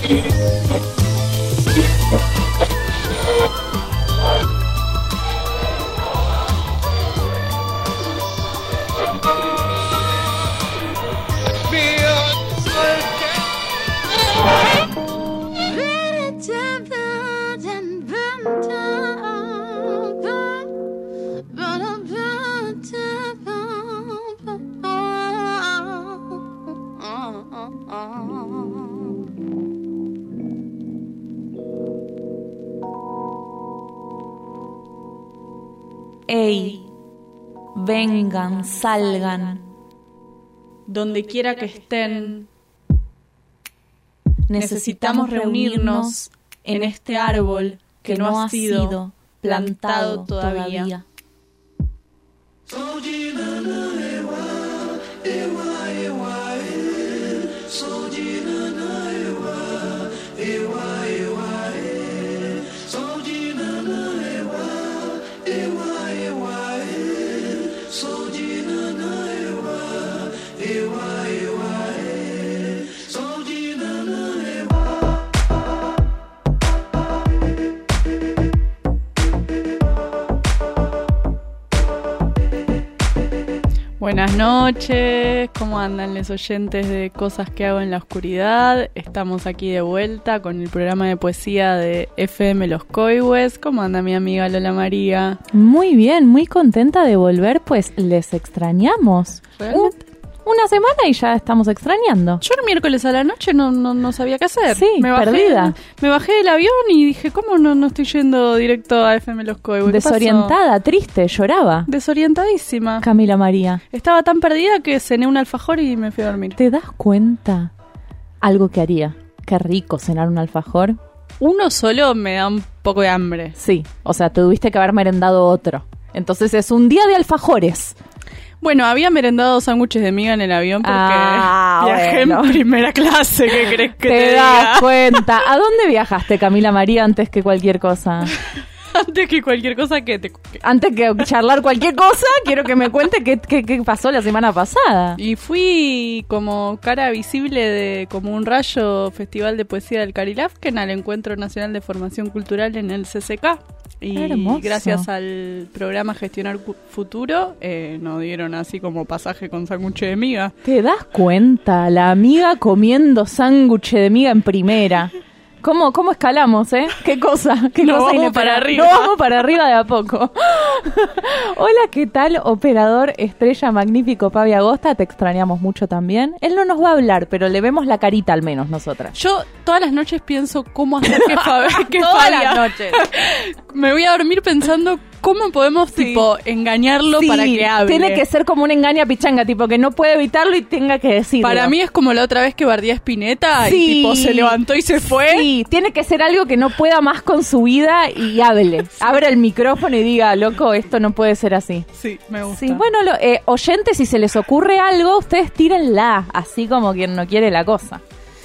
Ey, vengan, salgan, donde quiera que estén. Necesitamos reunirnos en este árbol que no ha sido plantado todavía. Buenas noches, ¿cómo andan los oyentes de Cosas que hago en la oscuridad? Estamos aquí de vuelta con el programa de poesía de FM Los Coihues. ¿Cómo anda mi amiga Lola María? Muy bien, muy contenta de volver, pues les extrañamos. ¿Realmente? Una semana y ya estamos extrañando. Yo el miércoles a la noche no sabía qué hacer. Sí, perdida. Me bajé del avión y dije, ¿cómo no estoy yendo directo a FM Los Coihues? Desorientada, triste, lloraba. Desorientadísima. Camila María. Estaba tan perdida que cené un alfajor y me fui a dormir. ¿Te das cuenta? Algo que haría. Qué rico cenar un alfajor. Uno solo me da un poco de hambre. Sí, o sea, tuviste que haber merendado otro. Entonces es un día de alfajores. Bueno, había merendado sándwiches de miga en el avión porque viajé en primera clase. ¿Qué crees que te das cuenta? ¿A dónde viajaste, Camila María, antes que cualquier cosa? Antes que cualquier cosa Antes que charlar cualquier cosa, quiero que me cuente qué pasó la semana pasada. Y fui como cara visible de Como un Rayo, Festival de Poesía del Carilafken, al Encuentro Nacional de Formación Cultural en el CCK. Y hermoso. Gracias al programa Gestionar Futuro nos dieron así como pasaje con sándwich de miga. ¿Te das cuenta? La amiga comiendo sándwich de miga en primera. ¿Cómo escalamos, eh? ¿Qué cosa? Nos vamos para arriba. Nos vamos para arriba de a poco. Hola, ¿qué tal? Operador estrella magnífico Pavi Agosta, te extrañamos mucho también. Él no nos va a hablar, pero le vemos la carita al menos nosotras. Yo todas las noches pienso cómo hacer que todas las noches. Me voy a dormir pensando cómo podemos, engañarlo para que hable. Tiene que ser como un engaña pichanga, tipo que no puede evitarlo y tenga que decirlo. Para mí es como la otra vez que bardía a Spinetta y tipo se levantó y se fue. Sí, tiene que ser algo que no pueda más con su vida y hable. Sí. Abra el micrófono y diga, loco, esto no puede ser así. Sí, me gusta. Sí, bueno, oyentes, si se les ocurre algo, ustedes tírenla, así como quien no quiere la cosa.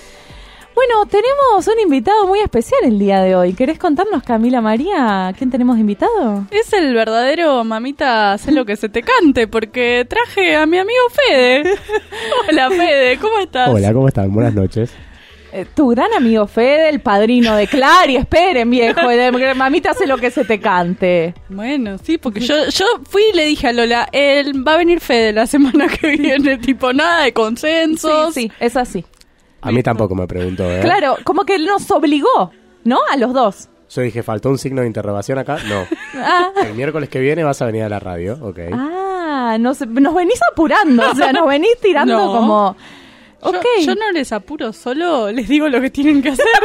Bueno, tenemos un invitado muy especial el día de hoy. ¿Querés contarnos, Camila María, quién tenemos de invitado? Es el verdadero mamita, haz lo que se te cante, porque traje a mi amigo Fede. Hola, Fede, ¿cómo estás? Hola, ¿cómo están? Buenas noches. Tu gran amigo Fede, el padrino de Clary. Esperen, viejo, mamita, hace lo que se te cante. Bueno, sí, porque yo fui y le dije a Lola, va a venir Fede la semana que viene, tipo nada de consensos. Sí, es así. A mí tampoco me preguntó, ¿eh? Claro, como que él nos obligó, ¿no? A los dos. Yo dije, ¿faltó un signo de interrogación acá? No. El miércoles que viene vas a venir a la radio, ok. Nos venís apurando, o sea, nos venís tirando como... Okay. Yo no les apuro, solo les digo lo que tienen que hacer.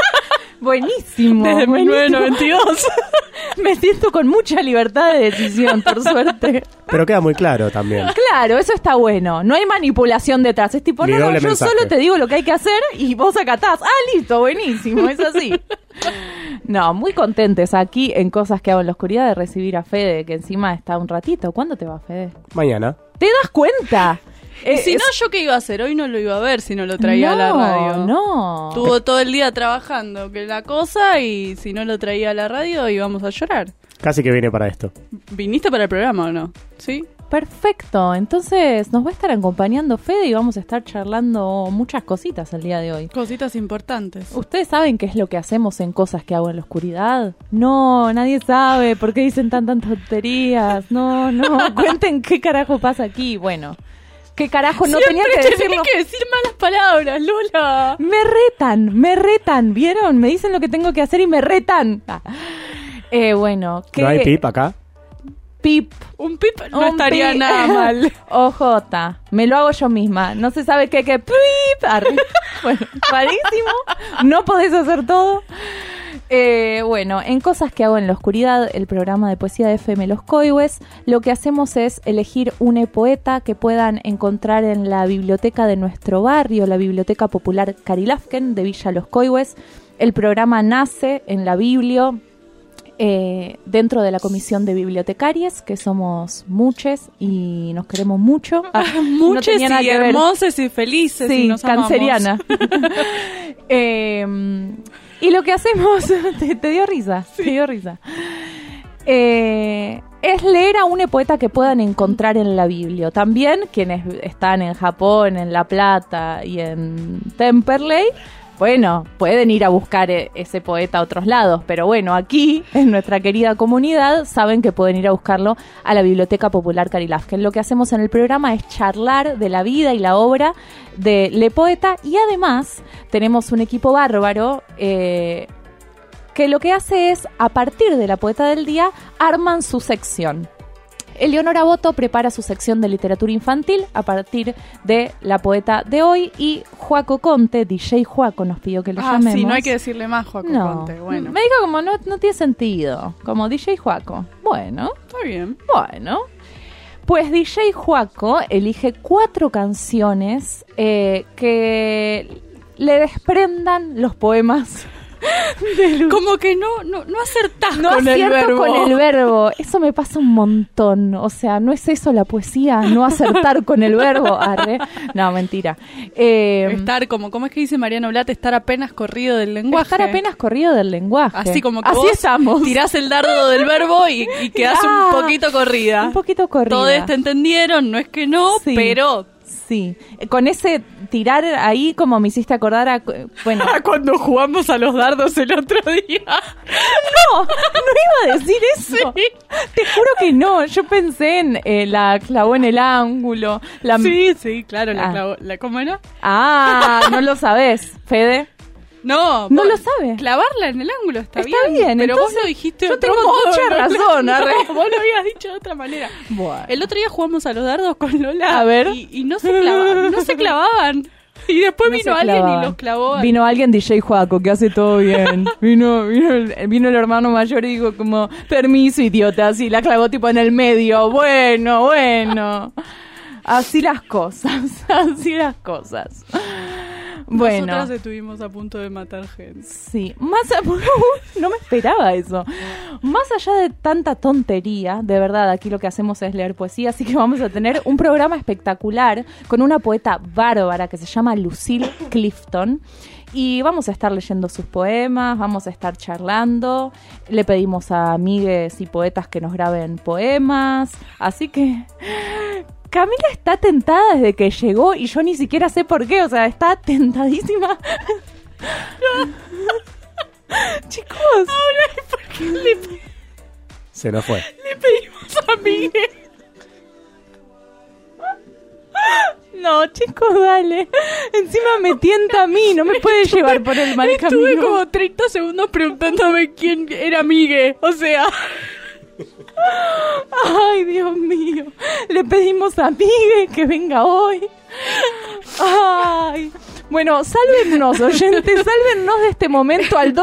Buenísimo. Desde 1992. Me siento con mucha libertad de decisión, por suerte. Pero queda muy claro también. Claro, eso está bueno. No hay manipulación detrás. Es tipo, yo mensaje. Solo te digo lo que hay que hacer y vos acatás. Listo, buenísimo, es así. No, muy contentes aquí en Cosas que hago en la oscuridad de recibir a Fede, que encima está un ratito. ¿Cuándo te va, Fede? Mañana. ¿Te das cuenta? Si no, ¿yo qué iba a hacer? Hoy no lo iba a ver si no lo traía a la radio. No. Estuvo todo el día trabajando, que la cosa, y si no lo traía a la radio íbamos a llorar. Casi que vine para esto. ¿Viniste para el programa o no? ¿Sí? Perfecto, entonces nos va a estar acompañando Fede y vamos a estar charlando muchas cositas el día de hoy. Cositas importantes. ¿Ustedes saben qué es lo que hacemos en Cosas que hago en la oscuridad? No, nadie sabe. ¿Por qué dicen tantas tonterías? No, cuenten qué carajo pasa aquí. Bueno, qué carajo no tenía que decirlo. Tenés que decir malas palabras, Lola. Me retan, ¿vieron? Me dicen lo que tengo que hacer y me retan. Bueno, ¿qué? ¿No hay pip acá? Pip. Un pip no estaría nada mal. OJ, me lo hago yo misma. No se sabe qué pip. Bueno, rarísimo. No podés hacer todo. Bueno, en Cosas que hago en la oscuridad, el programa de poesía de FM Los Coihues, lo que hacemos es elegir un poeta que puedan encontrar en la biblioteca de nuestro barrio, la Biblioteca Popular Carilafken de Villa Los Coihues. El programa nace en la Biblio, dentro de la comisión de bibliotecarias, que somos muchos y nos queremos mucho. Muchos no y hermosos y felices. Sí, y nos canceriana. Y lo que hacemos, ¿te dio risa? Sí. Te dio risa. Es leer a un poeta que puedan encontrar en la Biblia. También quienes están en Japón, en La Plata y en Temperley, bueno, pueden ir a buscar ese poeta a otros lados, pero bueno, aquí, en nuestra querida comunidad, saben que pueden ir a buscarlo a la Biblioteca Popular Carilafken. Lo que hacemos en el programa es charlar de la vida y la obra de Le Poeta, y además tenemos un equipo bárbaro que lo que hace es, a partir de la poeta del día, arman su sección. Eleonora Boto prepara su sección de literatura infantil a partir de la poeta de hoy, y Joaco Conte, DJ Joaco, nos pidió que lo llamemos. Sí, no hay que decirle más Joaco Conte. Bueno. Me dijo como no tiene sentido, como DJ Joaco. Bueno. Está bien. Bueno. Pues DJ Joaco elige 4 canciones que le desprendan los poemas. Como que no acertás con el verbo. Con el verbo. Eso me pasa un montón. O sea, ¿no es eso la poesía? No acertar con el verbo. Arre. No, mentira. Estar ¿cómo es que dice Mariano Blatt? Estar apenas corrido del lenguaje. Estar apenas corrido del lenguaje. Así como que así vos estamos. Tirás el dardo del verbo y quedás un poquito corrida. Un poquito corrida. Todos te entendieron, no es que no, sí. Pero... Sí, con ese tirar ahí como me hiciste acordar a... Bueno, cuando jugamos a los dardos el otro día. No iba a decir eso. Sí. Te juro que no, yo pensé en la clavó en el ángulo. Sí, claro, la clavó. ¿Cómo era? No lo sabés, Fede. No lo sabe. Clavarla en el ángulo está bien. Pero entonces, vos lo dijiste de otro modo. Yo tengo mucha razón. Vos lo habías dicho de otra manera. Bueno. El otro día jugamos a los dardos con Lola. A ver. Y no se clavaban. Y después vino alguien y los clavó. Vino alguien, DJ Joaco, que hace todo bien. Vino el hermano mayor y dijo como, permiso, idiotas. Y la clavó tipo en el medio. Bueno. Así las cosas. Bueno. Nosotras estuvimos a punto de matar gente. Sí, no me esperaba eso. Más allá de tanta tontería, de verdad, aquí lo que hacemos es leer poesía, así que vamos a tener un programa espectacular con una poeta bárbara que se llama Lucille Clifton. Y vamos a estar leyendo sus poemas, vamos a estar charlando. Le pedimos a amigues y poetas que nos graben poemas. Así que... Camila está tentada desde que llegó y yo ni siquiera sé por qué, o sea, está tentadísima. Chicos. Ahora, ¿por qué se nos fue? Le pedimos a Miguel. No, chicos, dale. Encima me tienta a mí, no me puede llevar por el mal camino. Estuve como 30 segundos preguntándome quién era Miguel, o sea... Ay, Dios mío. Le pedimos a Miguel que venga hoy. Ay. Bueno, sálvennos, oyentes, sálvennos de este momento al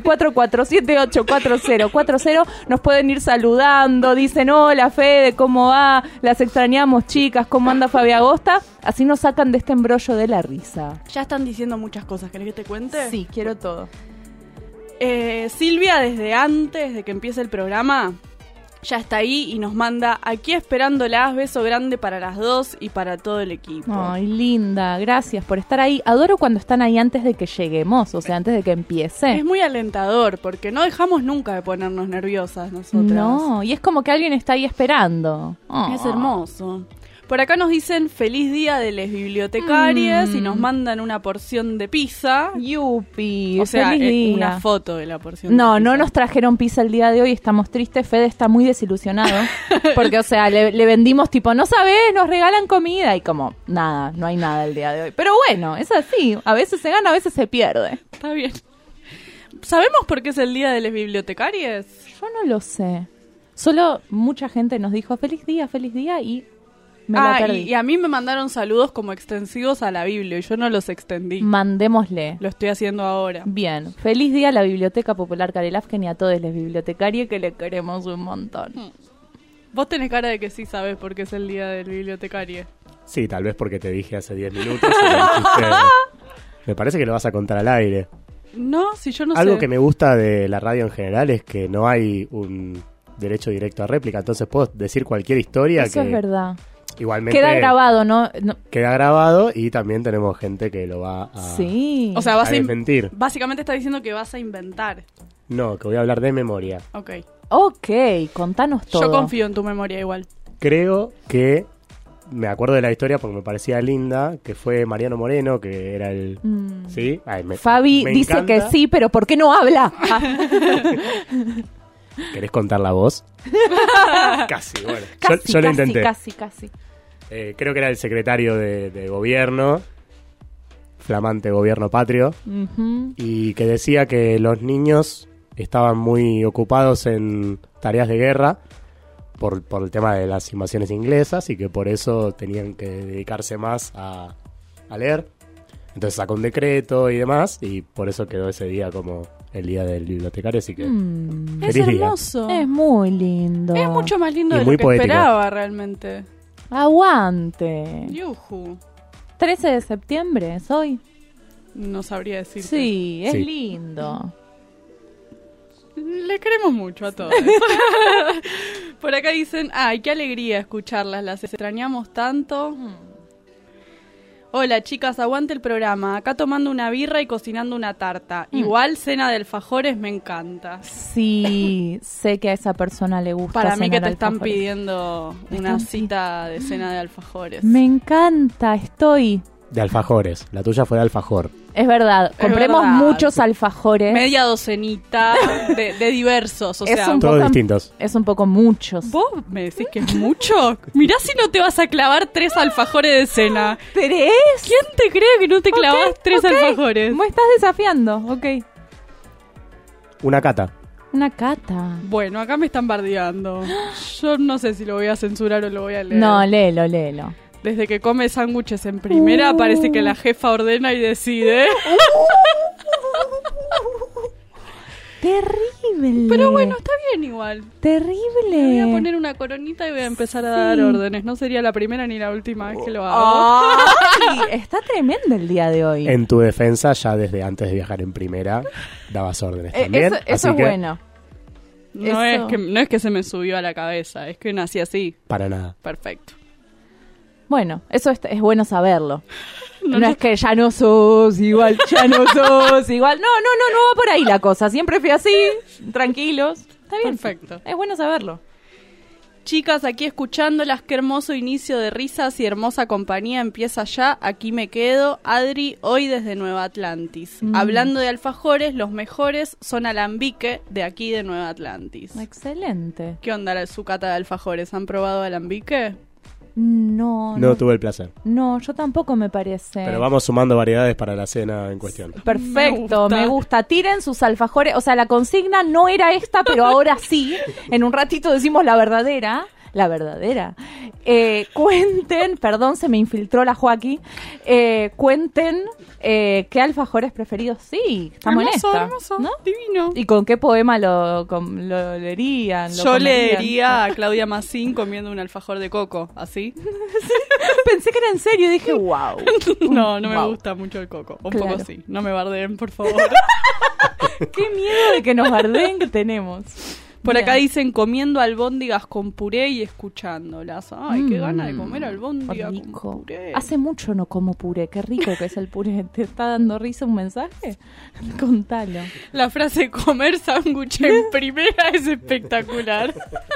2944784040. Nos pueden ir saludando, dicen, hola Fede, ¿cómo va? Las extrañamos, chicas, ¿cómo anda Fabi Agosta? Así nos sacan de este embrollo de la risa. Ya están diciendo muchas cosas, ¿querés que te cuente? Sí, quiero todo. Silvia, desde antes de que empiece el programa... ya está ahí y nos manda aquí esperándolas, beso grande para las dos y para todo el equipo. Ay, linda, gracias por estar ahí. Adoro cuando están ahí antes de que lleguemos, o sea, antes de que empiece. Es muy alentador porque no dejamos nunca de ponernos nerviosas nosotras. No, y es como que alguien está ahí esperando. Es hermoso. Por acá nos dicen feliz día de les bibliotecarias y nos mandan una porción de pizza. Yupi, o sea, feliz día. Una foto de la porción de No, pizza. no nos trajeron pizza el día de hoy, estamos tristes. Fede está muy desilusionado porque, o sea, le vendimos tipo, no sabés, nos regalan comida y como, nada, no hay nada el día de hoy. Pero bueno, es así, a veces se gana, a veces se pierde. Está bien. ¿Sabemos por qué es el día de les bibliotecarias? Yo no lo sé. Solo mucha gente nos dijo feliz día y me la perdí. Y a mí me mandaron saludos como extensivos a la Biblia y yo no los extendí. Mandémosle. Lo estoy haciendo ahora. Bien. Feliz día a la Biblioteca Popular Karel Afken y a todos los bibliotecarios que le queremos un montón. Vos tenés cara de que sí sabés por qué es el día del bibliotecario. Sí, tal vez porque te dije hace 10 minutos. Y me dijiste, me parece que lo vas a contar al aire. No, si yo no sé. Algo que me gusta de la radio en general es que no hay un derecho directo a réplica. Entonces puedo decir cualquier historia. Eso es verdad. Igualmente queda grabado, ¿no? Queda grabado y también tenemos gente que lo va a, sí. O sea, vas a desmentir. Básicamente está diciendo que vas a inventar. No, que voy a hablar de memoria. Ok, contanos todo. Yo confío en tu memoria igual. Creo que me acuerdo de la historia porque me parecía linda, que fue Mariano Moreno, que era el... ¿Sí? Ay, Fabi me dice encanta. que sí, pero ¿por qué no habla? ¿Querés contar la voz? Casi, bueno. Casi, yo lo intenté. Casi. Creo que era el secretario de gobierno, flamante gobierno patrio, y que decía que los niños estaban muy ocupados en tareas de guerra por el tema de las invasiones inglesas y que por eso tenían que dedicarse más a leer. Entonces sacó un decreto y demás, y por eso quedó ese día como el día del bibliotecario, así que Es feliz día. hermoso. Es muy lindo. Es mucho más lindo Y de muy lo que poético. esperaba realmente. Aguante. Yujú. 13 de septiembre es hoy. No sabría decirte. Sí, es Sí. lindo. Le queremos mucho a todos. Por acá dicen, ay, qué alegría escucharlas, las extrañamos tanto. Hola chicas, aguante el programa. Acá tomando una birra y cocinando una tarta. Igual cena de alfajores me encanta. Sí, sé que a esa persona le gusta. Para mí que cenar te están alfajores. pidiendo una cita de cena de alfajores. Me encanta, estoy. De alfajores. La tuya fue de alfajor. Es verdad, compremos verdad. muchos alfajores. Media docenita de diversos, o Es sea... un Todos poco- distintos. Es un poco muchos. ¿Vos me decís que es mucho? Mirá si no te vas a clavar 3 alfajores de cena. ¿3? ¿Quién te cree que no te clavas 3 alfajores? Me estás desafiando, ok. Una cata. Una cata. Bueno, acá me están bardeando. Yo no sé si lo voy a censurar o lo voy a leer. No, léelo. Desde que come sándwiches en primera, parece que la jefa ordena y decide. Terrible. Pero bueno, está bien igual. Terrible. Me voy a poner una coronita y voy a empezar a dar órdenes. No sería la primera ni la última vez que lo hago. Ay, está tremendo el día de hoy. En tu defensa, ya desde antes de viajar en primera, dabas órdenes también. Eso así es que, bueno. No Eso- es que se me subió a la cabeza, es que nací así. Para nada. Perfecto. Bueno, eso es bueno saberlo. No es que ya no sos igual, ya no sos igual. No va por ahí la cosa. Siempre fui así, tranquilos. Está bien. Perfecto. Es bueno saberlo. Chicas, aquí escuchándolas, qué hermoso inicio de risas y hermosa compañía empieza ya. Aquí me quedo. Adri, hoy desde Nueva Atlantis. Hablando de alfajores, los mejores son Alambique, de aquí de Nueva Atlantis. Excelente. ¿Qué onda su cata de alfajores? ¿Han probado Alambique? No, No tuve el placer. no, yo tampoco me parece. Pero vamos sumando variedades para la cena en cuestión. Perfecto, Me me gusta. gusta. Tiren sus alfajores. O sea, la consigna no era esta, pero ahora sí. En un ratito decimos la verdadera. La verdadera. Cuenten, perdón, se me infiltró la Joaquín. Cuenten qué alfajores preferidos. Sí, estamos en esta. Hermoso, ¿no? divino. ¿Y con qué poema lo leerían? Yo comerían? leería a Claudia Massín comiendo un alfajor de coco, ¿así? Pensé que era en serio y dije, wow. No me Wow. gusta mucho el coco. Un Claro. poco sí. No me bardeen, por favor. Qué miedo de que nos bardeen que tenemos. Por acá dicen comiendo albóndigas con puré y escuchándolas. Ay, qué gana de comer albóndigas con puré. Hace mucho no como puré, qué rico que es el puré. ¿Te está dando risa un mensaje? Contalo. La frase comer sándwich en primera es espectacular.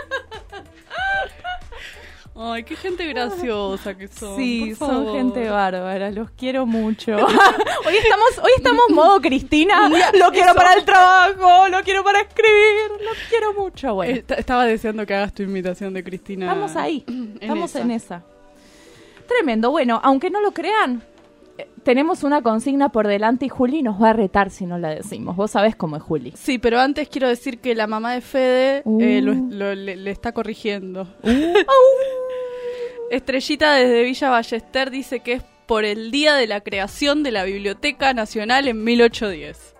Ay, qué gente graciosa que son. Sí, son gente bárbara, los quiero mucho. Hoy estamos modo Cristina, lo quiero para el trabajo, lo quiero para escribir, lo quiero mucho. Bueno, estaba deseando que hagas tu imitación de Cristina. Estamos ahí, estamos en esa. Tremendo, bueno, aunque no lo crean, tenemos una consigna por delante y Juli nos va a retar si no la decimos. Vos sabés cómo es Juli. Sí, pero antes quiero decir que la mamá de Fede le está corrigiendo. Estrellita desde Villa Ballester dice que es por el día de la creación de la Biblioteca Nacional en 1810.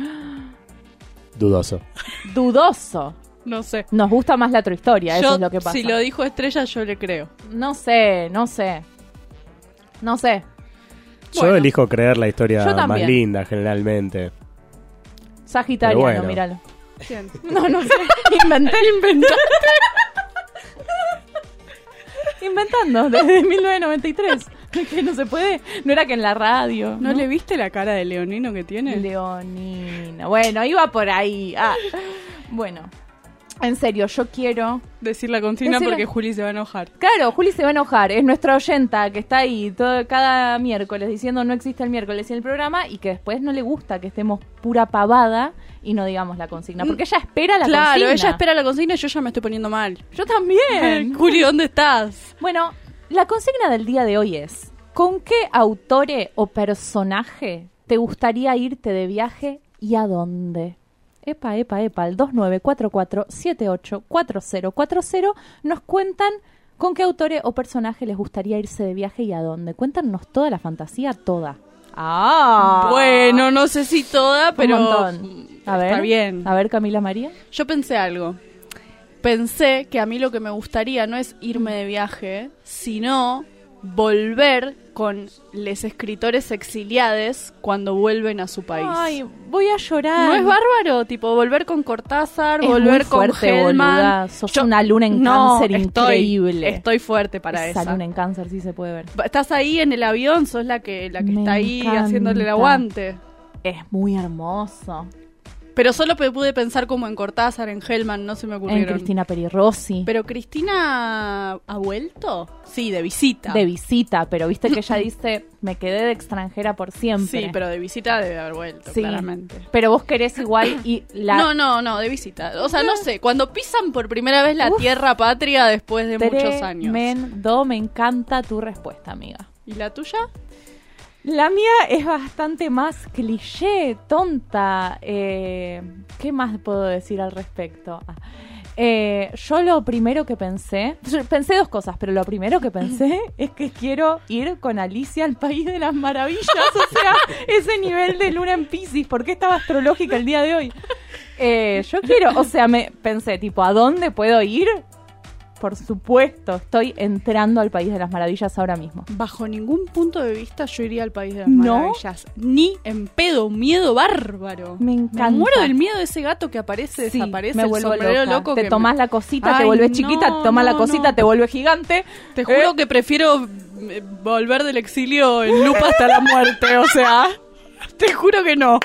Dudoso. No sé. Nos gusta más la otra historia, eso es lo que pasa. Si lo dijo Estrella, yo le creo. No sé. Yo elijo creer la historia más linda, generalmente. Sagitariano, míralo. ¿Quién? No sé. Inventando desde 1993. Que no se puede. No era que en la radio. ¿No le viste la cara de leonino que tiene? Leonino. Bueno, iba por ahí. Bueno. En serio, yo quiero decir la consigna porque Juli se va a enojar. Claro, Juli se va a enojar. Es nuestra oyenta que está ahí cada miércoles diciendo no existe el miércoles en el programa y que después no le gusta que estemos pura pavada y no digamos la consigna. Porque ella espera la consigna. Claro, ella espera la consigna y yo ya me estoy poniendo mal. Yo también. Juli, ¿dónde estás? Bueno, la consigna del día de hoy es: ¿con qué autore o personaje te gustaría irte de viaje y a dónde? Epa, al 2944-784040 nos cuentan con qué autores o personaje les gustaría irse de viaje y a dónde. Cuéntanos toda la fantasía, toda. Bueno, no sé si toda, pero un montón. Está bien. A ver, Camila María. Yo pensé algo. Pensé que a mí lo que me gustaría no es irme de viaje, sino volver con los escritores exiliados cuando vuelven a su país. Ay, voy a llorar. ¿No es bárbaro? Tipo, volver con Cortázar, es volver muy fuerte, con Hellman. Boluda. Sos una luna en cáncer increíble. Estoy fuerte para esa luna en cáncer, sí se puede ver. Estás ahí en el avión, sos la que está ahí haciéndole el aguante. Es muy hermoso. Pero solo pude pensar como en Cortázar, en Hellman, no se me ocurrieron. En Cristina Peri Rossi. ¿Pero Cristina ha vuelto? Sí, de visita. De visita, pero viste que ella dice, me quedé de extranjera por siempre. Sí, pero de visita debe haber vuelto, claramente. Pero vos querés igual y la... No, de visita. O sea, no sé, cuando pisan por primera vez la tierra patria después de muchos años. Me encanta tu respuesta, amiga. ¿Y la tuya? La mía es bastante más cliché, tonta. ¿Qué más puedo decir al respecto? Yo lo primero que pensé dos cosas, pero lo primero que pensé es que quiero ir con Alicia al País de las Maravillas. O sea, ese nivel de luna en Piscis. ¿Por qué estaba astrológica el día de hoy? Yo quiero, o sea, pensé, tipo, ¿a dónde puedo ir? Por supuesto, estoy entrando al País de las Maravillas ahora mismo. Bajo ningún punto de vista yo iría al País de las Maravillas. Ni en pedo, un miedo bárbaro. Me encanta. Me muero del miedo de ese gato que aparece, desaparece, me vuelvo el sombrero loco. Te tomás la cosita, te vuelves chiquita, te tomás la cosita, te vuelves gigante. Te juro que prefiero volver del exilio en lupa hasta la muerte, o sea, te juro que no.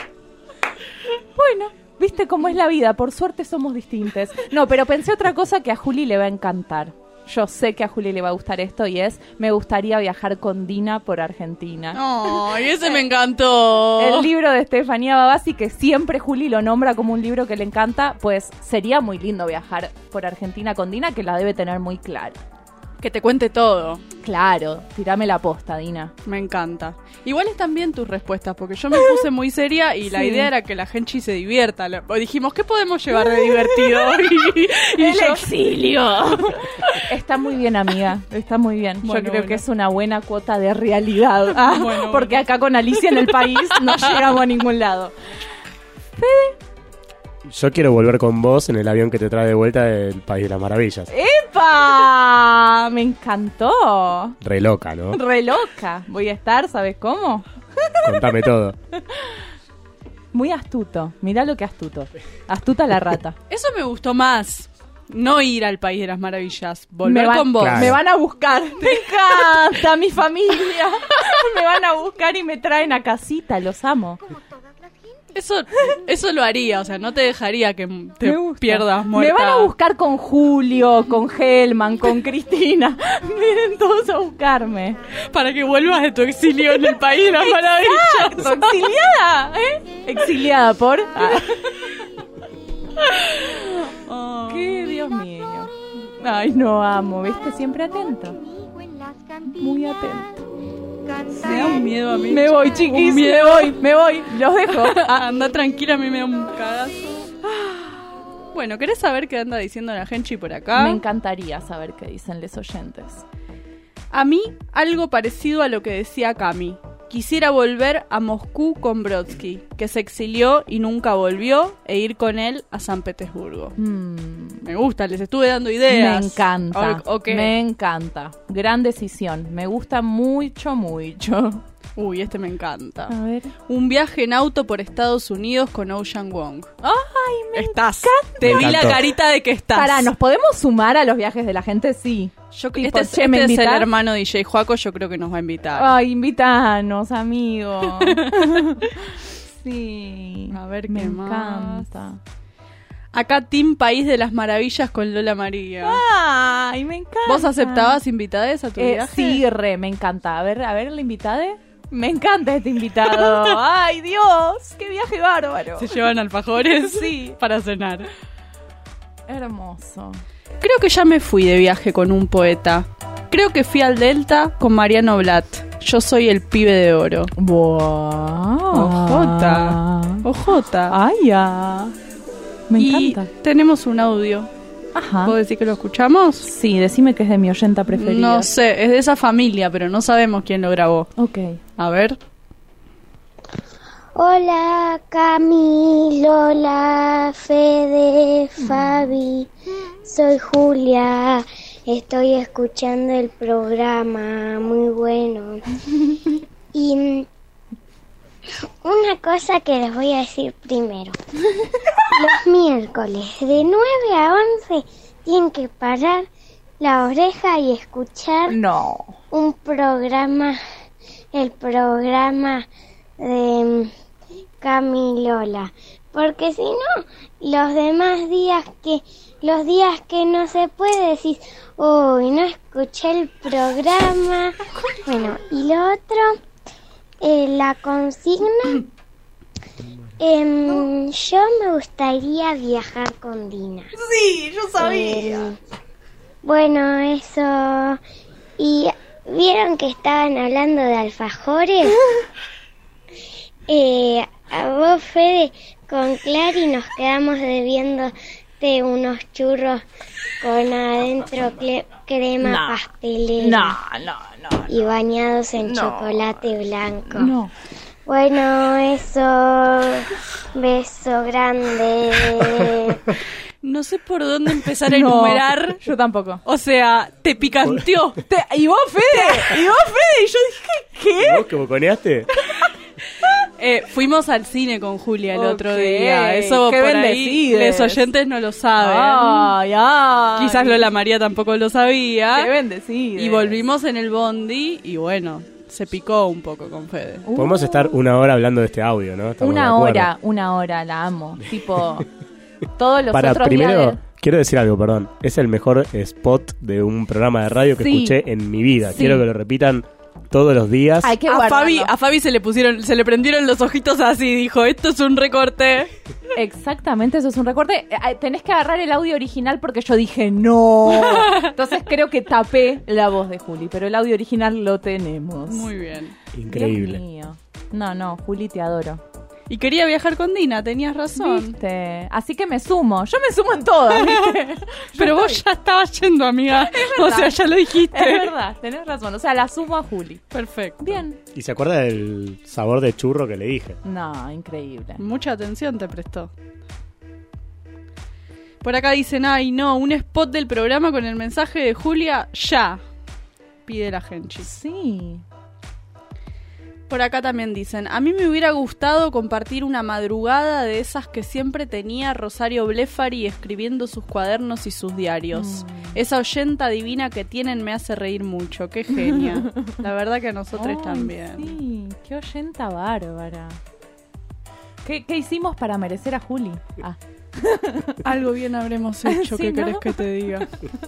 Bueno. ¿Viste cómo es la vida? Por suerte somos distintas. No, pero pensé otra cosa que a Juli le va a encantar. Yo sé que a Juli le va a gustar esto y me gustaría viajar con Dina por Argentina. ¡Ay, ese me encantó! El libro de Estefanía Babasi, que siempre Juli lo nombra como un libro que le encanta, pues sería muy lindo viajar por Argentina con Dina, que la debe tener muy clara. Que te cuente todo. Claro, tirame la posta, Dina. Me encanta. Igual están bien tus respuestas, porque yo me puse muy seria y la idea era que la gente se divierta. Dijimos, ¿qué podemos llevar de divertido? y el exilio. Está muy bien, amiga. Está muy bien. Yo creo que es una buena cuota de realidad. Porque acá con Alicia en el país no llegamos a ningún lado. Fede. Yo quiero volver con vos en el avión que te trae de vuelta del País de las Maravillas. ¡Epa! Me encantó. Re loca, ¿no? Re loca. Voy a estar, ¿sabes cómo? Contame todo. Muy astuto. Mirá lo que astuto. Astuta la rata. Eso me gustó más. No ir al País de las Maravillas. Volver con vos. Claro. Me van a buscar. Me encanta mi familia. Me van a buscar y me traen a casita. Los amo. Eso lo haría, o sea, no te dejaría que te pierdas muerta. Me van a buscar con Julio, con Helman, con Cristina. Vienen todos a buscarme. Para que vuelvas de tu exilio en el País de las Maravillas. Exacto, exiliada, Exiliada por... Qué Dios mío. Ay, no amo, ¿viste? Siempre atento. Muy atento. Me da un miedo a mí. Me voy, chiquis. Me voy. Los dejo. Anda tranquila, a mí me da un cagazo. Bueno, ¿querés saber qué anda diciendo la gente por acá? Me encantaría saber qué dicen los oyentes. A mí, algo parecido a lo que decía Cami. Quisiera volver a Moscú con Brodsky, que se exilió y nunca volvió, e ir con él a San Petersburgo. Me gusta, les estuve dando ideas. Me encanta. Okay. Me encanta. Gran decisión. Me gusta mucho, mucho. Uy, este me encanta. A ver. Un viaje en auto por Estados Unidos con Ocean Wong. ¡Ay, me Estás. encanta! Te Me vi la encantó. carita de que estás. Pará, ¿nos podemos sumar a los viajes de la gente? Sí. Este es ¿me el invitás? hermano DJ Joaco, yo creo que nos va a invitar. Ay, invítanos, amigo. Sí. A ver me qué más. encanta. Acá Team País de las Maravillas con Lola María. Ay, me encanta. ¿Vos aceptabas invitades a tu viaje? Sí, me encanta. A ver, la invitada. Me encanta este invitado. Ay, Dios, qué viaje bárbaro. ¿Se llevan alfajores? Sí. Para cenar. Hermoso. Creo que ya me fui de viaje con un poeta. Creo que fui al Delta con Mariano Blatt. Yo soy el pibe de oro. Ojota. Ojota. Ay, ya. Me encanta. Tenemos un audio. Ajá. ¿Puedo decir que lo escuchamos? Sí, decime que es de mi oyenta preferida. No sé, es de esa familia, pero no sabemos quién lo grabó. Ok. A ver. Hola Cami, Lola, Fede, Fabi, soy Julia, estoy escuchando el programa, muy bueno. Y una cosa que les voy a decir primero, los miércoles de 9 a 11 tienen que parar la oreja y escuchar un programa, el programa de Cami y Lola, porque si no, los demás días que no se puede decir, uy, no escuché el programa. Bueno, y lo otro, la consigna, yo me gustaría viajar con Dina. Sí, yo sabía. Bueno, eso. ¿Y vieron que estaban hablando de alfajores? A vos, Fede, con Clary nos quedamos debiéndote unos churros con adentro crema pastelera. No. Y bañados en chocolate blanco. No. Bueno, eso. Beso grande. No sé por dónde empezar a enumerar. Yo tampoco. O sea, te picanteó. ¿Y vos, Fede? Y yo dije, ¿qué? ¿Vos que boconeaste? Fuimos al cine con Julia el otro Ok, día. Eso qué por ahí bendecides. los oyentes no lo saben. Ay. Quizás Lola María tampoco lo sabía. Qué bendecida. Y volvimos en el bondi y bueno, se picó un poco con Fede. Podemos estar una hora hablando de este audio, ¿no? Estamos de Una hora, la amo. Tipo, todos los Para otros primero, días. quiero decir algo, perdón. Es el mejor spot de un programa de radio que Sí. escuché en mi vida. Sí. Quiero que lo repitan todos los días. Hay que A guardarlo. Fabi se le prendieron los ojitos así, dijo, esto es un recorte. Exactamente, eso es un recorte. Tenés que agarrar el audio original porque yo dije no. Entonces creo que tapé la voz de Juli, pero el audio original lo tenemos. Muy bien. Increíble. Dios mío. No, Juli, te adoro. Y quería viajar con Dina, tenías razón. ¿Viste? Así que me sumo. Yo me sumo en todas, ¿viste? Pero vos ya estabas yendo, amiga. O sea, ya lo dijiste. Es verdad, tenés razón. O sea, la sumo a Juli. Perfecto. Bien. ¿Y se acuerda del sabor de churro que le dije? No, increíble. Mucha atención te prestó. Por acá dicen, ay no, un spot del programa con el mensaje de Julia, ya. Pide la gente. Sí. Por acá también dicen, a mí me hubiera gustado compartir una madrugada de esas que siempre tenía Rosario Blefari escribiendo sus cuadernos y sus diarios. Esa oyenta divina que tienen me hace reír mucho, qué genia. La verdad que a nosotros también. Sí, qué oyenta bárbara. ¿Qué hicimos para merecer a Juli? Algo bien habremos hecho, sí, ¿qué querés que te diga?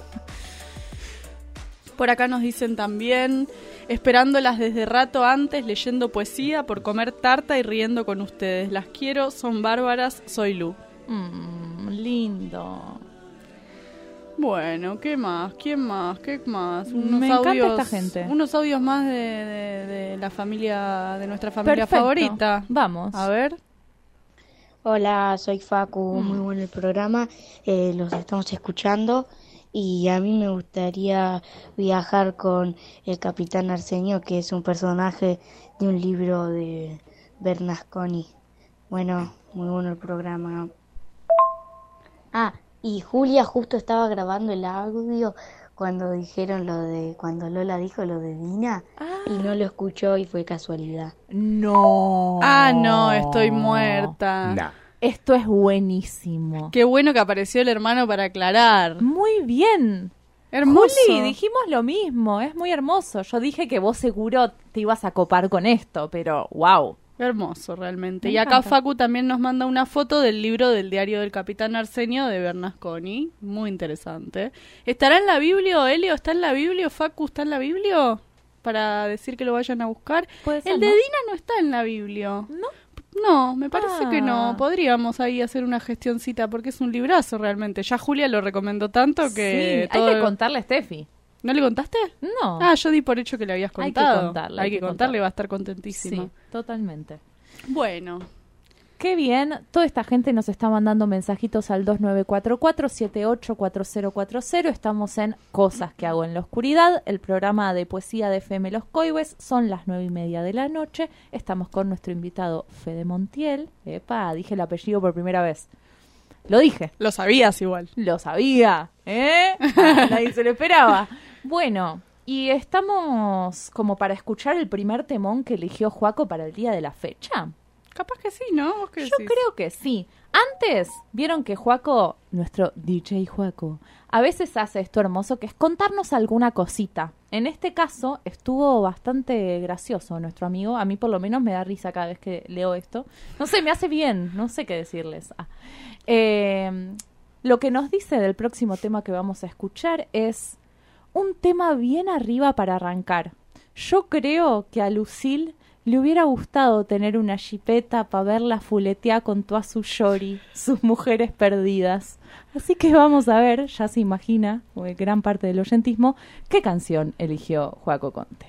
Por acá nos dicen también, esperándolas desde rato antes, leyendo poesía, por comer tarta y riendo con ustedes. Las quiero, son bárbaras, soy Lu. Lindo. Bueno, ¿qué más? ¿Quién más? ¿Qué más? Me encanta esta gente. Unos audios más de la familia, de nuestra familia favorita. Vamos. A ver. Hola, soy Facu, muy bueno el programa, los estamos escuchando y a mí me gustaría viajar con el Capitán Arsenio, que es un personaje de un libro de Bernasconi. Bueno, muy bueno el programa. Y Julia justo estaba grabando el audio cuando dijeron cuando Lola dijo lo de Dina y no lo escuchó y fue casualidad. No. No, estoy muerta. Nah. Esto es buenísimo. Qué bueno que apareció el hermano para aclarar. Muy bien. Hermoso. Juli, dijimos lo mismo, es muy hermoso. Yo dije que vos seguro te ibas a copar con esto, pero wow. Hermoso, realmente. Me y acá encanta. Facu también nos manda una foto del libro del diario del Capitán Arsenio de Bernasconi. Muy interesante. ¿Estará en la Biblia, Elio? ¿Está en la Biblia? ¿Facu está en la Biblia? Para decir que lo vayan a buscar. Puede ser, El de ¿no? Dina no está en la Biblia. ¿No? No, me parece que no. Podríamos ahí hacer una gestioncita porque es un librazo realmente. Ya Julia lo recomendó tanto que... Sí, hay que contarle a Steffi. ¿No le contaste? No. Yo di por hecho que le habías Hay que contado. contarle, Hay hay que que contarle, contarle. va a estar contentísima. Sí, totalmente. Bueno. Qué bien, toda esta gente nos está mandando mensajitos al 2944-784040. Estamos en Cosas que hago en la oscuridad, el programa de poesía de FM Los Coihues. Son las 9:30 de la noche. Estamos con nuestro invitado Fede Montiel. Epa, dije el apellido por primera vez. Lo dije. Lo sabías igual. Lo sabía, ¿eh? Nadie se lo esperaba. Bueno, y estamos como para escuchar el primer temón que eligió Joaco para el día de la fecha. Capaz que sí, ¿no? ¿Vos qué Yo decís? creo que sí. Antes, vieron que Joaco, nuestro DJ Joaco, a veces hace esto hermoso que es contarnos alguna cosita. En este caso, estuvo bastante gracioso nuestro amigo. A mí por lo menos me da risa cada vez que leo esto. No sé, me hace bien. No sé qué decirles. Lo que nos dice del próximo tema que vamos a escuchar es un tema bien arriba para arrancar. Yo creo que a Lucille le hubiera gustado tener una jipeta para verla fuletear con toda su shori, sus mujeres perdidas. Así que vamos a ver, ya se imagina, gran parte del oyentismo, qué canción eligió Joaco Conte.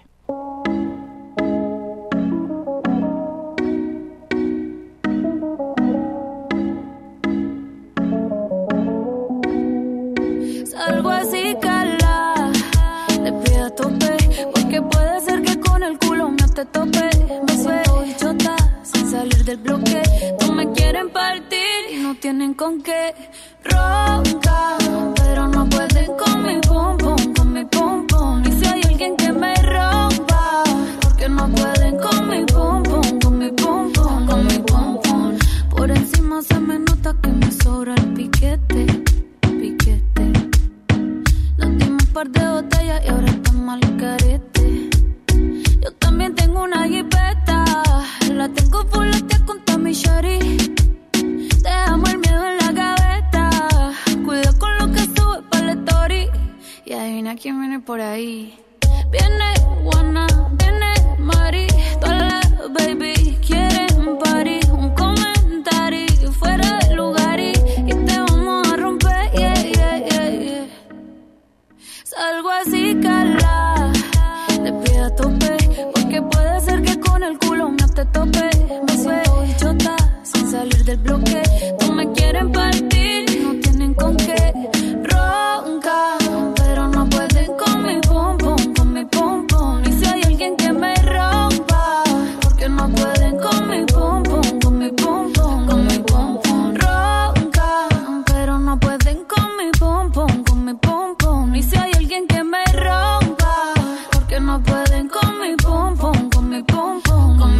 Salgo así, cala, le pido a tope, porque puede ser que con el culo me te tope. Me suelto bichota sin salir del bloque. No me quieren partir y no tienen con qué. Ronca, pero no pueden con mi pum pum, con mi pum pum. Y si hay alguien que me rompa, porque no pueden con mi pum pum, con mi pum pum, con mi pum pum. Por encima se me nota que me sobra el piquete, piquete. Nos dimos un par de botellas y ahora estamos al carete. Yo también tengo una jipeta, la tengo fuletea con toda mi shorty. Dejamos el miedo en la gaveta, cuida con lo que sube pa' la story. Y adivina quién viene por ahí. Viene Juana, viene Mari, todas las baby quieren party. Un comentario fuera de lugar y te vamos a romper, yeah, yeah, yeah, yeah. Salgo así, cala, le pido a tope, porque puede ser que con el culo me te tope. Me suelto bichota sin salir del bloque. No me quieren partir y no tienen con qué. Ronca, pero no pueden con mi pum pum, con mi pum pum. Y si hay alguien que me rompa, porque no pueden con mi pum pum, con mi pum pum, con mi pum pum. Ronca, pero no pueden con mi pum pum, con mi pum pum. Y si hay alguien que me rompa, porque no pueden con mi pum pum, con mi pum pum, con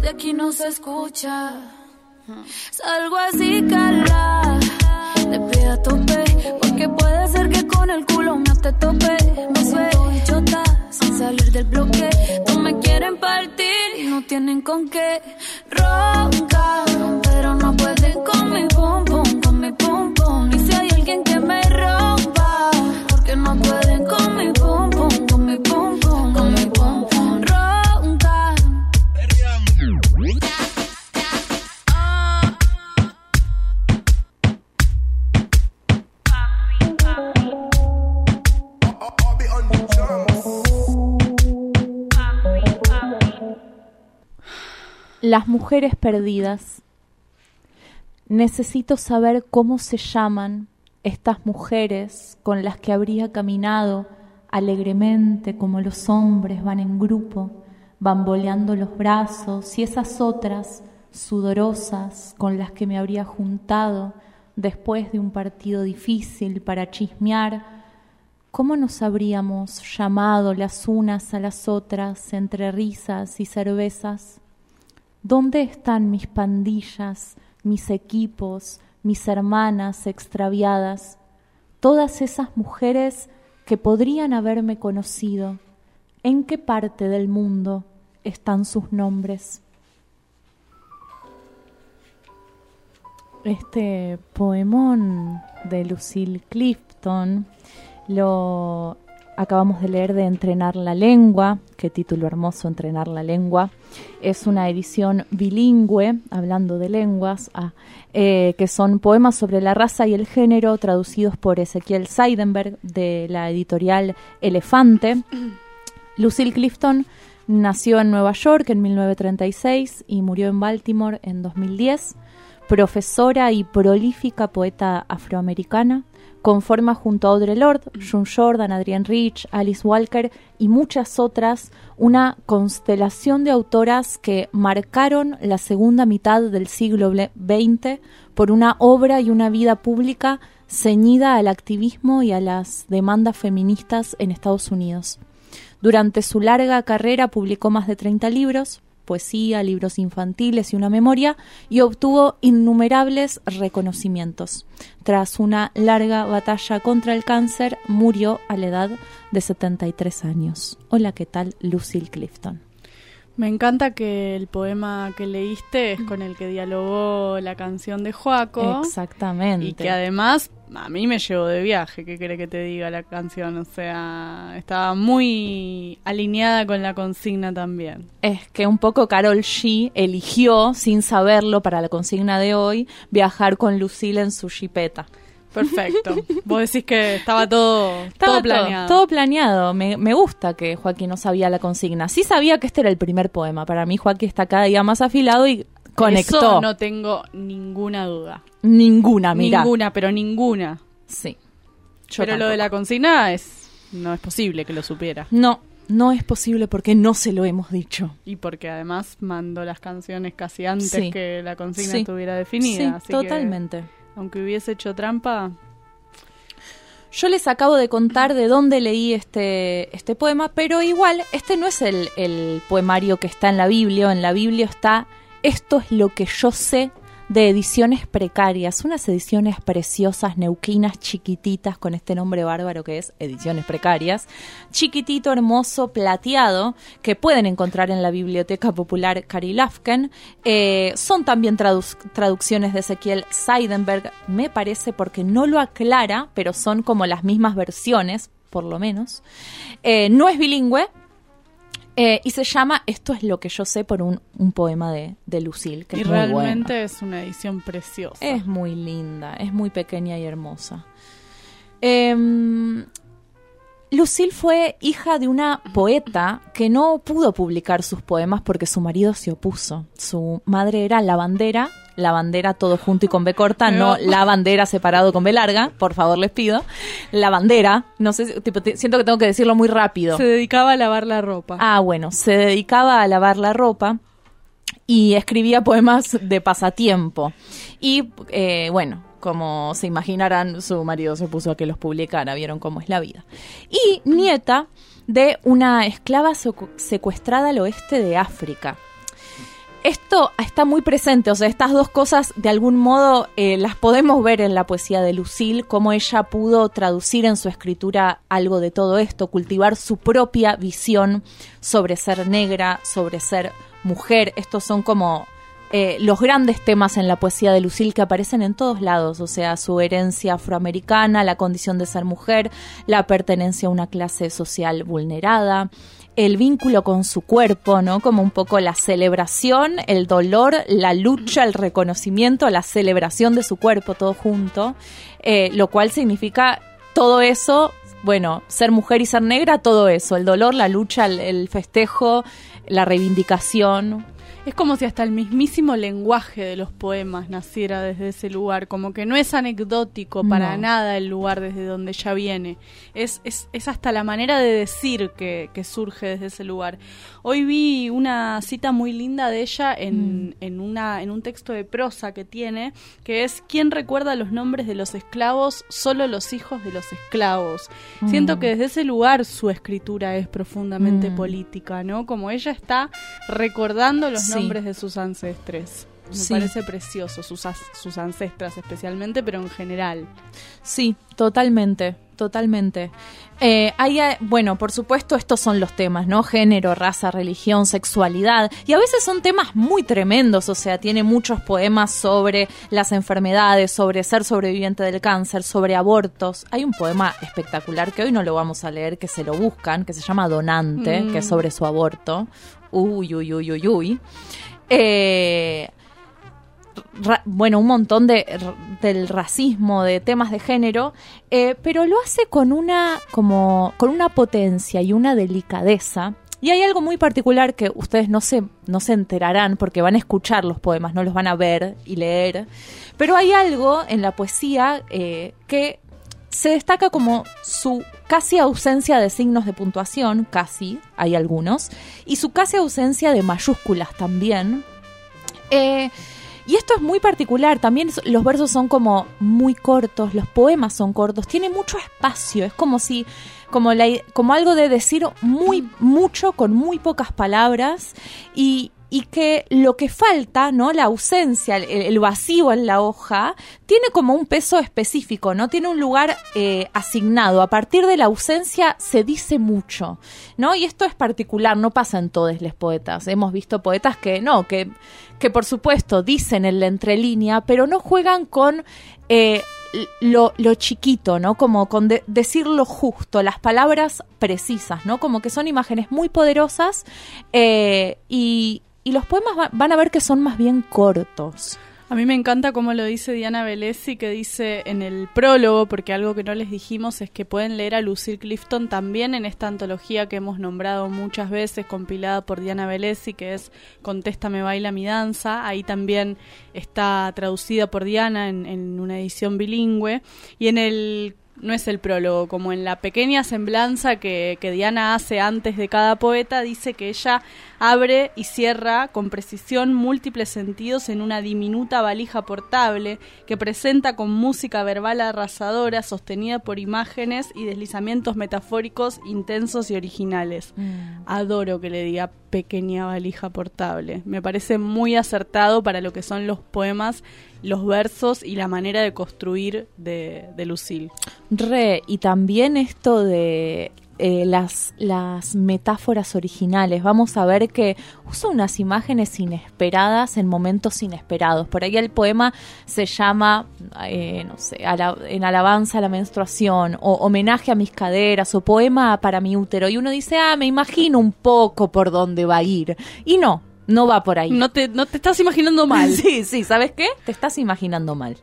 de aquí no se escucha. Salgo así, cala, de pie a tope, porque puede ser que con el culo no te tope. Me suelto y chota, sin salir del bloque. No me quieren partir y no tienen con qué. Roncan, pero no pueden con mi pum pum, con mi pum pum. Y si hay alguien que me rompa, porque no pueden con mi pum pum, con mi pum pum, con mi pum pum. Roncan. Las mujeres perdidas. Necesito saber cómo se llaman estas mujeres con las que habría caminado alegremente como los hombres van en grupo, bamboleando los brazos, y esas otras sudorosas con las que me habría juntado después de un partido difícil para chismear. ¿Cómo nos habríamos llamado las unas a las otras entre risas y cervezas? ¿Dónde están mis pandillas, mis equipos, mis hermanas extraviadas? Todas esas mujeres que podrían haberme conocido. ¿En qué parte del mundo están sus nombres? Este poemón de Lucille Clifton lo acabamos de leer de Entrenar la Lengua. Qué título hermoso, Entrenar la Lengua. Es una edición bilingüe, hablando de lenguas, que son poemas sobre la raza y el género, traducidos por Ezequiel Seidenberg, de la editorial Elefante. Lucille Clifton nació en Nueva York en 1936 y murió en Baltimore en 2010. Profesora y prolífica poeta afroamericana, conforma junto a Audre Lorde, June Jordan, Adrienne Rich, Alice Walker y muchas otras una constelación de autoras que marcaron la segunda mitad del siglo XX por una obra y una vida pública ceñida al activismo y a las demandas feministas en Estados Unidos. Durante su larga carrera publicó más de 30 libros, poesía, libros infantiles y una memoria, y obtuvo innumerables reconocimientos. Tras una larga batalla contra el cáncer, murió a la edad de 73 años. Hola, ¿qué tal? Lucille Clifton. Me encanta que el poema que leíste es con el que dialogó la canción de Joaco. Exactamente. Y que además a mí me llevó de viaje, ¿qué quiere que te diga la canción? O sea, estaba muy alineada con la consigna también. Es que un poco Karol G eligió, sin saberlo para la consigna de hoy, viajar con Lucille en su jipeta. Perfecto. Vos decís que estaba todo planeado. Todo planeado. Me gusta que Joaquín no sabía la consigna. Sí sabía que este era el primer poema. Para mí Joaquín está cada día más afilado y conectó. Eso no tengo ninguna duda. Ninguna, mira. Ninguna. Sí. Pero tampoco. Lo de la consigna no es posible que lo supiera. No es posible porque no se lo hemos dicho. Y porque además mandó las canciones casi antes que la consigna estuviera definida. Sí, totalmente. Aunque hubiese hecho trampa. Yo les acabo de contar de dónde leí este poema, pero igual este no es el poemario que está en la Biblia. En la Biblia está Esto es lo que yo sé, de Ediciones Precarias, unas ediciones preciosas, neuquinas, chiquititas, con este nombre bárbaro que es Ediciones Precarias, chiquitito, hermoso, plateado, que pueden encontrar en la Biblioteca Popular Cary Lufkin. Son también traducciones de Ezequiel Seidenberg, me parece, porque no lo aclara, pero son como las mismas versiones, por lo menos. No es bilingüe. Y se llama Esto es lo que yo sé, por un poema de Lucille, que es muy realmente bueno. Es una edición preciosa. Es muy linda, es muy pequeña y hermosa. Lucille fue hija de una poeta que no pudo publicar sus poemas porque su marido se opuso. Su madre era lavandera todo junto y con B corta, no lavandera separado con B larga, por favor les pido. Lavandera, no sé, siento que tengo que decirlo muy rápido. Se dedicaba a lavar la ropa. Ah, bueno, se dedicaba a lavar la ropa y escribía poemas de pasatiempo. Y bueno, como se imaginarán, su marido se puso a que los publicara, vieron cómo es la vida. Y nieta de una esclava secuestrada al oeste de África. esto está muy presente, o sea, estas dos cosas de algún modo las podemos ver en la poesía de Lucille, cómo ella pudo traducir en su escritura algo de todo esto, cultivar su propia visión sobre ser negra, sobre ser mujer. Estos son como los grandes temas en la poesía de Lucille que aparecen en todos lados, o sea, su herencia afroamericana, la condición de ser mujer, la pertenencia a una clase social vulnerada, el vínculo con su cuerpo, ¿no? Como un poco la celebración, el dolor, la lucha, el reconocimiento, la celebración de su cuerpo, todo junto, lo cual significa todo eso, bueno, ser mujer y ser negra, todo eso, el dolor, la lucha, el festejo, la reivindicación. Es como si hasta el mismísimo lenguaje de los poemas naciera desde ese lugar, como que no es anecdótico para nada el lugar desde donde ella viene. Es hasta la manera de decir que surge desde ese lugar. Hoy vi una cita muy linda de ella en un texto de prosa que tiene, que es: ¿quién recuerda los nombres de los esclavos? Solo los hijos de los esclavos. Siento que desde ese lugar su escritura es profundamente política, ¿no? Como ella está recordando los nombres de sus ancestres. Me parece precioso, sus ancestras especialmente, pero en general. Sí, totalmente. Bueno, por supuesto, estos son los temas, ¿no? Género, raza, religión, sexualidad. Y a veces son temas muy tremendos, o sea, tiene muchos poemas sobre las enfermedades, sobre ser sobreviviente del cáncer, sobre abortos. Hay un poema espectacular que hoy no lo vamos a leer, que se lo buscan, que se llama Donante, que es sobre su aborto. Uy. Bueno, un montón del racismo, de temas de género, pero lo hace con una potencia y una delicadeza. Y hay algo muy particular que ustedes no se enterarán porque van a escuchar los poemas, no los van a ver y leer. Pero hay algo en la poesía que se destaca como su casi ausencia de signos de puntuación, casi, hay algunos, y su casi ausencia de mayúsculas también. Y esto es muy particular, también los versos son como muy cortos, los poemas son cortos, tiene mucho espacio, es como algo de decir mucho con muy pocas palabras y que lo que falta, ¿no? La ausencia, el vacío en la hoja, tiene como un peso específico, ¿no? Tiene un lugar asignado. A partir de la ausencia se dice mucho, ¿no? Y esto es particular, no pasa en todos los poetas. Hemos visto poetas que por supuesto dicen en la entrelínea, pero no juegan con lo chiquito, ¿no? Como con decir lo justo, las palabras precisas, ¿no? Como que son imágenes muy poderosas y los poemas van a ver que son más bien cortos. A mí me encanta cómo lo dice Diana Velesi, que dice en el prólogo, porque algo que no les dijimos es que pueden leer a Lucille Clifton también en esta antología que hemos nombrado muchas veces, compilada por Diana Velesi, que es Contéstame, baila mi danza. Ahí también está traducida por Diana en una edición bilingüe. Y no es el prólogo, como en la pequeña semblanza que Diana hace antes de cada poeta, dice que ella abre y cierra con precisión múltiples sentidos en una diminuta valija portable que presenta con música verbal arrasadora sostenida por imágenes y deslizamientos metafóricos intensos y originales. Adoro que le diga pequeña valija portable. Me parece muy acertado para lo que son los poemas, los versos y la manera de construir de Lucille. Y también esto de las metáforas originales. Vamos a ver que usa unas imágenes inesperadas en momentos inesperados. Por ahí el poema se llama, en alabanza a la menstruación, o homenaje a mis caderas, o poema para mi útero. Y uno dice, me imagino un poco por dónde va a ir. Y no va por ahí. No te estás imaginando mal. Sí, ¿sabes qué? Te estás imaginando mal.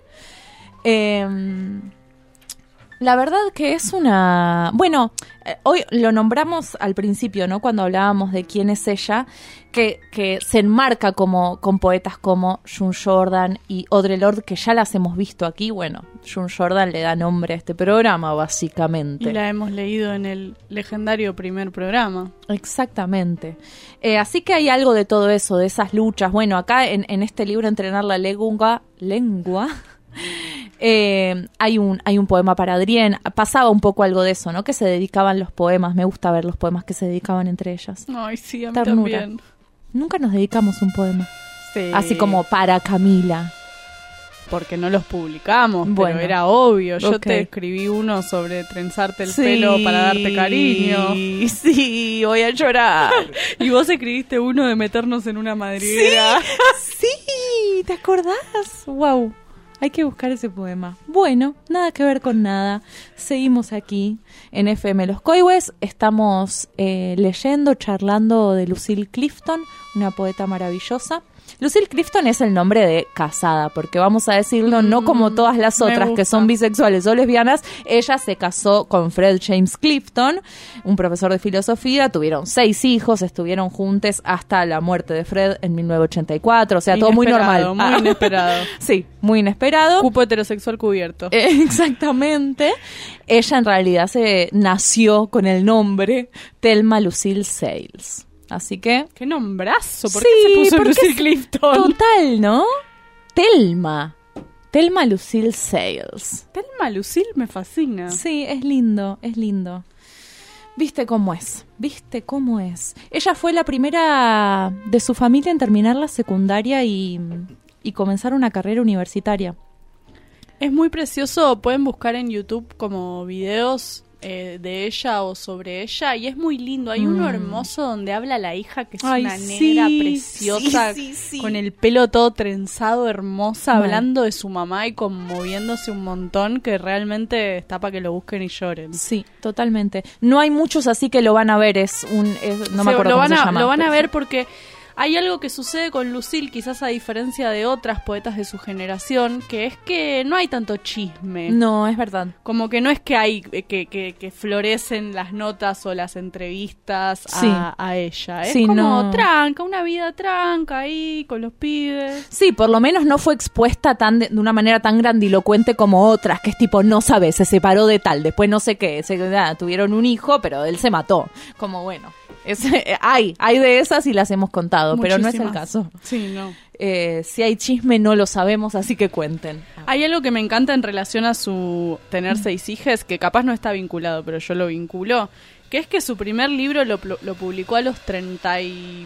La verdad que es una... Bueno, hoy lo nombramos al principio, ¿no? Cuando hablábamos de quién es ella, que se enmarca con poetas como June Jordan y Audre Lorde, que ya las hemos visto aquí. Bueno, June Jordan le da nombre a este programa, básicamente. Y la hemos leído en el legendario primer programa. Exactamente. Así que hay algo de todo eso, de esas luchas. Bueno, acá en este libro, Entrenar la lengua hay un poema para Adrienne. Pasaba un poco algo de eso, ¿no? Que se dedicaban los poemas. Me gusta ver los poemas que se dedicaban entre ellas. Ay, sí, a mí Ternura. también. Nunca nos dedicamos un poema. Sí. Así como para Camila. Porque no los publicamos, bueno, pero era obvio. Yo okay. te escribí uno sobre trenzarte el pelo para darte cariño. Sí, voy a llorar. Y vos escribiste uno de meternos en una madriguera. Sí, ¿te acordás? Wow, hay que buscar ese poema. Bueno, nada que ver con nada. Seguimos aquí en FM Los Coihues. Estamos leyendo, charlando de Lucille Clifton, una poeta maravillosa. Lucille Clifton es el nombre de casada, porque vamos a decirlo, no como todas las otras que son bisexuales o lesbianas. Ella se casó con Fred James Clifton, un profesor de filosofía. Tuvieron 6 hijos, estuvieron juntos hasta la muerte de Fred en 1984. O sea, todo muy normal. Muy inesperado. Sí, muy inesperado. Cupo heterosexual cubierto. Exactamente. Ella en realidad nació con el nombre Thelma Lucille Sayles. Así que... ¡Qué nombrazo! ¿Por qué se puso Lucille Clifton? Total, ¿no? Thelma Lucille Sayles. Thelma Lucille me fascina. Sí, es lindo, es lindo. ¿Viste cómo es? Ella fue la primera de su familia en terminar la secundaria y comenzar una carrera universitaria. Es muy precioso, pueden buscar en YouTube como videos de ella o sobre ella, y es muy lindo. Hay uno hermoso donde habla la hija, que es una negra preciosa, con el pelo todo trenzado, hermosa, hablando de su mamá y conmoviéndose un montón, que realmente está para que lo busquen y lloren. Sí, totalmente. No hay muchos así que lo van a ver, no me acuerdo cómo se llama. Lo van a ver porque hay algo que sucede con Lucille, quizás a diferencia de otras poetas de su generación, que es que no hay tanto chisme. No, es verdad. Como que no es que hay que florecen las notas o las entrevistas a ella. Es como tranca, una vida tranca ahí con los pibes. Sí, por lo menos no fue expuesta de una manera tan grandilocuente como otras, que es tipo, no sabes, se separó de tal, después no sé qué, tuvieron un hijo, pero él se mató. Como bueno... hay de esas y las hemos contado. Muchísimas. Pero no es el caso. Sí, no. Si hay chisme no lo sabemos, así que cuenten. Hay algo que me encanta en relación a su tener 6 hijas, que capaz no está vinculado, pero yo lo vinculo, que es que su primer libro lo publicó a los 33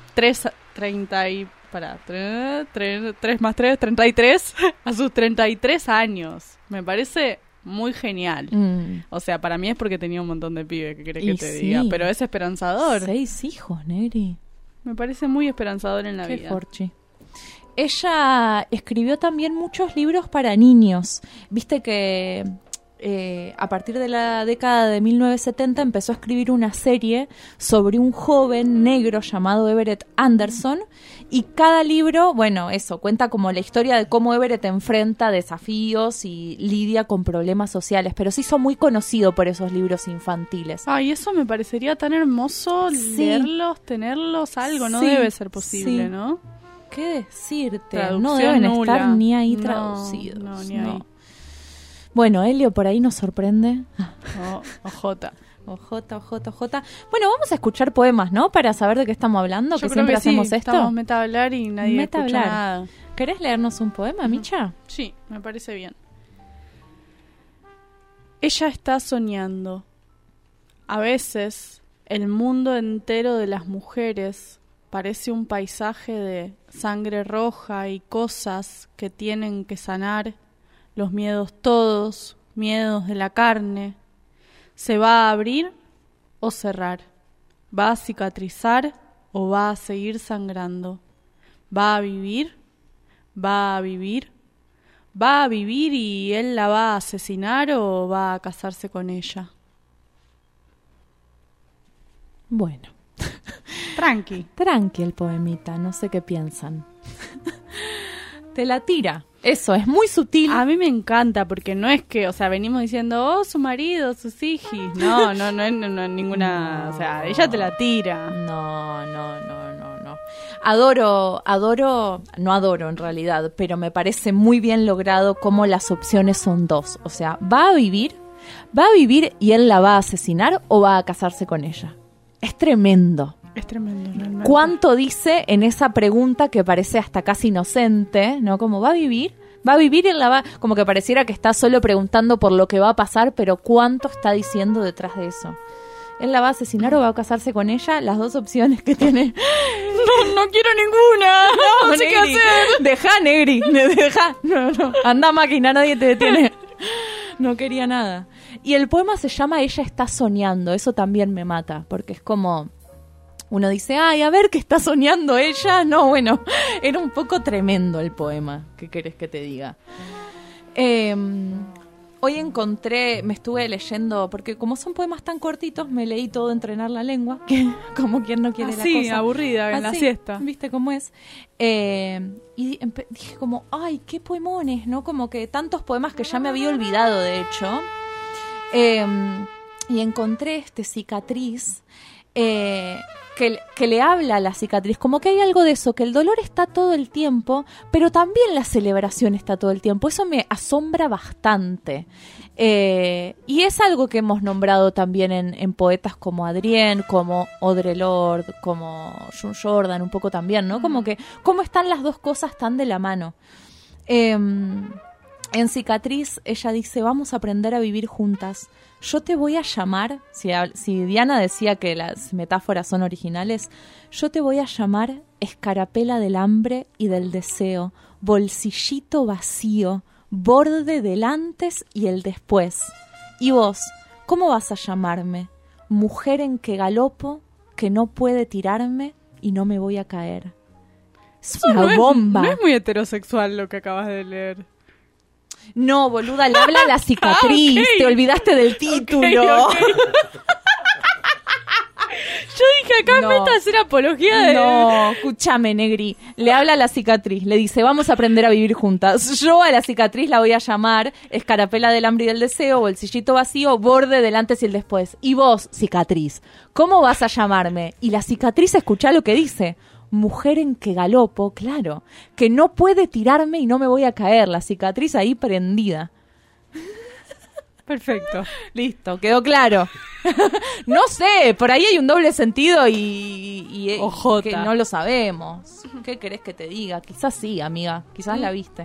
a sus 33 años. Me parece muy genial. O sea, para mí es porque tenía un montón de pibes, que querés que te diga, pero es esperanzador. 6 hijos, Neri. Me parece muy esperanzador en la vida. Qué forchi. Ella escribió también muchos libros para niños. Viste que a partir de la década de 1970 empezó a escribir una serie sobre un joven negro llamado Everett Anderson, y cada libro, bueno, eso, cuenta como la historia de cómo Everett enfrenta desafíos y lidia con problemas sociales, pero se hizo muy conocido por esos libros infantiles. Ay, eso me parecería tan hermoso, leerlos, tenerlos, algo, no debe ser posible, ¿no? ¿Qué decirte? Traducción no deben nula. Estar ni ahí traducidos. No, ni ahí. Bueno, Elio por ahí nos sorprende. Ojota. Bueno, vamos a escuchar poemas, ¿no? Para saber de qué estamos hablando, que siempre hacemos esto. Estamos meta a hablar y nadie escucha nada. ¿Querés leernos un poema, Micha? Sí, me parece bien. Ella está soñando. A veces, el mundo entero de las mujeres parece un paisaje de sangre roja y cosas que tienen que sanar. Los miedos todos, miedos de la carne. ¿Se va a abrir o cerrar? ¿Va a cicatrizar o va a seguir sangrando? ¿Va a vivir? ¿Va a vivir? ¿Va a vivir y él la va a asesinar o va a casarse con ella? Bueno. Tranqui el poemita, no sé qué piensan. Te la tira. Eso, es muy sutil. A mí me encanta, porque no es que, o sea, venimos diciendo, su marido, sus hijos. No es ninguna, o sea, ella te la tira. No. Adoro, no adoro en realidad, pero me parece muy bien logrado cómo las opciones son 2. O sea, ¿va a vivir y él la va a asesinar o va a casarse con ella? Es tremendo. Realmente. ¿Cuánto dice en esa pregunta que parece hasta casi inocente, ¿no? Como ¿va a vivir y él la va...? Como que pareciera que está solo preguntando por lo que va a pasar, pero ¿cuánto está diciendo detrás de eso? ¿Él la va a asesinar o va a casarse con ella? Las 2 opciones que tiene No quiero ninguna. No sé qué hacer. Dejá, Negri. Dejá. No. Anda, máquina, nadie te detiene. No quería nada. Y el poema se llama Ella está soñando. Eso también me mata, porque es como... Uno dice, ay, a ver qué está soñando ella. No, bueno, era un poco tremendo el poema. ¿Qué querés que te diga? Hoy me estuve leyendo, porque como son poemas tan cortitos, me leí todo Entrenar la lengua, que como quien no quiere la cosa. Sí, aburrida, en la siesta. ¿Viste cómo es? Y dije como, ay, qué poemones, ¿no? Como que tantos poemas que ya me había olvidado, de hecho. Y encontré Cicatriz, que le habla a la cicatriz, como que hay algo de eso, que el dolor está todo el tiempo, pero también la celebración está todo el tiempo. Eso me asombra bastante. Y es algo que hemos nombrado también en poetas como Adrienne, como Audre Lorde, como June Jordan, un poco también, ¿no? Como que, cómo están las dos cosas tan de la mano. En Cicatriz, ella dice, vamos a aprender a vivir juntas. Yo te voy a llamar, si Diana decía que las metáforas son originales, yo te voy a llamar escarapela del hambre y del deseo, bolsillito vacío, borde del antes y el después. Y vos, ¿cómo vas a llamarme? Mujer en que galopo, que no puede tirarme y no me voy a caer. Es una bomba. No es muy heterosexual lo que acabas de leer. No, boluda, le habla a la cicatriz. Okay. Te olvidaste del título. Okay. Yo dije, acá me está a hacer apología de... No, escúchame, Negri. Le habla a la cicatriz. Le dice, vamos a aprender a vivir juntas. Yo a la cicatriz la voy a llamar escarapela del hambre y del deseo, bolsillito vacío, borde del antes y el después. Y vos, cicatriz, ¿cómo vas a llamarme? Y la cicatriz escucha lo que dice. Mujer en que galopo, claro, que no puede tirarme y no me voy a caer. La cicatriz ahí prendida. Perfecto. Listo, quedó claro. No sé, por ahí hay un doble sentido y que no lo sabemos. ¿Qué querés que te diga? Quizás sí, amiga, quizás la viste.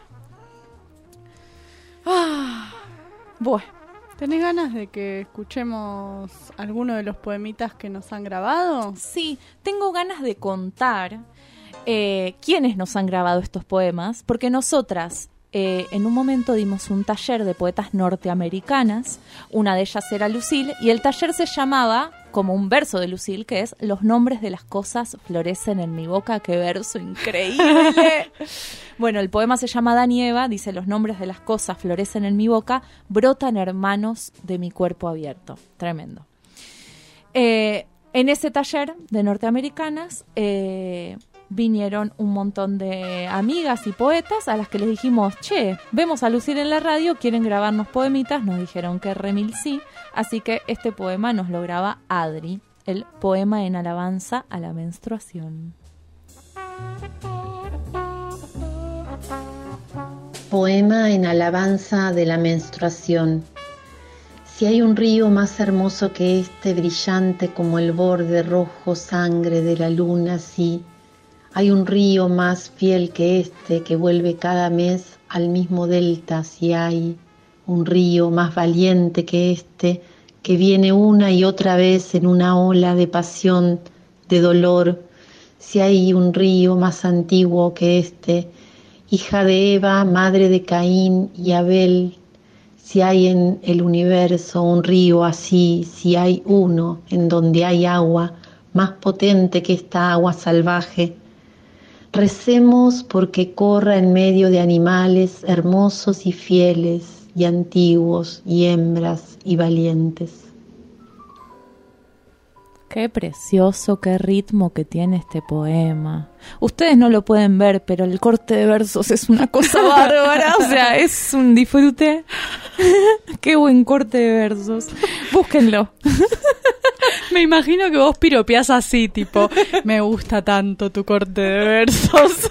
Bueno. ¿Tenés ganas de que escuchemos alguno de los poemitas que nos han grabado? Sí, tengo ganas de contar quiénes nos han grabado estos poemas, porque nosotras en un momento dimos un taller de poetas norteamericanas, una de ellas era Lucille, y el taller se llamaba, como un verso de Lucille, que es Los nombres de las cosas florecen en mi boca. ¡Qué verso increíble! Bueno, el poema se llama Adán y Eva, dice, los nombres de las cosas florecen en mi boca, brotan hermanos de mi cuerpo abierto. Tremendo. En ese taller de norteamericanas vinieron un montón de amigas y poetas a las que les dijimos, che, vemos a Lucille en la radio, quieren grabarnos poemitas, nos dijeron que remil sí, así que este poema nos lo graba Adri, el poema en alabanza a la menstruación. Poema en alabanza de la menstruación. Si hay un río más hermoso que este, brillante como el borde rojo sangre de la luna, sí, hay un río más fiel que este que vuelve cada mes al mismo delta, si hay un río más valiente que este que viene una y otra vez en una ola de pasión, de dolor, si hay un río más antiguo que este, hija de Eva, madre de Caín y Abel, si hay en el universo un río así, si hay uno en donde hay agua más potente que esta agua salvaje, recemos porque corra en medio de animales hermosos y fieles y antiguos y hembras y valientes. Qué precioso, qué ritmo que tiene este poema. Ustedes no lo pueden ver, pero el corte de versos es una cosa bárbara, o sea, es un disfrute. Qué buen corte de versos. Búsquenlo. Me imagino que vos piropeás así, tipo, me gusta tanto tu corte de versos.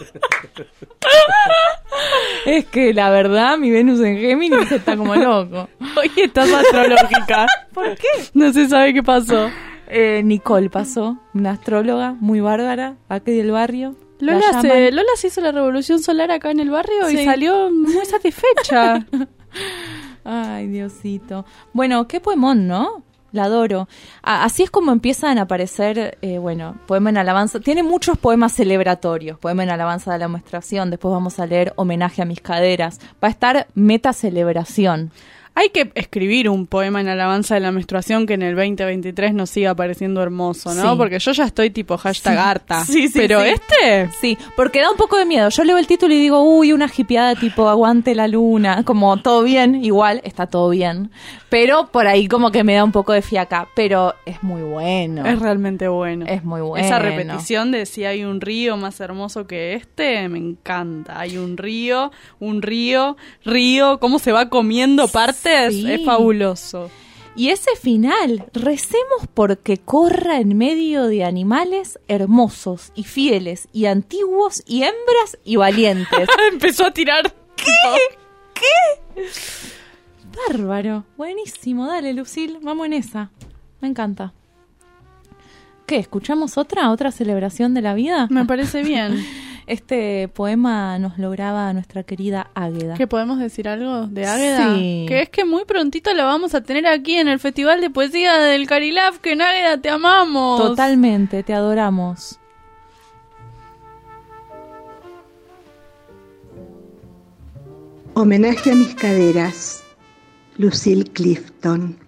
Es que la verdad, mi Venus en Géminis está como loco. Hoy estás astrológica. ¿Por qué? No se sabe qué pasó. Nicole pasó, una astróloga muy bárbara, aquí del barrio. Lola se hizo la revolución solar acá en el barrio, sí, y salió muy satisfecha. Ay, Diosito. Bueno, qué poemón, ¿no? La adoro. Así es como empiezan a aparecer, poema en alabanza. Tiene muchos poemas celebratorios. Poema en alabanza de la menstruación. Después vamos a leer Homenaje a mis caderas. Va a estar Meta celebración. Hay que escribir un poema en alabanza de la menstruación que en el 2023 nos siga pareciendo hermoso, ¿no? Sí. Porque yo ya estoy tipo hashtag harta. Sí, pero sí. Sí, porque da un poco de miedo. Yo leo el título y digo, una hippieada tipo aguante la luna. Como todo bien, igual está todo bien. Pero por ahí como que me da un poco de fiaca. Pero es muy bueno. Es realmente bueno. Es muy bueno. Esa repetición de si hay un río más hermoso que este, me encanta. Hay un río, cómo se va comiendo partes, sí. Es fabuloso. Y ese final, recemos porque corra en medio de animales hermosos y fieles y antiguos y hembras y valientes. Empezó a tirar. ¿Qué? Bárbaro, buenísimo, dale Lucil, vamos en esa, me encanta. ¿Qué? ¿Escuchamos otra celebración de la vida? Me parece bien. Este poema nos lo graba nuestra querida Águeda. ¿Qué podemos decir algo de Águeda? Sí. Que es que muy prontito la vamos a tener aquí en el Festival de Poesía del Carilaf, que en Águeda te amamos. Totalmente, te adoramos. Homenaje a mis caderas, Lucille Clifton.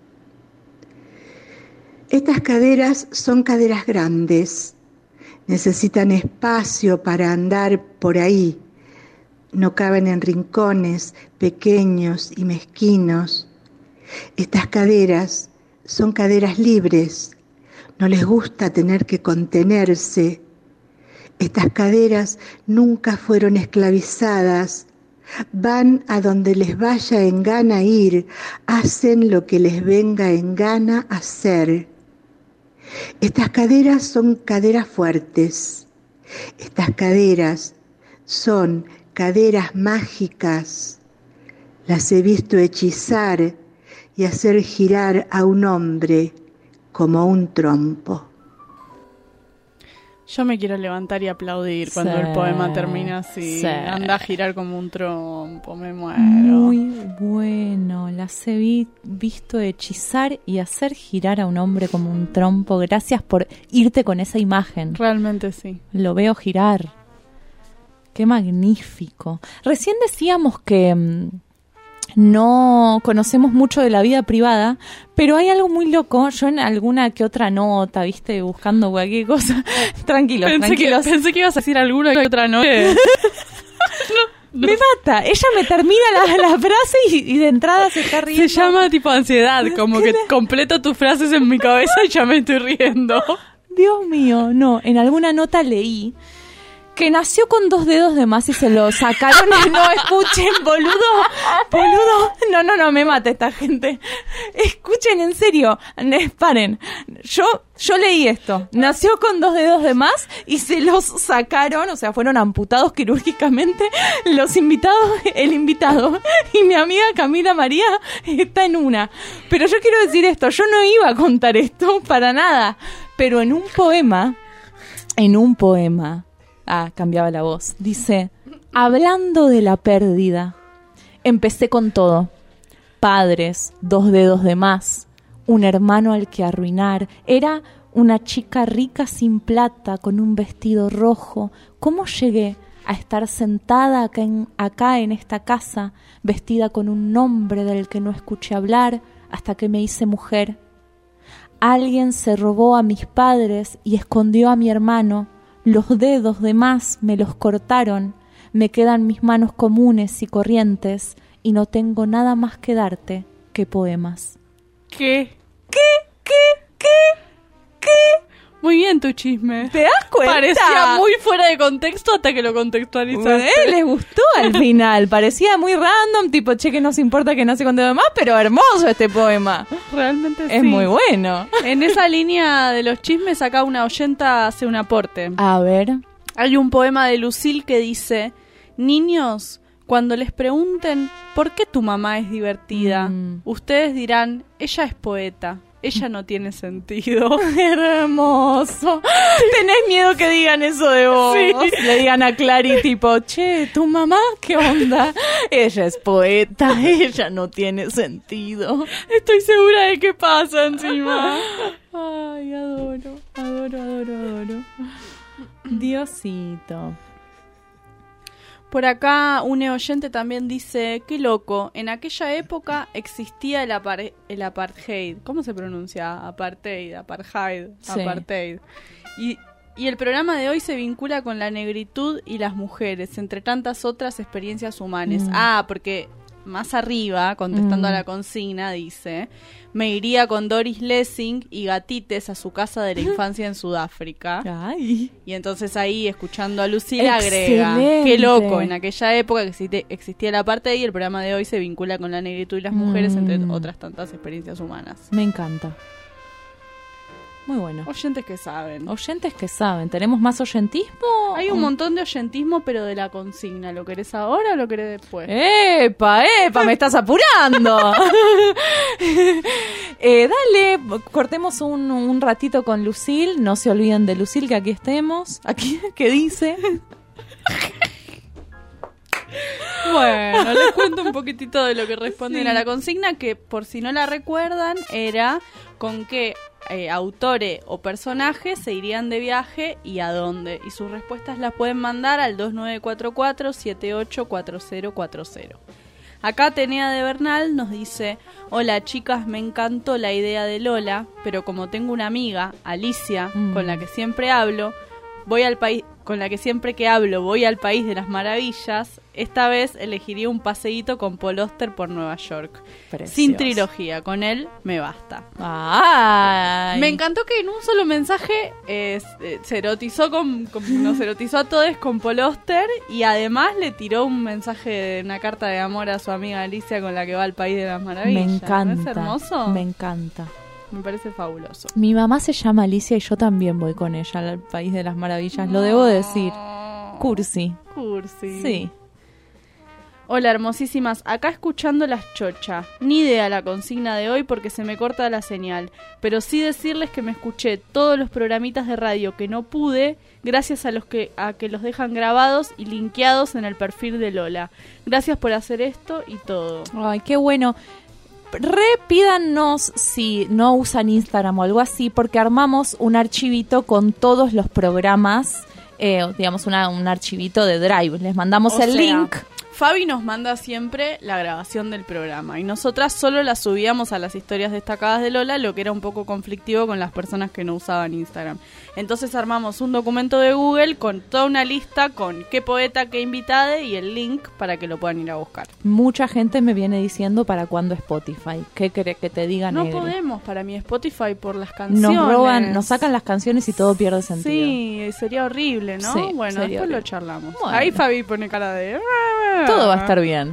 Estas caderas son caderas grandes, necesitan espacio para andar por ahí, no caben en rincones pequeños y mezquinos. Estas caderas son caderas libres, no les gusta tener que contenerse. Estas caderas nunca fueron esclavizadas, van a donde les vaya en gana ir, hacen lo que les venga en gana hacer. Estas caderas son caderas fuertes. Estas caderas son caderas mágicas. Las he visto hechizar y hacer girar a un hombre como un trompo. Yo me quiero levantar y aplaudir cuando el poema termina así. Anda a girar como un trompo, me muero. Muy bueno, las he visto hechizar y hacer girar a un hombre como un trompo. Gracias por irte con esa imagen. Realmente sí. Lo veo girar. Qué magnífico. Recién decíamos que no conocemos mucho de la vida privada, pero hay algo muy loco. Yo en alguna que otra nota, viste, buscando cualquier cosa. Tranquilos. Pensé que ibas a decir alguna que otra nota. No. Me mata. Ella me termina la frase y de entrada se está riendo. Se llama tipo ansiedad, como que completo tus frases en mi cabeza y ya me estoy riendo. Dios mío, no. En alguna nota leí que nació con 2 dedos de más y se lo sacaron. No, escuchen, boludo. No, me mata esta gente. Escuchen, en serio. Paren. Yo leí esto. Nació con 2 dedos de más y se los sacaron, o sea, fueron amputados quirúrgicamente el invitado. Y mi amiga Camila María está en una. Pero yo quiero decir esto, yo no iba a contar esto para nada. Pero en un poema, cambiaba la voz. Dice, hablando de la pérdida, empecé con todo. Padres, 2 dedos de más, un hermano al que arruinar. Era una chica rica sin plata, con un vestido rojo. ¿Cómo llegué a estar sentada acá en esta casa, vestida con un nombre del que no escuché hablar hasta que me hice mujer? Alguien se robó a mis padres y escondió a mi hermano. Los dedos de más me los cortaron, me quedan mis manos comunes y corrientes, y no tengo nada más que darte que poemas. ¿Qué? Muy bien tu chisme. ¿Te das cuenta? Parecía muy fuera de contexto hasta que lo contextualizaste. Les gustó al final. Parecía muy random, tipo, que nos importa que no se conté más, pero hermoso este poema. Realmente sí. Es muy bueno. En esa línea de los chismes, acá una oyenta hace un aporte. A ver. Hay un poema de Lucille que dice: niños, cuando les pregunten ¿por qué tu mamá es divertida? Ustedes dirán, ella es poeta. ella no tiene sentido. Hermoso. ¿Tenés miedo que digan eso de vos? Sí. Le digan a Clary tipo, che, ¿tu mamá qué onda? Ella es poeta, ella no tiene sentido. Estoy segura de que pasa encima. Ay, adoro. Diosito. Por acá un oyente también dice, qué loco, en aquella época existía el apartheid. ¿Cómo se pronuncia? Apartheid. Sí. Apartheid. Y el programa de hoy se vincula con la negritud y las mujeres, entre tantas otras experiencias humanas. Porque más arriba, contestando a la consigna, dice, me iría con Doris Lessing y gatites a su casa de la infancia en Sudáfrica. Ay. Y entonces ahí, escuchando a Lucila, agrega, qué loco, en aquella época que existía la parte y el programa de hoy se vincula con la negritud y las mujeres, entre otras tantas experiencias humanas. Me encanta. Muy bueno. Oyentes que saben. ¿Tenemos más oyentismo? Hay un montón de oyentismo, pero de la consigna. ¿Lo querés ahora o lo querés después? ¡Epa! ¡Me estás apurando! Dale, cortemos un ratito con Lucille. No se olviden de Lucille, que aquí estemos. Aquí, ¿qué dice? Bueno, les cuento un poquitito de lo que responden a la consigna, que por si no la recuerdan, era con qué autores o personajes se irían de viaje y a dónde. Y sus respuestas las pueden mandar al 2944-784040. Acá Atenea de Bernal nos dice, hola chicas, me encantó la idea de Lola, pero como tengo una amiga, Alicia, con la que siempre hablo, voy al país de las maravillas. Esta vez elegiría un paseíto con Paul Auster por Nueva York. Precioso. Sin trilogía, con él me basta. Ay. Me encantó que en un solo mensaje se erotizó nos erotizó a todos con Paul Auster y además le tiró un mensaje, una carta de amor a su amiga Alicia con la que va al país de las maravillas. Me encanta. ¿No es hermoso? Me encanta. Me parece fabuloso. Mi mamá se llama Alicia y yo también voy con ella al País de las Maravillas. Lo debo decir. Cursi. Sí. Hola, hermosísimas. Acá escuchando las chochas. Ni idea la consigna de hoy porque se me corta la señal. Pero sí decirles que me escuché todos los programitas de radio que no pude, gracias a que los dejan grabados y linkeados en el perfil de Lola. Gracias por hacer esto y todo. Ay, qué bueno. Repídanos si no usan Instagram o algo así, porque armamos un archivito con todos los programas, digamos un archivito de Drive. Les mandamos el link. Fabi nos manda siempre la grabación del programa y nosotras solo la subíamos a las historias destacadas de Lola, lo que era un poco conflictivo con las personas que no usaban Instagram. Entonces armamos un documento de Google con toda una lista con qué poeta, qué invitada y el link para que lo puedan ir a buscar. Mucha gente me viene diciendo para cuándo Spotify. ¿Qué querés que te diga, No negro? podemos para mí Spotify por las canciones. Nos roban, nos sacan las canciones y todo pierde sentido. Sí, sería horrible, ¿no? Sí, bueno, después horrible. lo charlamos. Bueno. Ahí Fabi pone cara de... Todo va a estar bien.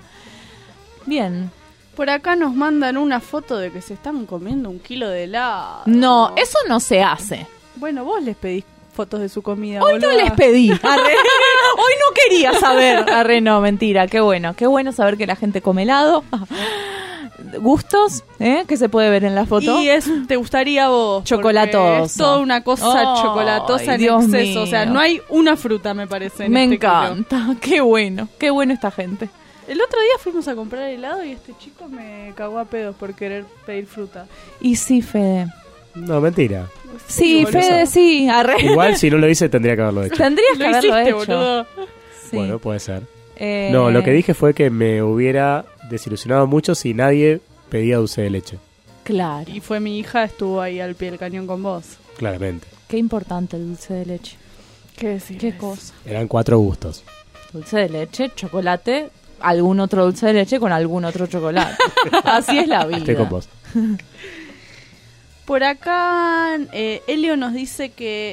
Bien. Por acá nos mandan una foto de que se están comiendo 1 kilo de helado. No, eso no se hace. Bueno, vos les pedís fotos de su comida, Hoy boluda. no les pedí. Hoy no quería saber. No, mentira. Qué bueno saber que la gente come helado. ¿Gustos? ¿Qué se puede ver en la foto? Y te gustaría a vos. Chocolatoso. Es toda una cosa chocolatosa en Dios exceso. mío. O sea, no hay una fruta, me parece. Me este encanta. Kilo. Qué bueno esta gente. El otro día fuimos a comprar helado y este chico me cagó a pedos por querer pedir fruta. Y sí, Fede. No, mentira. Sí, Fede, sí. Igual, si no lo hice, tendría que haberlo hecho. Tendrías que haberlo hecho. Boludo. Sí. Bueno, puede ser. No, lo que dije fue que me hubiera desilusionado mucho si nadie pedía dulce de leche. Claro. Y fue mi hija, estuvo ahí al pie del cañón con vos. Claramente. Qué importante el dulce de leche. ¿Qué decir? Qué cosa. Eran 4 gustos. Dulce de leche, chocolate, algún otro dulce de leche con algún otro chocolate. Así es la vida. Estoy con vos. Por acá, Elio nos dice que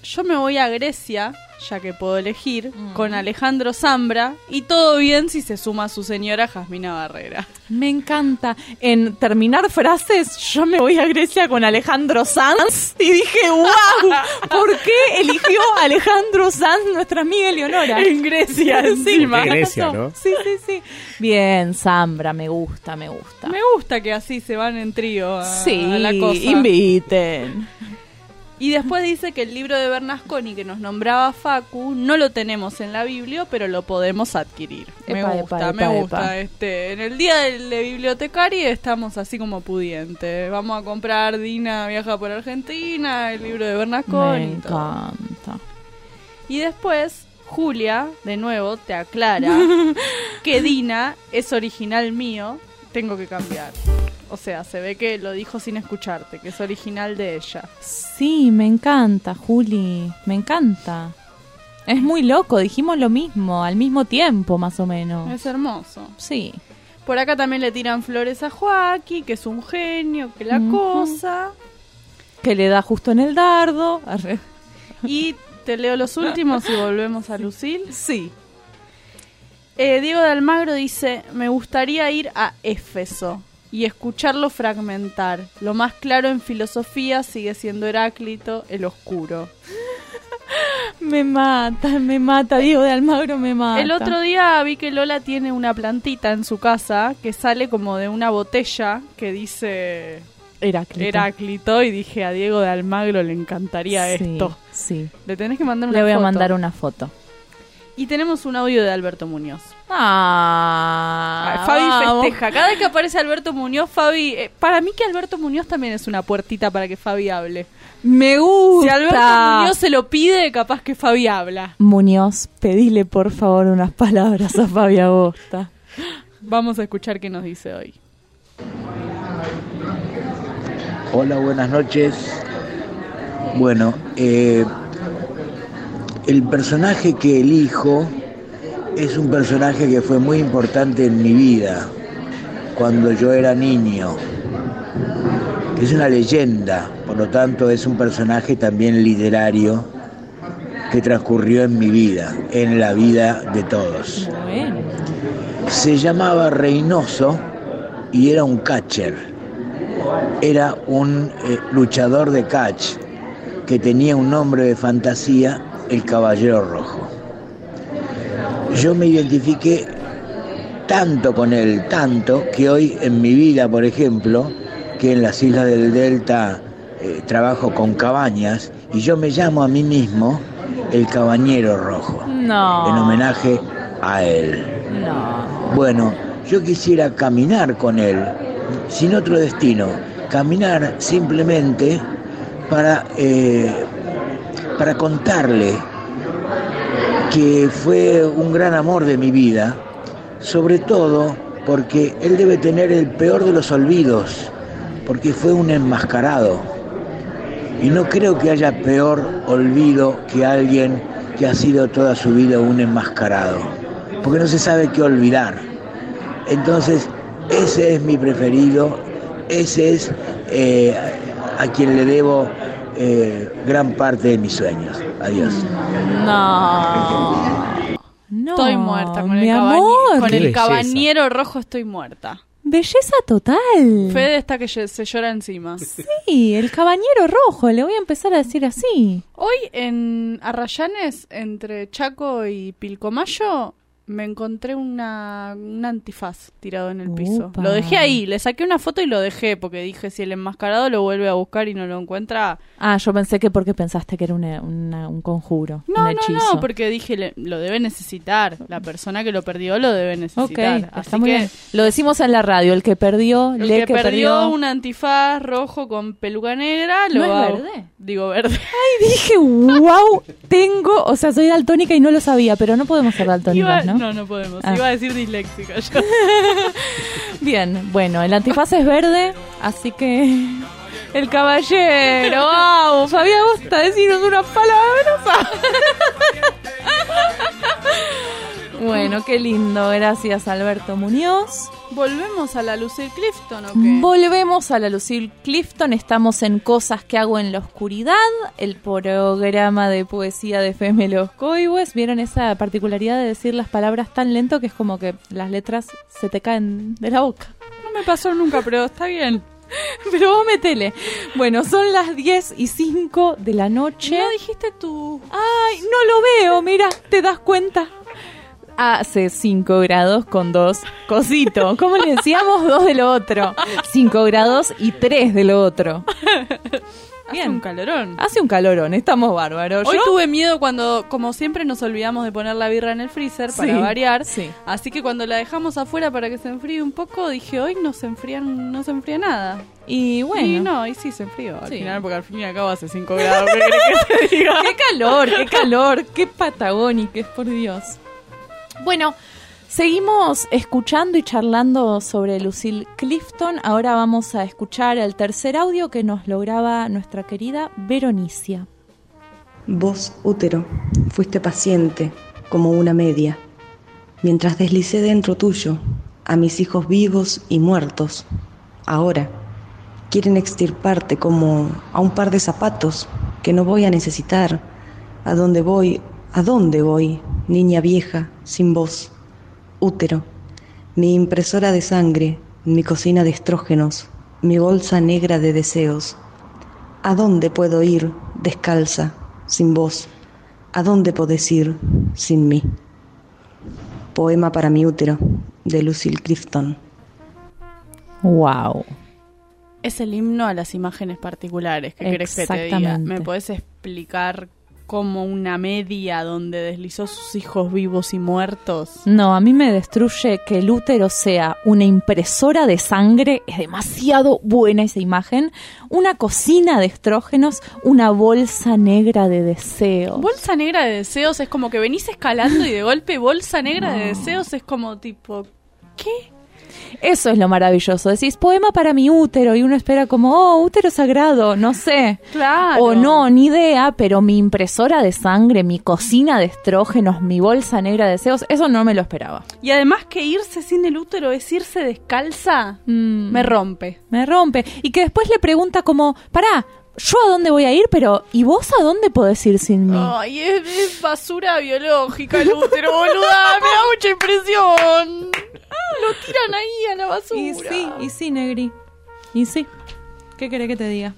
yo me voy a Grecia, ya que puedo elegir, con Alejandro Zambra, y todo bien si se suma a su señora Jasmina Barrera. Me encanta. En terminar frases, yo me voy a Grecia con Alejandro Sanz, y dije, ¡wow! ¿Por qué eligió Alejandro Sanz nuestra amiga Eleonora? En Grecia, encima. En Grecia, ¿no? Sí. Bien, Zambra, me gusta. Me gusta que así se van en trío a la cosa. Inviten. Y después dice que el libro de Bernasconi que nos nombraba Facu no lo tenemos en la Biblia, pero lo podemos adquirir. Me gusta. En el día de bibliotecaria estamos así como pudientes. Vamos a comprar Dina viaja por Argentina, el libro de Bernasconi. Me encanta. Y después Julia, de nuevo, te aclara que Dina es original mío. Tengo que cambiar. O sea, se ve que lo dijo sin escucharte, que es original de ella. Sí, me encanta, Juli. Me encanta. Es muy loco, dijimos lo mismo, al mismo tiempo, más o menos. Es hermoso. Sí. Por acá también le tiran flores a Joaquín, que es un genio, que la cosa. Que le da justo en el dardo. Y te leo los últimos y volvemos a Lucil. Sí. Diego de Almagro dice, me gustaría ir a Éfeso y escucharlo fragmentar. Lo más claro en filosofía sigue siendo Heráclito, el oscuro. Me mata, Diego de Almagro me mata. El otro día vi que Lola tiene una plantita en su casa que sale como de una botella que dice Heráclito, y dije, a Diego de Almagro le encantaría esto. Sí. Le tenés que mandar una foto. Le voy a mandar una foto. Y tenemos un audio de Alberto Muñoz. Fabi festeja. Cada vez que aparece Alberto Muñoz, Fabi... para mí que Alberto Muñoz también es una puertita para que Fabi hable. Me gusta. Si Alberto Muñoz se lo pide, capaz que Fabi habla. Muñoz, pedile por favor unas palabras a Fabi Agosta. Vamos a escuchar qué nos dice hoy. Hola, buenas noches. Bueno, el personaje que elijo es un personaje que fue muy importante en mi vida, cuando yo era niño, que es una leyenda, por lo tanto es un personaje también literario que transcurrió en mi vida, en la vida de todos. Se llamaba Reynoso y era un catcher, era un luchador de catch que tenía un nombre de fantasía, el Caballero Rojo. Yo me identifiqué tanto con él, tanto que hoy en mi vida, por ejemplo, que en las islas del Delta trabajo con cabañas y yo me llamo a mí mismo el Cabañero Rojo, en homenaje a él. Bueno, yo quisiera caminar con él, sin otro destino, caminar simplemente para contarle que fue un gran amor de mi vida, sobre todo porque él debe tener el peor de los olvidos, porque fue un enmascarado. Y no creo que haya peor olvido que alguien que ha sido toda su vida un enmascarado, porque no se sabe qué olvidar. Entonces, ese es mi preferido, ese es a quien le debo gran parte de mis sueños. Adiós. No, estoy muerta con el Cabañero Rojo, estoy muerta. Belleza total. Fede está que se llora encima. Sí, el Cabañero Rojo, le voy a empezar a decir así. Hoy en Arrayanes, entre Chaco y Pilcomayo, me encontré un antifaz tirado en el piso. Lo dejé ahí, le saqué una foto y lo dejé, porque dije, si el enmascarado lo vuelve a buscar y no lo encuentra... Yo pensé que porque pensaste que era un conjuro, un hechizo. No, porque dije, lo debe necesitar. La persona que lo perdió lo debe necesitar. Así que bien. Lo decimos en la radio, el que perdió... El que perdió un antifaz rojo con peluca negra... ¿No es verde? Digo verde. Ay, dije, wow, soy daltónica y no lo sabía, pero no podemos ser daltónicas, ¿no? No podemos. Iba a decir disléxica yo. Bien, bueno, el antifaz es verde, así que... El caballero, wow, Fabián Agosta, decinos unas palabras. Bueno, qué lindo, gracias Alberto Muñoz. ¿Volvemos a la Lucille Clifton o qué? Volvemos a la Lucille Clifton. Estamos en Cosas que hago en la oscuridad, el programa de poesía de FM Los Coihues. ¿Vieron esa particularidad de decir las palabras tan lento que es como que las letras se te caen de la boca? No me pasó nunca, pero está bien. Pero vos metele. Bueno, son las 10:05 de la noche. ¿No dijiste tú? Ay, no lo veo, mira, ¿te das cuenta? Hace 5 grados con 2 cositos. ¿Cómo le decíamos? 2 de lo otro. 5 grados y 3 de lo otro. Bien. Hace un calorón. Hace un calorón, estamos bárbaros. Hoy tuve miedo cuando, como siempre, nos olvidamos de poner la birra en el freezer para variar. Sí. Así que cuando la dejamos afuera para que se enfríe un poco, dije, hoy no se enfría nada. Y bueno. Y sí se enfrió al final, porque al fin y al cabo hace 5 grados. ¿Qué querés que te diga? Qué calor, qué patagónico, es por Dios. Bueno, seguimos escuchando y charlando sobre Lucille Clifton. Ahora vamos a escuchar el tercer audio que nos lograba nuestra querida Veronicia. Vos, útero, fuiste paciente, como una media, mientras deslicé dentro tuyo a mis hijos vivos y muertos. Ahora quieren extirparte como a un par de zapatos que no voy a necesitar. ¿A dónde voy, niña vieja, sin voz? Útero, mi impresora de sangre, mi cocina de estrógenos, mi bolsa negra de deseos. ¿A dónde puedo ir descalza, sin vos? ¿A dónde podés ir sin mí? Poema para mi útero, de Lucille Clifton. Wow. Es el himno a las imágenes particulares. ¿Qué querés que te diga? ¿Me podés explicar como una media donde deslizó sus hijos vivos y muertos? No, a mí me destruye que el útero sea una impresora de sangre, es demasiado buena esa imagen, una cocina de estrógenos, una bolsa negra de deseos. Bolsa negra de deseos es como que venís escalando y de golpe bolsa negra de deseos es como tipo, ¿qué? Eso es lo maravilloso. Decís, poema para mi útero, y uno espera como, útero sagrado, no sé. Claro. O no, ni idea, pero mi impresora de sangre, mi cocina de estrógenos, mi bolsa negra de deseos, eso no me lo esperaba. Y además que irse sin el útero es irse descalza, me rompe. Me rompe. Y que después le pregunta como, pará, ¿yo a dónde voy a ir? Pero, ¿y vos a dónde podés ir sin mí? Ay, es basura biológica el útero, boluda. Me da mucha impresión. Lo tiran ahí a la basura. Y sí, Negri. Y sí. ¿Qué querés que te diga?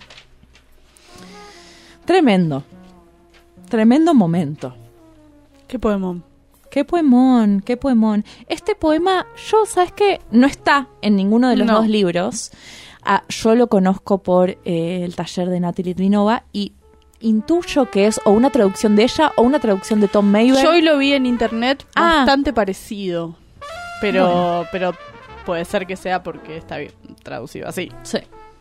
Tremendo momento. ¿Qué poemón? Qué poemón. Este poema, ¿sabes qué? No está en ninguno de los dos libros. Yo lo conozco por el taller de Nati Litvinova y intuyo que es o una traducción de ella o una traducción de Tom Mayer. Yo hoy lo vi en internet bastante parecido, pero puede ser que sea porque está bien traducido así. Sí.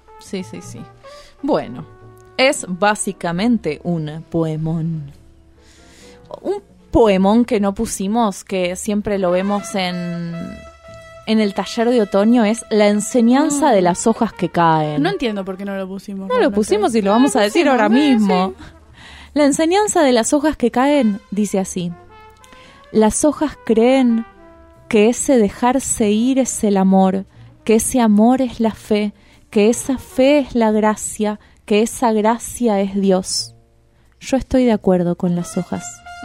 Bueno, es básicamente un poemón. Un poemón que no pusimos, que siempre lo vemos en el taller de otoño, es la enseñanza de las hojas que caen. No entiendo por qué no lo pusimos. No lo pusimos y lo vamos a decir ahora mismo. Sí. La enseñanza de las hojas que caen dice así: las hojas creen que ese dejarse ir es el amor, que ese amor es la fe, que esa fe es la gracia, que esa gracia es Dios. Yo estoy de acuerdo con las hojas.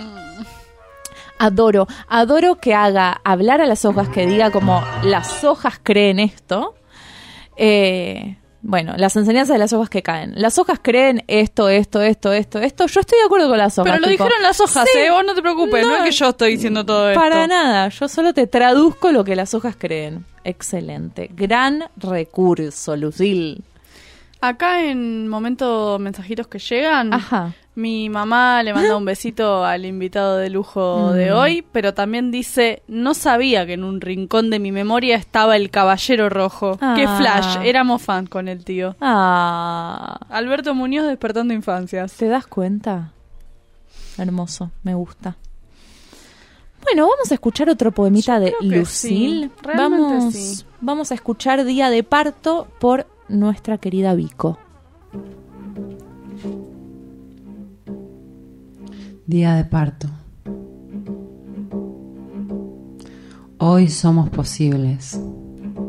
Adoro que haga hablar a las hojas, que diga como las hojas creen esto. Bueno, las enseñanzas de las hojas que caen. Las hojas creen esto. Yo estoy de acuerdo con las hojas. Pero lo dijeron las hojas, sí. Vos no te preocupes, no es que yo estoy diciendo todo esto. Para nada, yo solo te traduzco lo que las hojas creen. Excelente. Gran recurso, Lucille. Acá en momento mensajitos que llegan, mi mamá le manda un besito al invitado de lujo de hoy, pero también dice, no sabía que en un rincón de mi memoria estaba el Caballero Rojo. ¡Qué flash! Éramos fan con el tío. Alberto Muñoz, Despertando Infancias. ¿Te das cuenta? Hermoso, me gusta. Bueno, vamos a escuchar otro poemita de Lucille. Sí. Vamos a escuchar Día de Parto por nuestra querida Vico. Día de parto. Hoy somos posibles.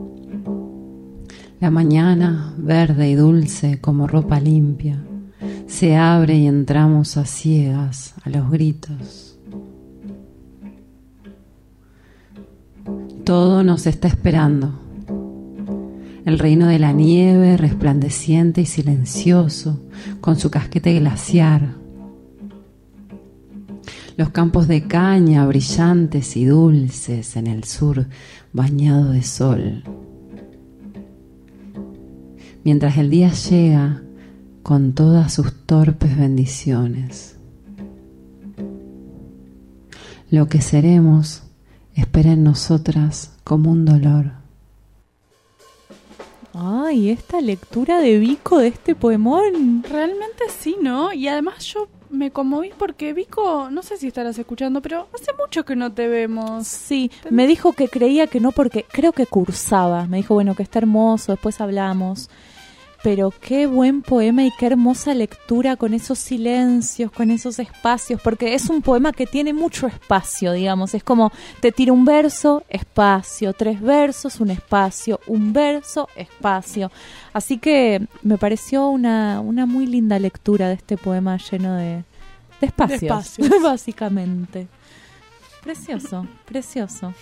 La mañana, verde y dulce como ropa limpia, se abre y entramos a ciegas, a los gritos. Todo nos está esperando. El reino de la nieve, resplandeciente y silencioso, con su casquete glaciar. Los campos de caña, brillantes y dulces en el sur, bañado de sol. Mientras el día llega con todas sus torpes bendiciones. Lo que seremos espera en nosotras como un dolor. Ay, esta lectura de Vico de este poemón. Realmente sí, ¿no? Y además yo me conmoví porque Vico, no sé si estarás escuchando, pero hace mucho que no te vemos. Sí, me dijo que creía que no porque creo que cursaba. Me dijo, bueno, que está hermoso, después hablamos. Pero qué buen poema y qué hermosa lectura con esos silencios, con esos espacios, porque es un poema que tiene mucho espacio, digamos. Es como te tira un verso, espacio, 3 versos, un espacio, un verso, espacio. Así que me pareció una muy linda lectura de este poema lleno de espacios. Básicamente. Precioso, precioso.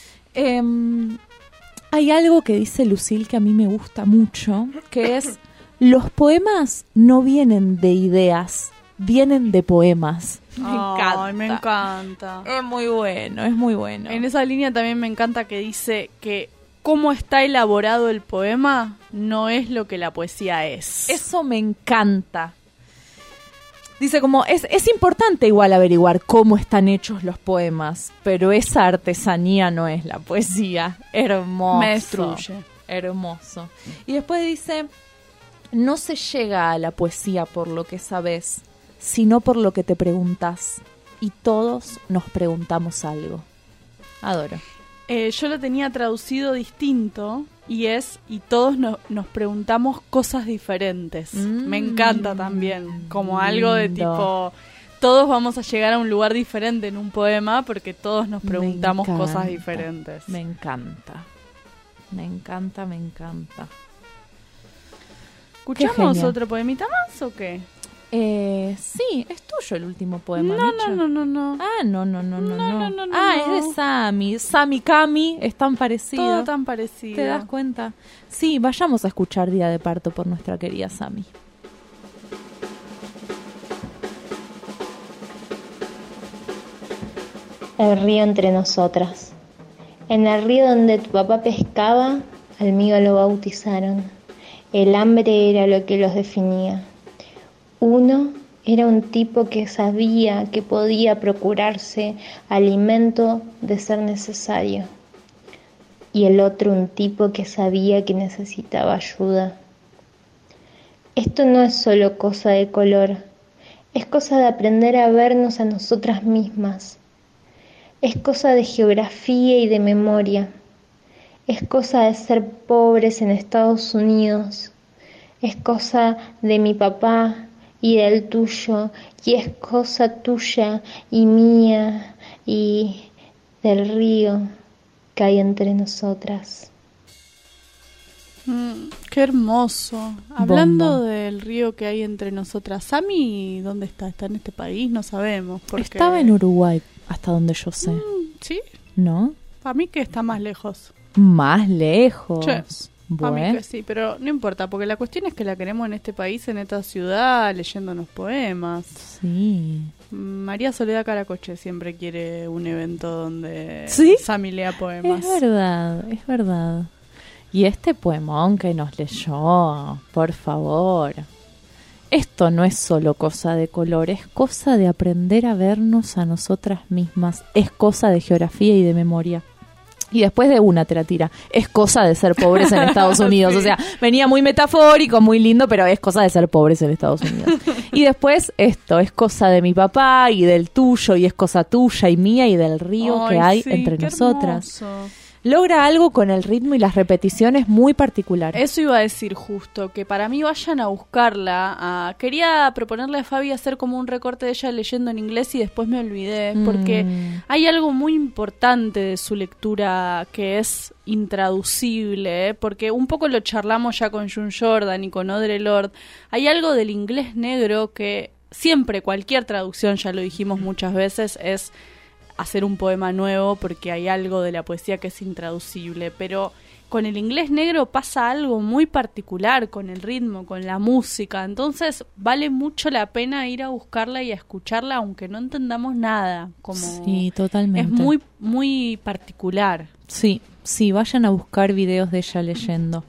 Hay algo que dice Lucille que a mí me gusta mucho, que es, los poemas no vienen de ideas, vienen de poemas. Me encanta. Es muy bueno, es muy bueno. En esa línea también me encanta que dice que cómo está elaborado el poema no es lo que la poesía es. Eso me encanta. Dice como, es importante igual averiguar cómo están hechos los poemas, pero esa artesanía no es la poesía. Hermoso. Me destruye. Hermoso. Y después dice, no se llega a la poesía por lo que sabes, sino por lo que te preguntas. Y todos nos preguntamos algo. Adoro. Yo lo tenía traducido distinto y todos nos preguntamos cosas diferentes. Me encanta también, como algo de tipo, todos vamos a llegar a un lugar diferente en un poema porque todos nos preguntamos cosas diferentes. Me encanta, me encanta, me encanta. ¿Escuchamos otro poemita más o qué? Sí, es tuyo el último poema. No. Ah, no. Ah, es de Sami. Sami Cami, es tan parecido. Todo tan parecido. ¿Te das cuenta? Sí, vayamos a escuchar Día de Parto por nuestra querida Sami. El río entre nosotras. En el río donde tu papá pescaba, al mío lo bautizaron. El hambre era lo que los definía. Uno era un tipo que sabía que podía procurarse alimento de ser necesario. Y el otro un tipo que sabía que necesitaba ayuda. Esto no es solo cosa de color, es cosa de aprender a vernos a nosotras mismas. Es cosa de geografía y de memoria. Es cosa de ser pobres en Estados Unidos. Es cosa de mi papá y del tuyo, y es cosa tuya y mía y del río que hay entre nosotras. Qué hermoso. Hablando del río que hay entre nosotras, Sami, ¿dónde está? ¿Está en este país? No sabemos. Porque... Estaba en Uruguay, hasta donde yo sé. ¿Sí? ¿No? Para mí que está más lejos. Más lejos. Sí. Bueno. A mí que sí, pero no importa, porque la cuestión es que la queremos en este país, en esta ciudad, leyéndonos poemas. Sí. María Soledad Caracoche siempre quiere un evento donde Sami lea poemas. Es verdad. Y este poemón que nos leyó, por favor. Esto no es solo cosa de color, es cosa de aprender a vernos a nosotras mismas. Es cosa de geografía y de memoria. Y después de una te la tira. Es cosa de ser pobres en Estados Unidos. Sí. O sea, venía muy metafórico, muy lindo, pero es cosa de ser pobres en Estados Unidos. Y después esto, es cosa de mi papá y del tuyo, y es cosa tuya y mía y del río que hay entre nosotras. Hermoso. logra algo con el ritmo y las repeticiones muy particular. Eso iba a decir justo, que para mí vayan a buscarla. Quería proponerle a Fabi hacer como un recorte de ella leyendo en inglés y después me olvidé, porque hay algo muy importante de su lectura que es intraducible, porque un poco lo charlamos ya con June Jordan y con Audre Lorde. Hay algo del inglés negro que siempre, cualquier traducción, ya lo dijimos muchas veces, es hacer un poema nuevo porque hay algo de la poesía que es intraducible, pero con el inglés negro pasa algo muy particular, con el ritmo, con la música, entonces vale mucho la pena ir a buscarla y a escucharla aunque no entendamos nada, como sí, totalmente. Es muy, muy particular. Sí, vayan a buscar videos de ella leyendo.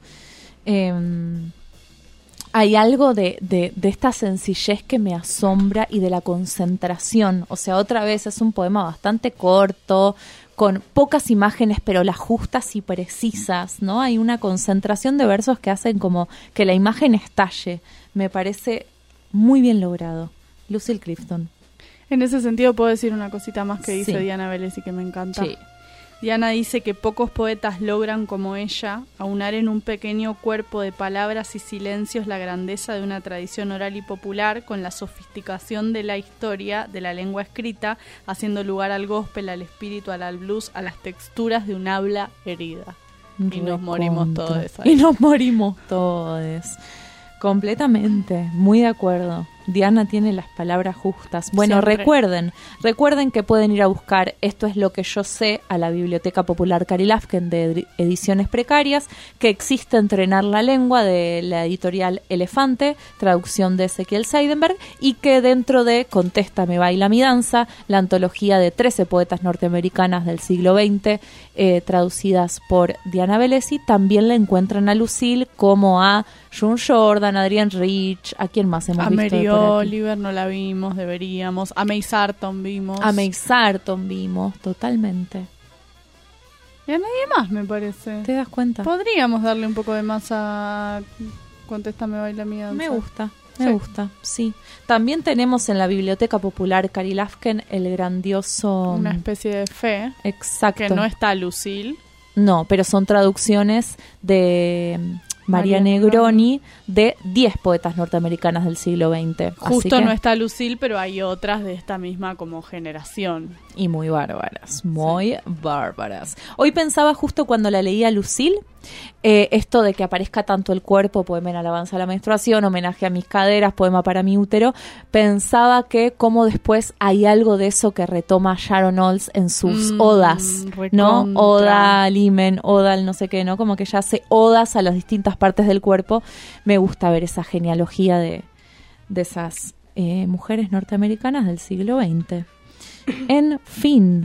Hay algo de esta sencillez que me asombra y de la concentración. O sea, otra vez es un poema bastante corto, con pocas imágenes, pero las justas y precisas, ¿no? Hay una concentración de versos que hacen como que la imagen estalle. Me parece muy bien logrado. Lucille Clifton. En ese sentido puedo decir una cosita más que dice Sí. Diana Vélez y que me encanta. Sí. Diana dice que pocos poetas logran, como ella, aunar en un pequeño cuerpo de palabras y silencios la grandeza de una tradición oral y popular con la sofisticación de la historia de la lengua escrita, haciendo lugar al gospel, al espíritu, al blues, a las texturas de un habla herida. Y nos morimos todos. Y nos morimos todos. Completamente, muy de acuerdo. Diana tiene las palabras justas. Bueno, Siempre. recuerden que pueden ir a buscar Esto es lo que yo sé a la Biblioteca Popular Cari Lafken de Ediciones Precarias, que existe Entrenar la Lengua de la editorial Elefante, traducción de Ezequiel Seidenberg, y que dentro de Contéstame, baila mi danza, la antología de 13 poetas norteamericanas del siglo XX, traducidas por Diana Vélez, también la encuentran a Lucille como a June Jordan, Adrienne Rich, ¿a quién más hemos A visto? Mary por aquí? Oliver no la vimos, deberíamos. A May Sarton vimos. A May Sarton vimos, totalmente. Y a nadie más, me parece. ¿Te das cuenta? Podríamos darle un poco de más a Contéstame, baila mi danza. Me gusta, sí. También tenemos en la Biblioteca Popular Cari Lafken el grandioso... Una especie de fe. Exacto. Que no está Lucille. No, pero son traducciones de María Negroni de 10 poetas norteamericanas del siglo XX. Justo Así que, no está Lucille, pero hay otras de esta misma como generación. y muy bárbaras, muy bárbaras. Hoy pensaba justo cuando la leía Lucille, esto de que aparezca tanto el cuerpo, poema en alabanza a la menstruación, homenaje a mis caderas, poema para mi útero, pensaba que como después hay algo de eso que retoma Sharon Olds en sus odas, ¿no? recontra. Oda al himen, oda al no sé qué, ¿no? Como que ella hace odas a las distintas partes del cuerpo. Me gusta ver esa genealogía de esas mujeres norteamericanas del siglo XX. En fin.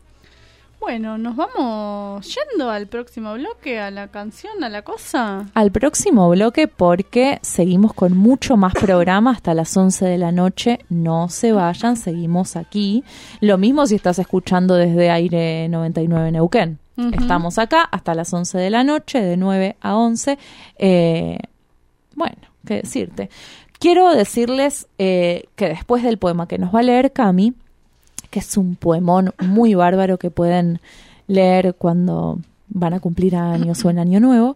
Bueno, nos vamos yendo al próximo bloque, a la canción, a la cosa. Al próximo bloque, porque seguimos con mucho más programa hasta las 11 de la noche. No se vayan, seguimos aquí. Lo mismo si estás escuchando desde Aire 99 Neuquén. Estamos acá hasta las 11 de la noche, de 9 a 11. Bueno, qué decirte. Quiero decirles que después del poema que nos va a leer Cami, que es un poemón muy bárbaro que pueden leer cuando van a cumplir años o en Año Nuevo,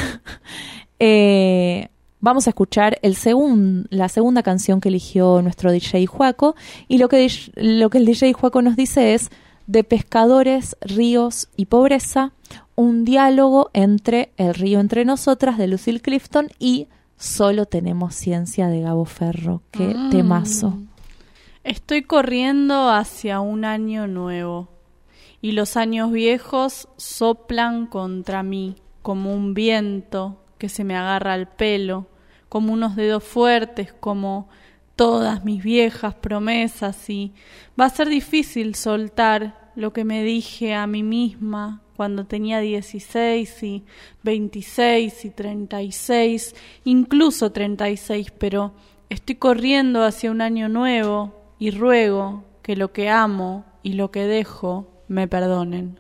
vamos a escuchar la segunda canción que eligió nuestro DJ Juaco, y lo que el DJ Juaco nos dice es: de pescadores, ríos y pobreza, un diálogo entre El río entre nosotras de Lucille Clifton y Solo tenemos ciencia de Gabo Ferro. Qué temazo. Estoy corriendo hacia un año nuevo y los años viejos soplan contra mí como un viento que se me agarra al pelo, como unos dedos fuertes, como todas mis viejas promesas, y va a ser difícil soltar lo que me dije a mí misma cuando tenía 16 y 26 y 36, incluso 36, pero estoy corriendo hacia un año nuevo y ruego que lo que amo y lo que dejo me perdonen.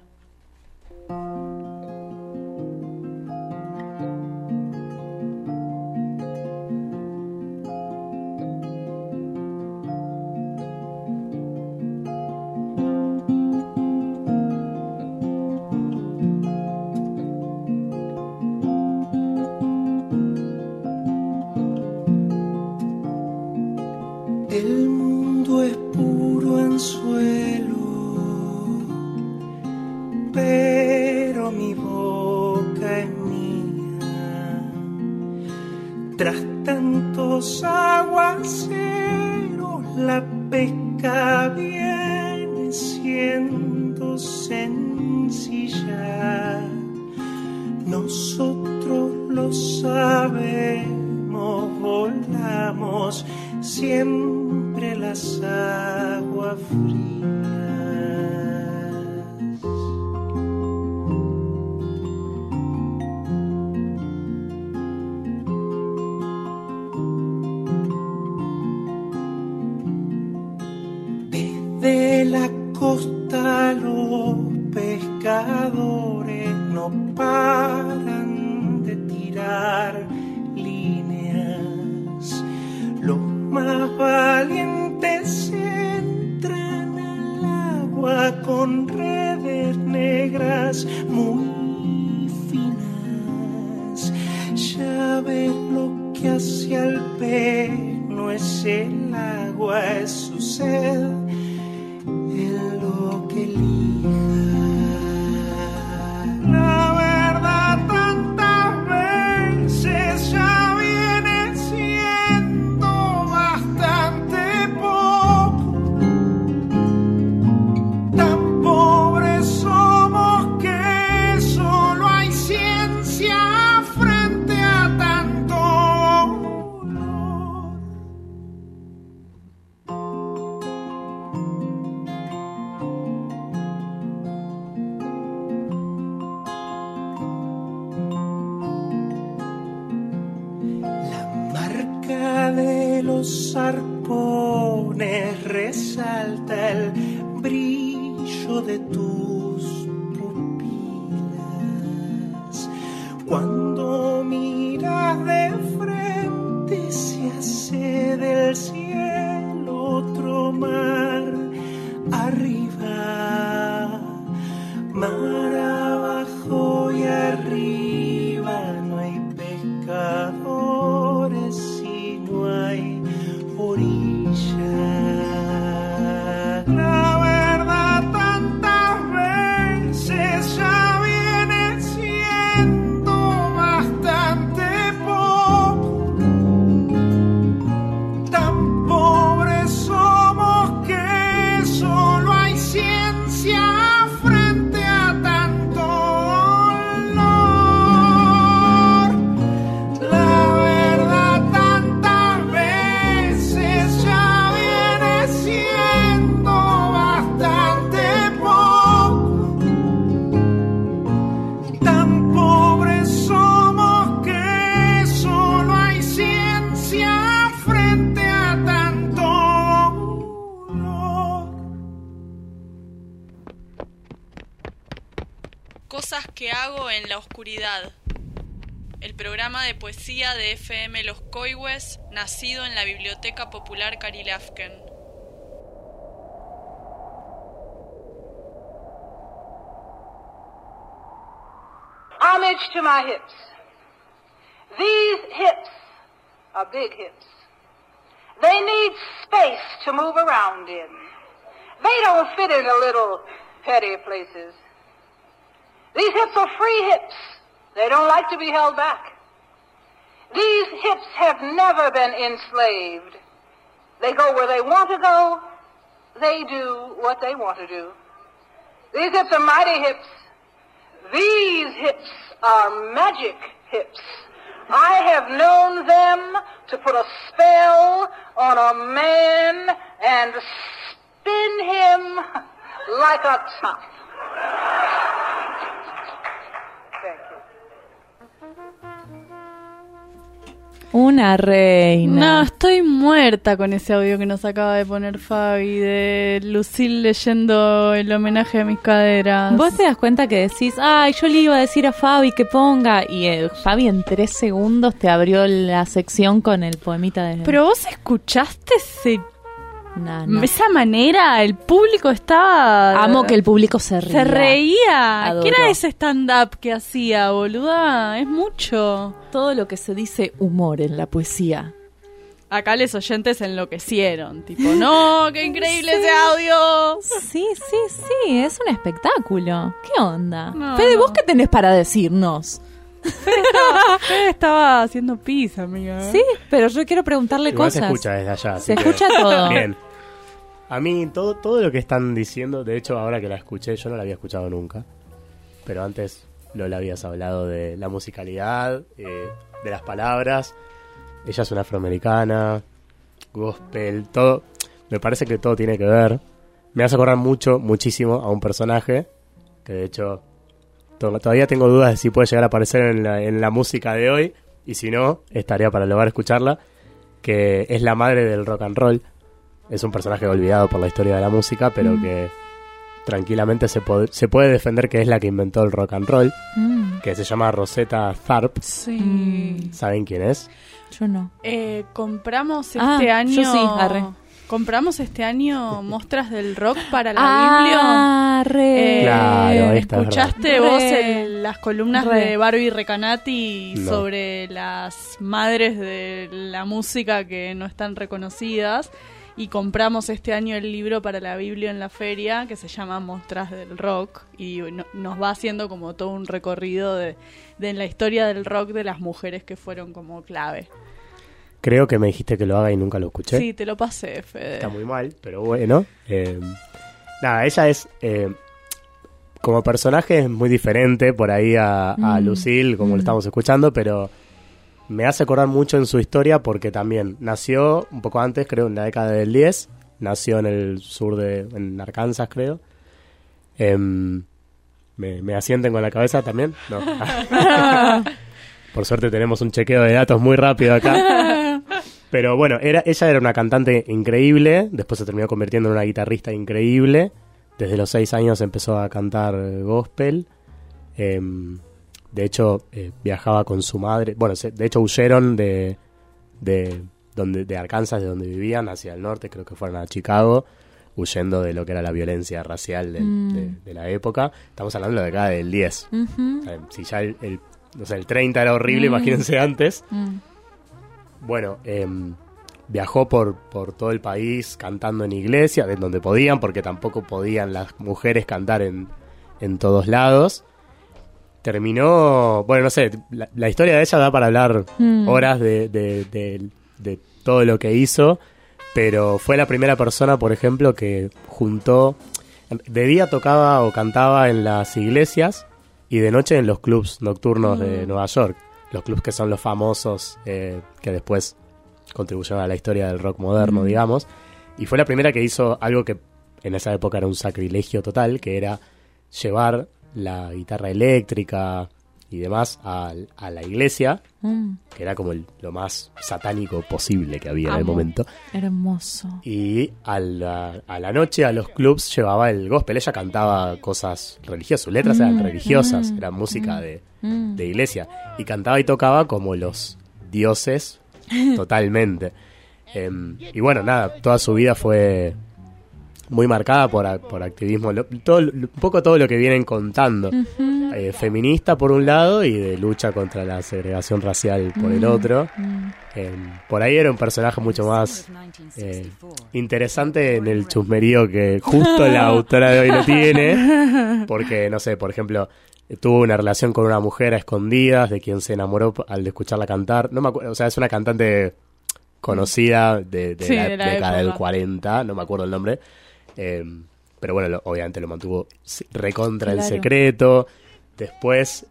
la pesca viene siendo sencilla. Nosotros lo sabemos, volamos siempre las aguas frías. De la costa los pescadores no paran de tirar líneas. Los más valientes entran al agua con redes negras muy finas. Ya ves lo que hace al pez, no es el agua, es su sed. En lo que elija. La verdad tantas veces ya viene siendo bastante poco. Tan pobres somos que solo hay ciencia frente a tanto dolor. De los arpones resalta el brillo de tus pupilas. Cuando miras de frente se hace del cielo otro mar arriba, mar abajo y arriba. No hay pescadores, no hay orilla. La verdad tantas veces ya viene siendo bastante poco. Tan pobres somos que solo hay ciencia frente a tanto dolor. La verdad tantas veces ya viene siendo bastante poco. Tan pobres somos que solo hay ciencia frente a tanto dolor. Cosas que hago en la oscuridad. El programa de poesía de FM Los Coihues, nacido en la Biblioteca Popular Carilafken. Homage to my hips. These hips are big hips. They need space to move around in. They don't fit in the little petty places. These hips are free hips. They don't like to be held back. These hips have never been enslaved. They go where they want to go. They do what they want to do. These hips are mighty hips. These hips are magic hips. I have known them to put a spell on a man and spin him like a top. Una reina. No, estoy muerta con ese audio que nos acaba de poner Fabi de Lucille leyendo el homenaje a mis caderas. Vos te das cuenta que decís, ay, yo le iba a decir a Fabi que ponga, y Fabi en 3 segundos te abrió la sección con el poemita de... Pero vos escuchaste No. esa manera, el público estaba... Amo que el público se ría. Se reía. Adoro. ¿Qué era ese stand-up que hacía, boluda? Es mucho. Todo lo que se dice humor en la poesía. Acá los oyentes enloquecieron. Tipo, no, qué increíble ese audio. Sí, es un espectáculo. ¿Qué onda? No, Fede, no. ¿vos qué tenés para decirnos? Fede estaba haciendo pizza, amiga. Sí, pero yo quiero preguntarle Igual cosas. se escucha desde allá. Se escucha todo. Bien. A mí todo lo que están diciendo, de hecho ahora que la escuché, yo no la había escuchado nunca, pero antes Lola habías hablado de la musicalidad, de las palabras. Ella es una afroamericana, gospel, todo. Me parece que todo tiene que ver. Me hace acordar muchísimo a un personaje que de hecho todavía tengo dudas de si puede llegar a aparecer en la música de hoy, y si no, estaría para lograr escucharla, que es la madre del rock and roll. Es un personaje olvidado por la historia de la música, pero que tranquilamente se puede defender que es la que inventó el rock and roll, que se llama Rosetta Tharpe. Sí. ¿Saben quién es? Yo no. Compramos este año... Yo sí, arre. Compramos este año muestras del rock para la Biblio. Claro, esta ¿Escuchaste vos las columnas de Barbie Recanati sobre las madres de la música que no están reconocidas? Y compramos este año el libro para la Biblio en la feria, que se llama Muestras del Rock, y nos va haciendo como todo un recorrido de la historia del rock de las mujeres que fueron como clave. Creo que me dijiste que lo haga y nunca lo escuché. Sí, te lo pasé, Fede. Está muy mal, pero bueno. Nada, ella es... como personaje es muy diferente por ahí a Lucille, como lo estamos escuchando, pero me hace acordar mucho en su historia porque también nació un poco antes, creo, en la década del 10. Nació en el sur en Arkansas, creo. ¿Me asienten con la cabeza también? No. Por suerte tenemos un chequeo de datos muy rápido acá. Pero bueno, ella era una cantante increíble, después se terminó convirtiendo en una guitarrista increíble. Desde los 6 años empezó a cantar gospel. De hecho, viajaba con su madre. Bueno, de hecho huyeron de Arkansas, de donde vivían, hacia el norte, creo que fueron a Chicago, huyendo de lo que era la violencia racial de la época. Estamos hablando de la década del 10. Si ya el 30 era horrible, imagínense antes. Bueno, viajó por todo el país cantando en iglesia, de donde podían, porque tampoco podían las mujeres cantar en todos lados. Terminó, bueno, no sé, la historia de ella da para hablar horas de todo lo que hizo, pero fue la primera persona, por ejemplo, que juntó, de día tocaba o cantaba en las iglesias y de noche en los clubs nocturnos de Nueva York, los clubs que son los famosos que después contribuyeron a la historia del rock moderno, digamos, y fue la primera que hizo algo que en esa época era un sacrilegio total, que era llevar la guitarra eléctrica y demás a la iglesia, que era como lo más satánico posible que había en el momento. Hermoso. Y a la noche a los clubs llevaba el gospel. Ella cantaba cosas religiosas, sus letras eran religiosas, era música de iglesia, y cantaba y tocaba como los dioses totalmente. Y bueno, nada, toda su vida fue muy marcada por activismo, un poco todo lo que vienen contando, feminista por un lado y de lucha contra la segregación racial por el otro. Por ahí era un personaje mucho más interesante en el chusmerío que justo la autora de hoy lo tiene, porque no sé, por ejemplo, tuvo una relación con una mujer a escondidas de quien se enamoró al escucharla cantar. No me acuerdo, o sea, es una cantante conocida de la década del 40, no me acuerdo el nombre. Pero bueno, obviamente lo mantuvo recontra en secreto. Después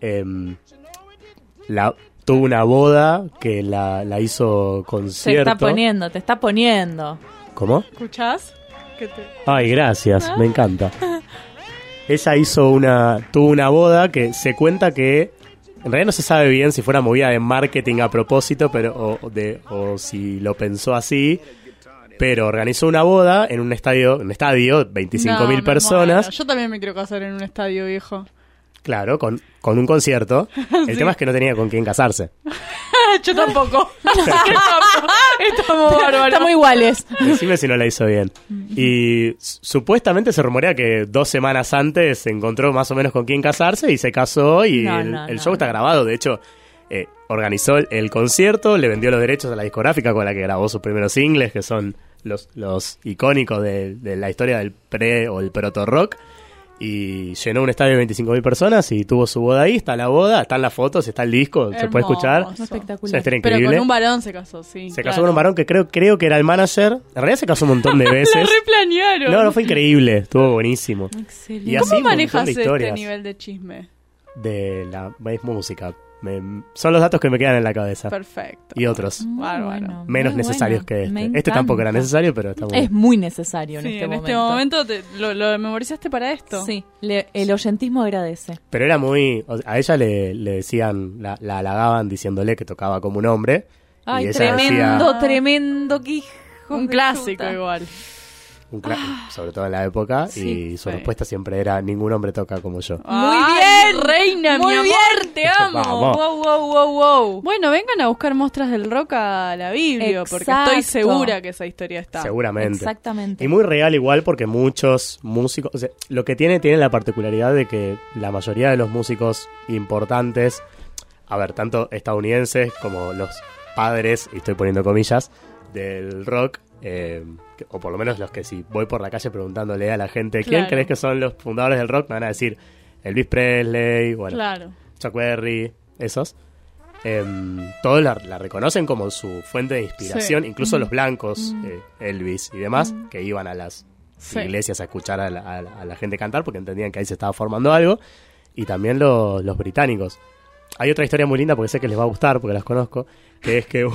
tuvo una boda que la hizo concierto. Te está poniendo. ¿Cómo? ¿Escuchás? Ay, gracias, me encanta. Ella tuvo una boda que se cuenta que en realidad no se sabe bien si fue una movida de marketing a propósito, pero o si lo pensó así. Pero organizó una boda en un estadio, 25.000 personas. Yo también me quiero casar en un estadio, viejo. Claro, con un concierto. El tema es que no tenía con quién casarse. Yo tampoco. Estamos bárbaros. Estamos iguales. Decime si no la hizo bien. Y supuestamente se rumorea que 2 semanas antes se encontró más o menos con quién casarse y se casó y el show está grabado. De hecho, organizó el concierto, le vendió los derechos a la discográfica con la que grabó sus primeros singles, que son los icónicos de la historia del pre o el proto rock. y llenó un estadio de 25.000 personas y tuvo su boda ahí, está la boda, están las fotos, está el disco, Hermoso. se puede escuchar. Espectacular. Es increíble. Pero con un varón se casó, sí. Se casó con un varón que creo que era el manager. En realidad se casó un montón de veces. Lo replanearon. No, fue increíble, estuvo buenísimo. Excelente. Y así ¿Cómo un montón manejas de este historias nivel de chisme? de la música. Son los datos que me quedan en la cabeza. Perfecto. Y otros. Bárbaro. Menos muy necesarios bueno. que Me este. encanta. Este tampoco era necesario, pero está muy Es muy necesario en Sí, este en momento. este momento lo memorizaste para esto. Sí, el oyentismo agradece. Pero era muy... A ella le decían, la halagaban diciéndole que tocaba como un hombre. Ay, y ella tremendo, decía, tremendo, que hijo Un de clásico puta. igual. sobre todo en la época, y su respuesta siempre era: ningún hombre toca como yo. Muy Ay, bien, reina, muy mi amor, bien. te amo. Vamos. Wow. Bueno, vengan a buscar Mostras del Rock a la Biblia, porque estoy Exacto. segura que esa historia está. Seguramente. Exactamente. Y muy real igual, porque muchos músicos... O sea, lo que tiene la particularidad de que la mayoría de los músicos importantes, a ver, tanto estadounidenses como los padres, y estoy poniendo comillas, del rock, o por lo menos los que si voy por la calle preguntándole a la gente quién Claro. crees que son los fundadores del rock, me van a decir Elvis Presley, bueno, Claro. Chuck Berry, esos. Todos la reconocen como su fuente de inspiración, Sí. incluso los blancos, Elvis y demás, que iban a las Sí. iglesias a escuchar a la gente cantar porque entendían que ahí se estaba formando algo, y también los británicos. Hay otra historia muy linda, porque sé que les va a gustar, porque las conozco, que es que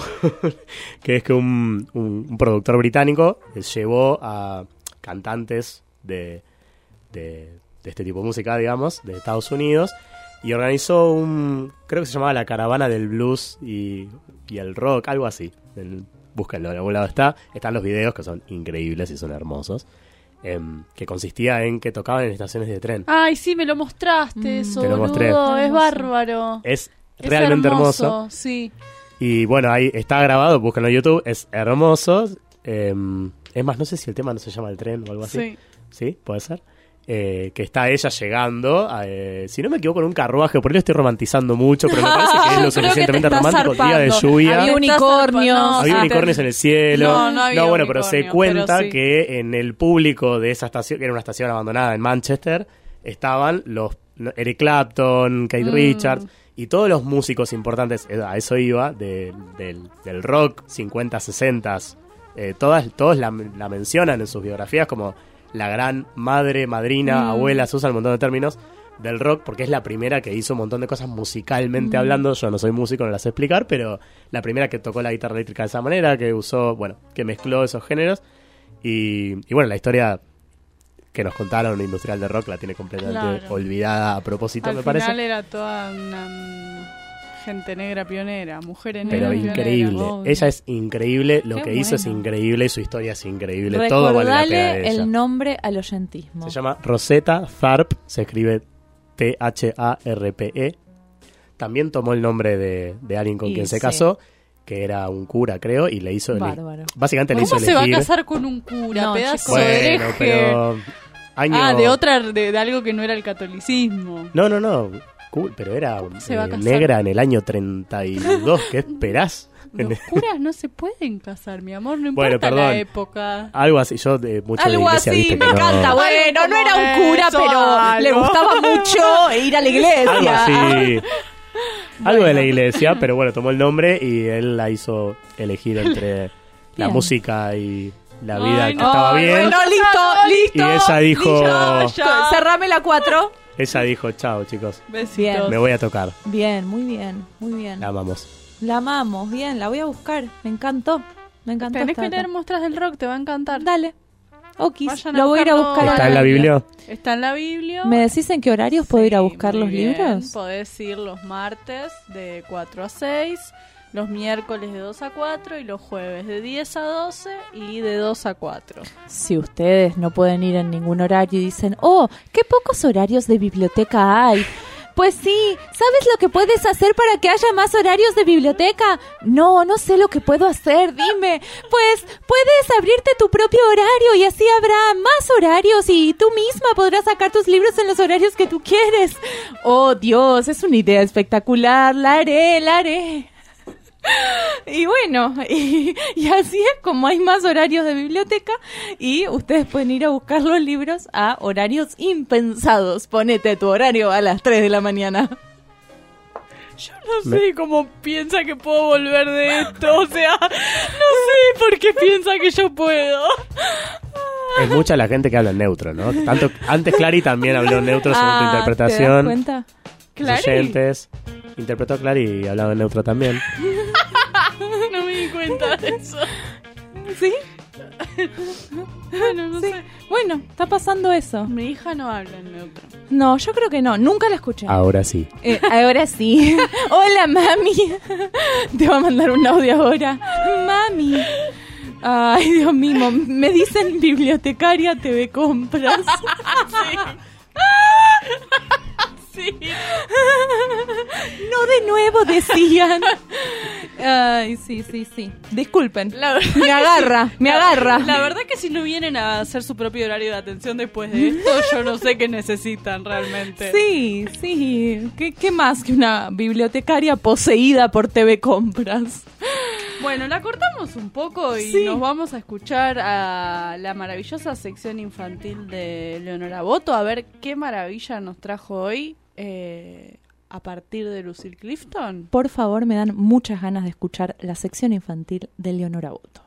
un productor británico llevó a cantantes de este tipo de música, digamos, de Estados Unidos, y organizó creo que se llamaba la Caravana del Blues y el Rock, algo así. Búsquenlo, en algún lado están los videos, que son increíbles y son hermosos, que consistía en que tocaban en estaciones de tren. Ay, sí, me lo mostraste eso, Te lo mostré. boludo. Es bárbaro. Es realmente hermoso. Sí. Y bueno, ahí está grabado, búsquenlo en YouTube, es hermoso. Es más, no sé si el tema no se llama El Tren o algo así. Sí. ¿Sí? ¿Puede ser? Que está ella llegando, si no me equivoco, en un carruaje. Por ahí lo estoy romantizando mucho, pero me parece que es lo Creo que suficientemente te estás romántico. Día de zarpando. lluvia. Había unicornios. Había unicornios en el cielo. No había bueno, pero se unicornio, cuenta pero sí. que en el público de esa estación, que era una estación abandonada en Manchester, estaban Eric Clapton, Keith Richards y todos los músicos importantes, a eso iba, del rock 50, 60. Todos la mencionan en sus biografías como la gran madre, madrina, abuela, se usan un montón de términos del rock, porque es la primera que hizo un montón de cosas musicalmente hablando. Yo no soy músico, no las sé explicar, pero la primera que tocó la guitarra eléctrica de esa manera, que usó, bueno, que mezcló esos géneros. Y bueno, la historia que nos contaron Industrial de Rock la tiene completamente Claro. olvidada a propósito, Al me final parece. era toda una gente negra pionera, mujeres Pero negras increíble. pioneras, obvio. Ella es increíble, lo Qué que hizo es bueno. increíble y su historia es increíble. Todo vale la pena de Recordale ella. el nombre al oyentismo. Se llama Rosetta Tharpe, se escribe Tharpe. También tomó el nombre de alguien con Y quien se sí. casó, que era un cura, creo, y le hizo Bárbaro. básicamente le hizo ¿Cómo se va a elegir. casar con un cura? No, Pedazo chicos. de Bueno, hereje. pero año... de algo que no era el catolicismo. No, pero era se va a casar? negra en el año 32, ¿qué esperás? Los curas no se pueden casar, mi amor, no Bueno, importa perdón. la época. Algo así, yo mucho de Algo iglesia, así, viste me que no- encanta. Bueno, Algo no era un como cura, eso, pero le algo. gustaba mucho ir a la iglesia. Algo así. Algo de la iglesia, pero bueno, tomó el nombre y él la hizo elegir entre la Bien. música y la vida Ay, que no, estaba bien. Bueno, listo. Y ella dijo, Cerrame la 4. ella dijo, chao chicos, Besitos. me voy a tocar. Bien, muy bien, muy bien. La amamos. La amamos, bien, la voy a buscar. Me encantó. Me encantó. Tenés esta que leer data. Mostras del Rock, te va a encantar. Dale. Okis, Vayan a lo voy a ir a buscarlo. buscar. ¿Está ahora. en la Biblia? Está en la Biblia. ¿Me decís en qué horarios puedo ir a buscar muy los bien. libros? Podés ir los martes de 4 a 6, los miércoles de 2 a 4 y los jueves de 10 a 12 y de 2 a 4. Si ustedes no pueden ir en ningún horario y dicen, oh, qué pocos horarios de biblioteca hay. Pues sí, ¿sabes lo que puedes hacer para que haya más horarios de biblioteca? No sé lo que puedo hacer, dime. Pues puedes abrirte tu propio horario y así habrá más horarios y tú misma podrás sacar tus libros en los horarios que tú quieres. Oh, Dios, es una idea espectacular, la haré. Y bueno, y así es como hay más horarios de biblioteca y ustedes pueden ir a buscar los libros a horarios impensados. Ponete tu horario a las 3 de la mañana. Yo no sé cómo piensa que puedo volver de esto, o sea, no sé por qué piensa que yo puedo. Es mucha la gente que habla en neutro, ¿no? Tanto, antes Clary también habló en neutro según tu interpretación. ¿Te das cuenta? Los oyentes. Interpretó a Clary y hablaba en neutro también. No me di cuenta de eso. ¿Sí? Bueno, no sé. Bueno, está pasando eso. Mi hija no habla en neutro. No, yo creo que no. Nunca la escuché. Ahora sí. Ahora sí. Hola, mami. Te va a mandar un audio ahora. Mami. Ay, Dios mío. Me dicen bibliotecaria TV Compras. Sí. Sí. No de nuevo decían. Ay, sí. Disculpen. Me agarra. La verdad que si no vienen a hacer su propio horario de atención después de esto, yo no sé qué necesitan realmente. Sí. ¿Qué más que una bibliotecaria poseída por TV Compras? Bueno, la cortamos un poco y nos vamos a escuchar a la maravillosa sección infantil de Leonora Boto, a ver qué maravilla nos trajo hoy a partir de Lucille Clifton. Por favor, me dan muchas ganas de escuchar la sección infantil de Leonora Boto.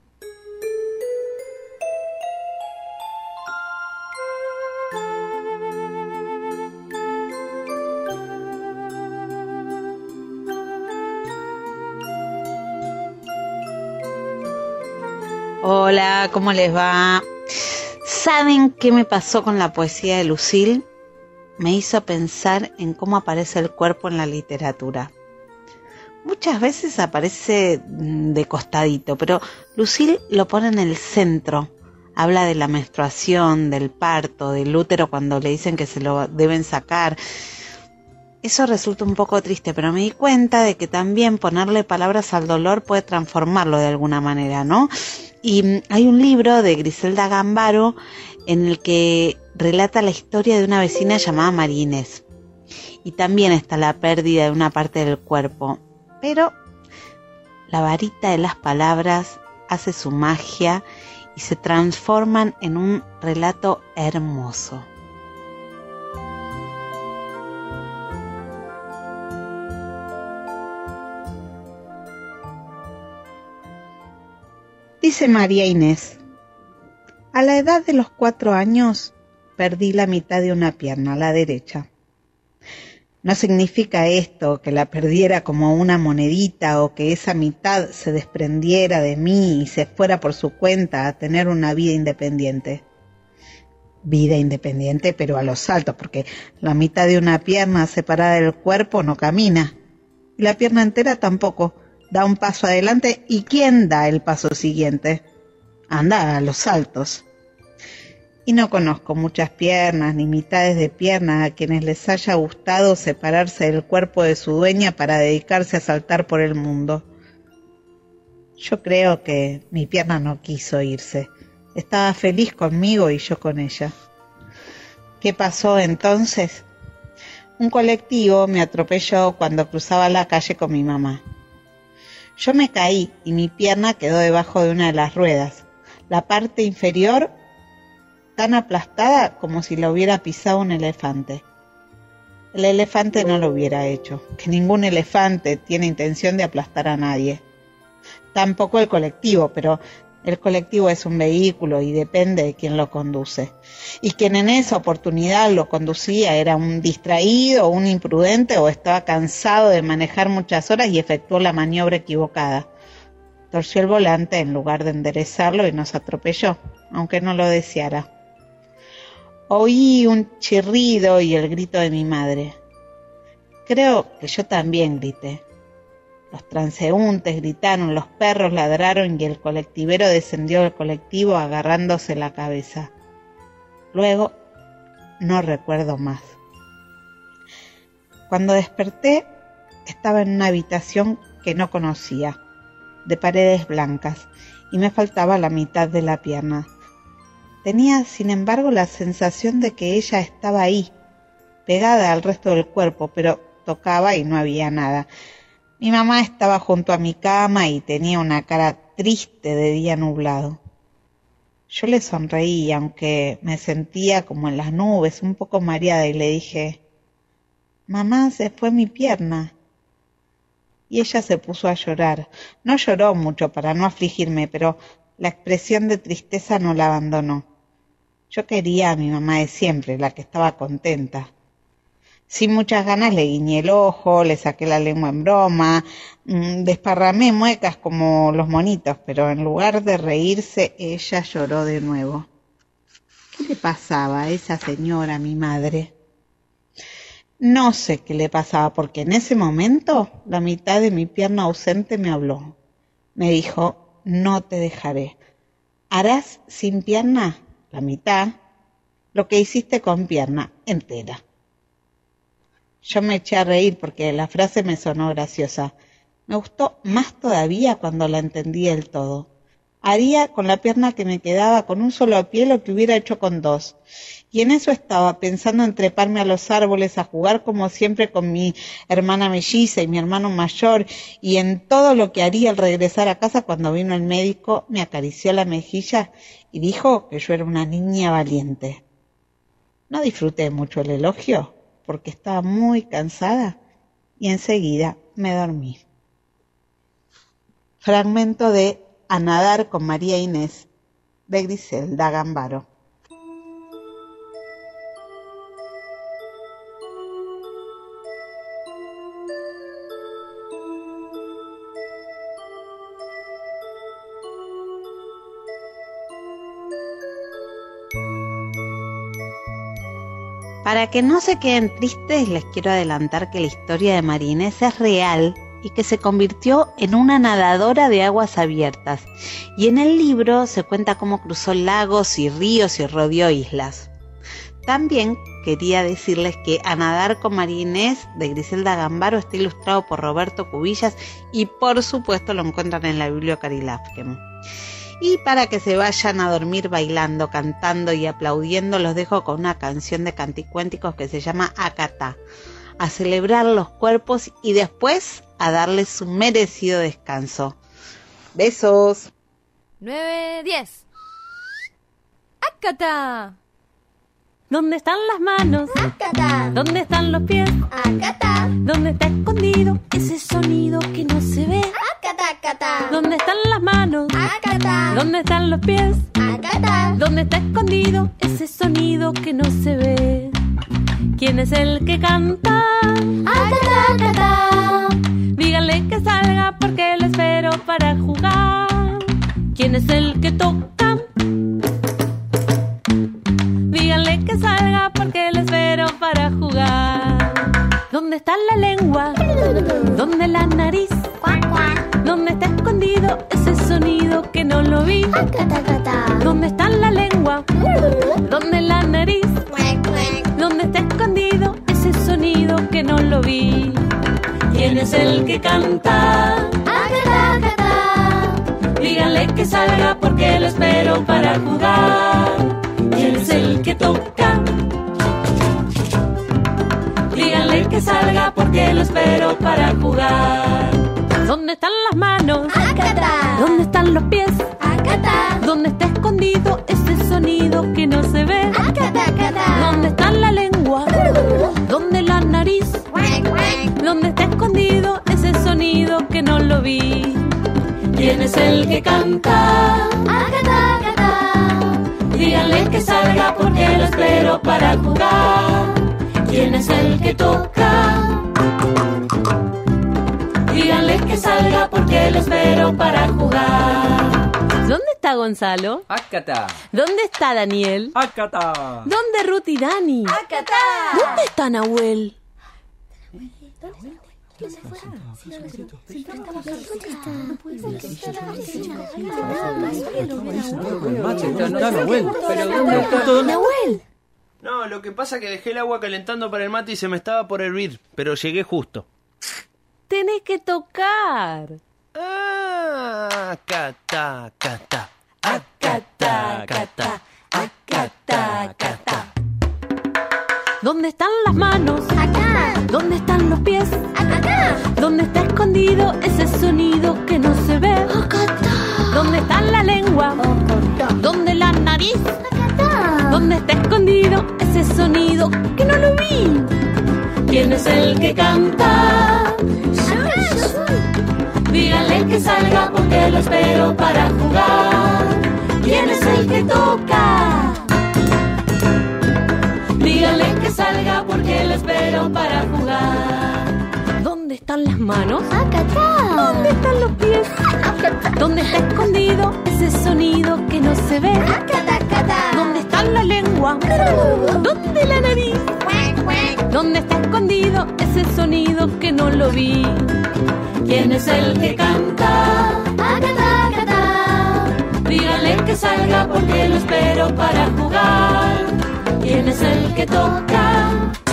Hola, ¿cómo les va? ¿Saben qué me pasó con la poesía de Lucille? Me hizo pensar en cómo aparece el cuerpo en la literatura. Muchas veces aparece de costadito, pero Lucille lo pone en el centro. Habla de la menstruación, del parto, del útero cuando le dicen que se lo deben sacar. Eso resulta un poco triste, pero me di cuenta de que también ponerle palabras al dolor puede transformarlo de alguna manera, ¿no? Y hay un libro de Griselda Gambaro en el que relata la historia de una vecina llamada María Inés. Y también está la pérdida de una parte del cuerpo. Pero la varita de las palabras hace su magia y se transforman en un relato hermoso. Dice María Inés: a la edad de los 4 años perdí la mitad de una pierna, la derecha. No significa esto que la perdiera como una monedita o que esa mitad se desprendiera de mí y se fuera por su cuenta a tener una vida independiente. Vida independiente, pero a los saltos, porque la mitad de una pierna separada del cuerpo no camina. Y la pierna entera tampoco. Da un paso adelante, ¿y quién da el paso siguiente? Anda a los saltos. Y no conozco muchas piernas ni mitades de piernas a quienes les haya gustado separarse del cuerpo de su dueña para dedicarse a saltar por el mundo. Yo creo que mi pierna no quiso irse. Estaba feliz conmigo y yo con ella. ¿Qué pasó entonces? Un colectivo me atropelló cuando cruzaba la calle con mi mamá. Yo me caí y mi pierna quedó debajo de una de las ruedas, la parte inferior tan aplastada como si la hubiera pisado un elefante. El elefante no lo hubiera hecho, que ningún elefante tiene intención de aplastar a nadie. Tampoco el colectivo, pero el colectivo es un vehículo y depende de quién lo conduce. Y quien en esa oportunidad lo conducía era un distraído, un imprudente o estaba cansado de manejar muchas horas y efectuó la maniobra equivocada. Torció el volante en lugar de enderezarlo y nos atropelló, aunque no lo deseara. Oí un chirrido y el grito de mi madre. Creo que yo también grité. Los transeúntes gritaron, los perros ladraron y el colectivero descendió del colectivo agarrándose la cabeza. Luego, no recuerdo más. Cuando desperté, estaba en una habitación que no conocía, de paredes blancas, y me faltaba la mitad de la pierna. Tenía, sin embargo, la sensación de que ella estaba ahí, pegada al resto del cuerpo, pero tocaba y no había nada. Mi mamá estaba junto a mi cama y tenía una cara triste de día nublado. Yo le sonreí, aunque me sentía como en las nubes, un poco mareada, y le dije: «Mamá, se fue mi pierna». Y ella se puso a llorar. No lloró mucho para no afligirme, pero la expresión de tristeza no la abandonó. Yo quería a mi mamá de siempre, la que estaba contenta. Sin muchas ganas le guiñé el ojo, le saqué la lengua en broma, desparramé muecas como los monitos, pero en lugar de reírse, ella lloró de nuevo. ¿Qué le pasaba a esa señora, mi madre? No sé qué le pasaba, porque en ese momento la mitad de mi pierna ausente me habló. Me dijo: «No te dejaré. Harás sin pierna, la mitad, lo que hiciste con pierna entera». Yo me eché a reír porque la frase me sonó graciosa. Me gustó más todavía cuando la entendí del todo. Haría con la pierna que me quedaba con un solo pie lo que hubiera hecho con dos. Y en eso estaba, pensando en treparme a los árboles, a jugar como siempre con mi hermana melliza y mi hermano mayor, y en todo lo que haría al regresar a casa, cuando vino el médico, me acarició la mejilla y dijo que yo era una niña valiente. No disfruté mucho el elogio, porque estaba muy cansada, y enseguida me dormí. Fragmento de A nadar con María Inés, de Griselda Gambaro. Para que no se queden tristes, les quiero adelantar que la historia de María Inés es real y que se convirtió en una nadadora de aguas abiertas. Y en el libro se cuenta cómo cruzó lagos y ríos y rodeó islas. También quería decirles que A nadar con María Inés, de Griselda Gambaro, está ilustrado por Roberto Cubillas y por supuesto lo encuentran en la Biblio Carilafquem. Y para que se vayan a dormir bailando, cantando y aplaudiendo, los dejo con una canción de Canticuénticos que se llama Acatá, a celebrar los cuerpos y después a darles su merecido descanso. Besos. 9-10. Acatá. ¿Dónde están las manos? Acatá. ¿Dónde están los pies? Acatá. ¿Dónde está escondido ese sonido que no se ve? Acatá, acatá. ¿Dónde están las manos? Acatá. ¿Dónde están los pies? Acatá. ¿Dónde está escondido ese sonido que no se ve? ¿Quién es el que canta? Acatá, acatá. Díganle que salga porque lo espero para jugar. ¿Quién es el que toca? Díganle que salga porque lo espero para jugar. ¿Dónde está la lengua? ¿Dónde la nariz? ¿Dónde está escondido ese sonido que no lo vi? ¿Dónde está la lengua? ¿Dónde la nariz? ¿Dónde está escondido ese sonido que no lo vi? ¿Quién es el que canta? Acatá, acatá. Díganle que salga porque lo espero para jugar. ¿Quién es el que toca? Díganle que salga porque lo espero para jugar. ¿Dónde están las manos? Acatá. ¿Dónde están los pies? Acatá. ¿Dónde está escondido ese sonido que no se ve? Acatá, acatá. ¿Dónde está la lengua? ¿Dónde la nariz? ¿Dónde está escondido ese sonido que no lo vi? ¿Quién es el que canta? Acatá, acatá. Díganle que salga porque lo espero para jugar. ¿Quién es el que toca? Díganle que salga porque lo espero para jugar. ¿Dónde está Gonzalo? Acatá. ¿Dónde está Daniel? Acatá. ¿Dónde Ruth y Dani? Acatá. ¿Dónde está Nahuel? Nahuel. No, lo que pasa es que dejé el agua calentando para el mate y se me estaba por hervir, pero llegué justo. Tenés que tocar. Acatá, acatá. Acatá, acatá. Acatá, acatá. ¿Dónde están las manos? Acá. ¿Dónde están los pies? Acá. ¿Dónde está escondido ese sonido que no se ve? Acá. ¿Dónde está la lengua? ¿Dónde la nariz? Acá. ¿Dónde está escondido ese sonido que no lo vi? ¿Quién es el que canta? Acá yo soy. Díganle que salga porque lo espero para jugar. ¿Quién es el que toca? Díganle que salga porque lo espero para jugar. ¿Dónde están las manos? Acá. ¿Dónde están los pies? Acá. ¿Dónde está escondido ese sonido que no se ve? Acá. ¿Dónde está la lengua? ¿Dónde la nariz? ¿Dónde está escondido ese sonido que no lo vi? ¿Quién es el que canta? Acá. Díganle que salga porque lo espero para jugar. ¿Quién es el que toca?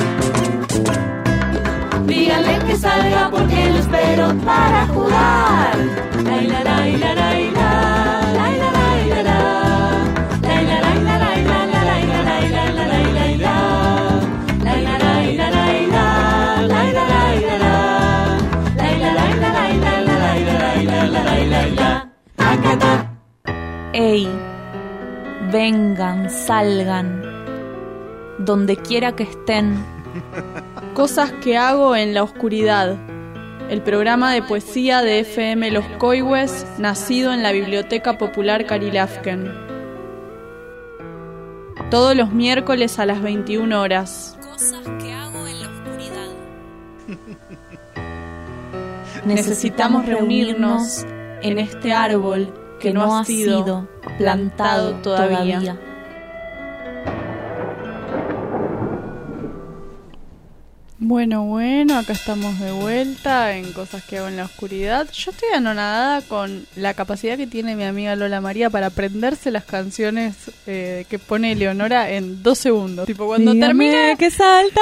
Díganle que salga porque lo espero para jugar. La la la la la la la la la la la la la Ey, vengan, salgan, donde quiera que estén. Cosas que hago en la oscuridad. El programa de poesía de FM Los Coihues, nacido en la Biblioteca Popular Carilafken. Todos los miércoles a las 21 horas. Cosas que hago en la oscuridad. Necesitamos reunirnos en este árbol que no ha sido plantado todavía. Bueno, acá estamos de vuelta en Cosas que hago en la oscuridad. Yo estoy anonadada con la capacidad que tiene mi amiga Lola María para aprenderse las canciones que pone Eleonora en 2 segundos. Tipo, cuando termina... que salta,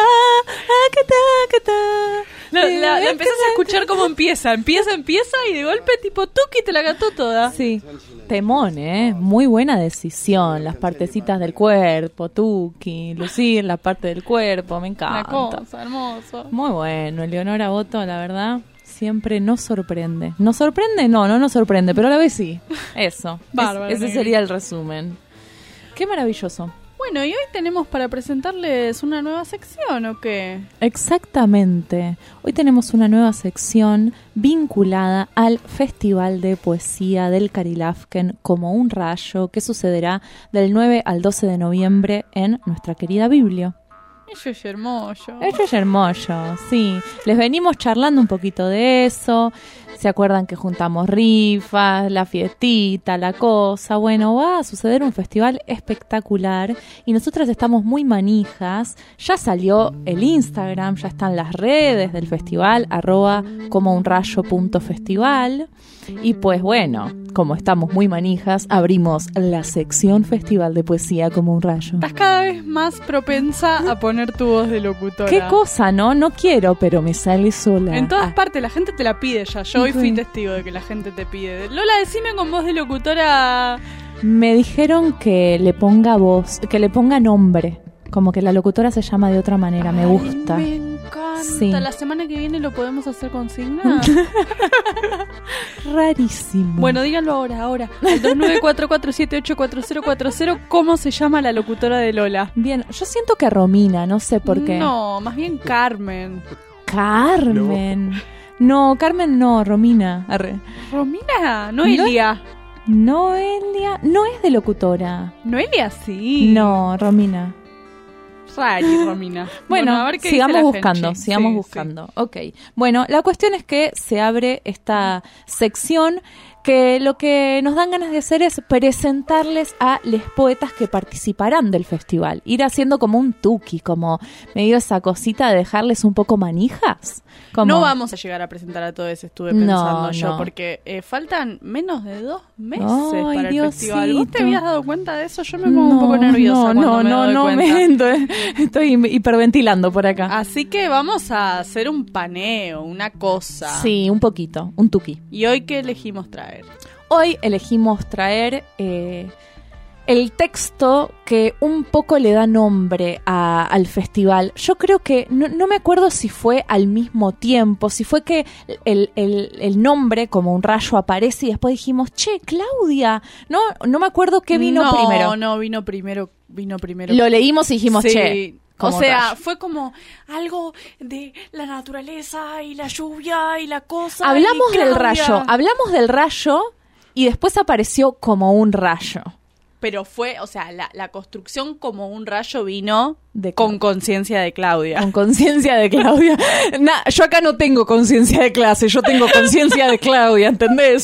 La empezás a escuchar como empieza y de golpe tipo tuki te la cantó toda. Sí, temón, muy buena decisión. Las partecitas del cuerpo, tuki, lucir la parte del cuerpo, me encanta. Una cosa, hermoso. Muy bueno, Eleonora Boto, la verdad, siempre nos sorprende. ¿Nos sorprende? No nos sorprende, pero a la vez sí. Eso, Bárbaro, ese sería el resumen. Qué maravilloso. Bueno, y hoy tenemos para presentarles una nueva sección, ¿o qué? Exactamente. Hoy tenemos una nueva sección vinculada al Festival de Poesía del Carilafken como un rayo, que sucederá del 9 al 12 de noviembre en nuestra querida Biblio. Eso es hermoso. Eso es hermoso, sí. Les venimos charlando un poquito de eso. ¿Se acuerdan que juntamos rifas, la fiestita, la cosa? Bueno, va a suceder un festival espectacular y nosotras estamos muy manijas. Ya salió el Instagram, ya están las redes del festival, @comounrayo.festival. Y pues bueno, como estamos muy manijas, abrimos la sección Festival de Poesía como un rayo. Estás cada vez más propensa a poner tu voz de locutora. ¿Qué cosa, no? No quiero, pero me sale sola. En todas partes, la gente te la pide ya. Yo hoy fui testigo de que la gente te pide. Lola, decime con voz de locutora. Me dijeron que le ponga voz, que le ponga nombre. Como que la locutora se llama de otra manera. Me gusta. Me encanta. Sí. La semana que viene lo podemos hacer con signa. Rarísimo. Bueno, díganlo ahora. Al 2944784040. ¿Cómo se llama la locutora de Lola? Bien, yo siento que Romina, no sé por qué. No, más bien Carmen. Carmen. No, Carmen no, Romina. Arre. Romina, Noelia. Noelia, no es de locutora. Noelia sí. No, Romina. Rari, Romina. Bueno, a ver qué sigamos dice la buscando, gente. sigamos buscando. Ok. Bueno, la cuestión es que se abre esta sección que lo que nos dan ganas de hacer es presentarles a los poetas que participarán del festival. Ir haciendo como un tuki, como medio esa cosita de dejarles un poco manijas. Como... No vamos a llegar a presentar a todos, estuve pensando yo, porque faltan menos de 2 meses para el festival. ¿Vos te habías dado cuenta de eso? Yo me pongo un poco nerviosa cuando me doy cuenta. Estoy hiperventilando por acá. Así que vamos a hacer un paneo, una cosa. Sí, un poquito, un tuki. ¿Y hoy qué elegimos traer? Hoy elegimos traer el texto que un poco le da nombre al festival. Yo creo que, no me acuerdo si fue al mismo tiempo, si fue que el nombre como un rayo aparece y después dijimos, che, Claudia, no me acuerdo qué vino primero. No, vino primero. Lo leímos y dijimos, sí. Che. O sea, fue como algo de la naturaleza y la lluvia y la cosa. Hablamos del rayo y después apareció como un rayo. Pero fue, o sea, la construcción como un rayo vino con conciencia de Claudia. Con conciencia de Claudia. Yo acá no tengo conciencia de clase, yo tengo conciencia de Claudia, ¿entendés?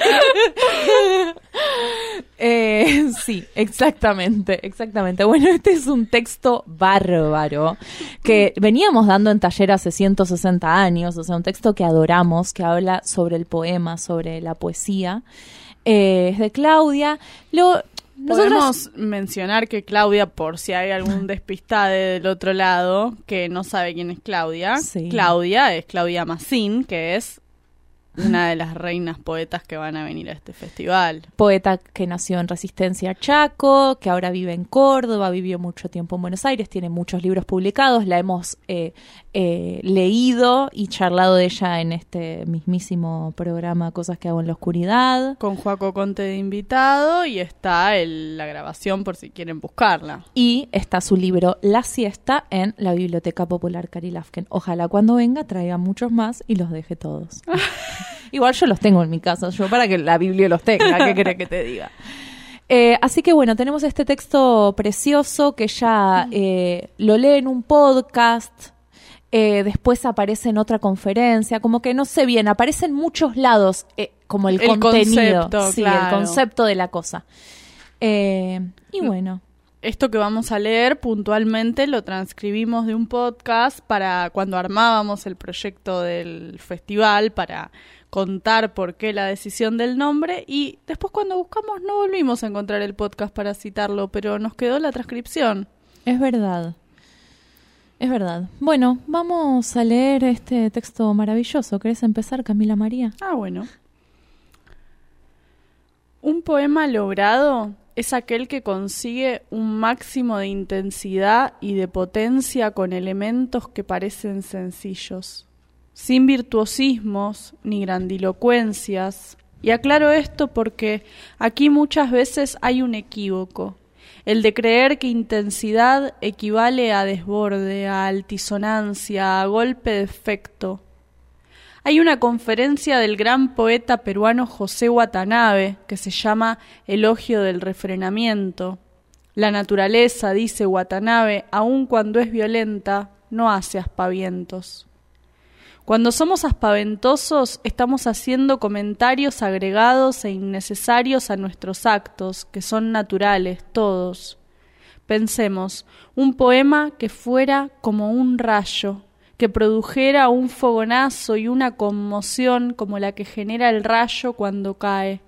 Sí, exactamente. Bueno, este es un texto bárbaro que veníamos dando en taller hace 160 años, o sea, un texto que adoramos, que habla sobre el poema, sobre la poesía. Es de Claudia. Podemos mencionar que Claudia, por si hay algún despistade del otro lado que no sabe quién es Claudia, sí. Claudia es Claudia Massín, que es una de las reinas poetas que van a venir a este festival. Poeta que nació en Resistencia Chaco, que ahora vive en Córdoba, vivió mucho tiempo en Buenos Aires, tiene muchos libros publicados, la hemos leído y charlado de ella en este mismísimo programa Cosas que hago en la oscuridad. Con Joaco Conte de invitado y está la grabación por si quieren buscarla. Y está su libro La Siesta en la Biblioteca Popular Cari Lafken. Ojalá cuando venga traiga muchos más y los deje todos. Igual yo los tengo en mi casa, yo para que la Biblia los tenga, ¿qué querés que te diga? Así que bueno, tenemos este texto precioso que ya lo lee en un podcast, después aparece en otra conferencia, como que no sé bien, aparece en muchos lados como el contenido, concepto, sí, claro. El concepto de la cosa. Y bueno. Esto que vamos a leer puntualmente lo transcribimos de un podcast para cuando armábamos el proyecto del festival, para contar por qué la decisión del nombre, y después cuando buscamos no volvimos a encontrar el podcast para citarlo, pero nos quedó la transcripción. Es verdad. Bueno, vamos a leer este texto maravilloso. ¿Querés empezar, Camila María? Bueno. Un poema logrado es aquel que consigue un máximo de intensidad y de potencia con elementos que parecen sencillos, sin virtuosismos ni grandilocuencias. Y aclaro esto porque aquí muchas veces hay un equívoco, el de creer que intensidad equivale a desborde, a altisonancia, a golpe de efecto. Hay una conferencia del gran poeta peruano José Watanabe que se llama Elogio del refrenamiento. La naturaleza, dice Watanabe, aun cuando es violenta, no hace aspavientos. Cuando somos aspaventosos, estamos haciendo comentarios agregados e innecesarios a nuestros actos, que son naturales todos. Pensemos, un poema que fuera como un rayo, que produjera un fogonazo y una conmoción como la que genera el rayo cuando cae.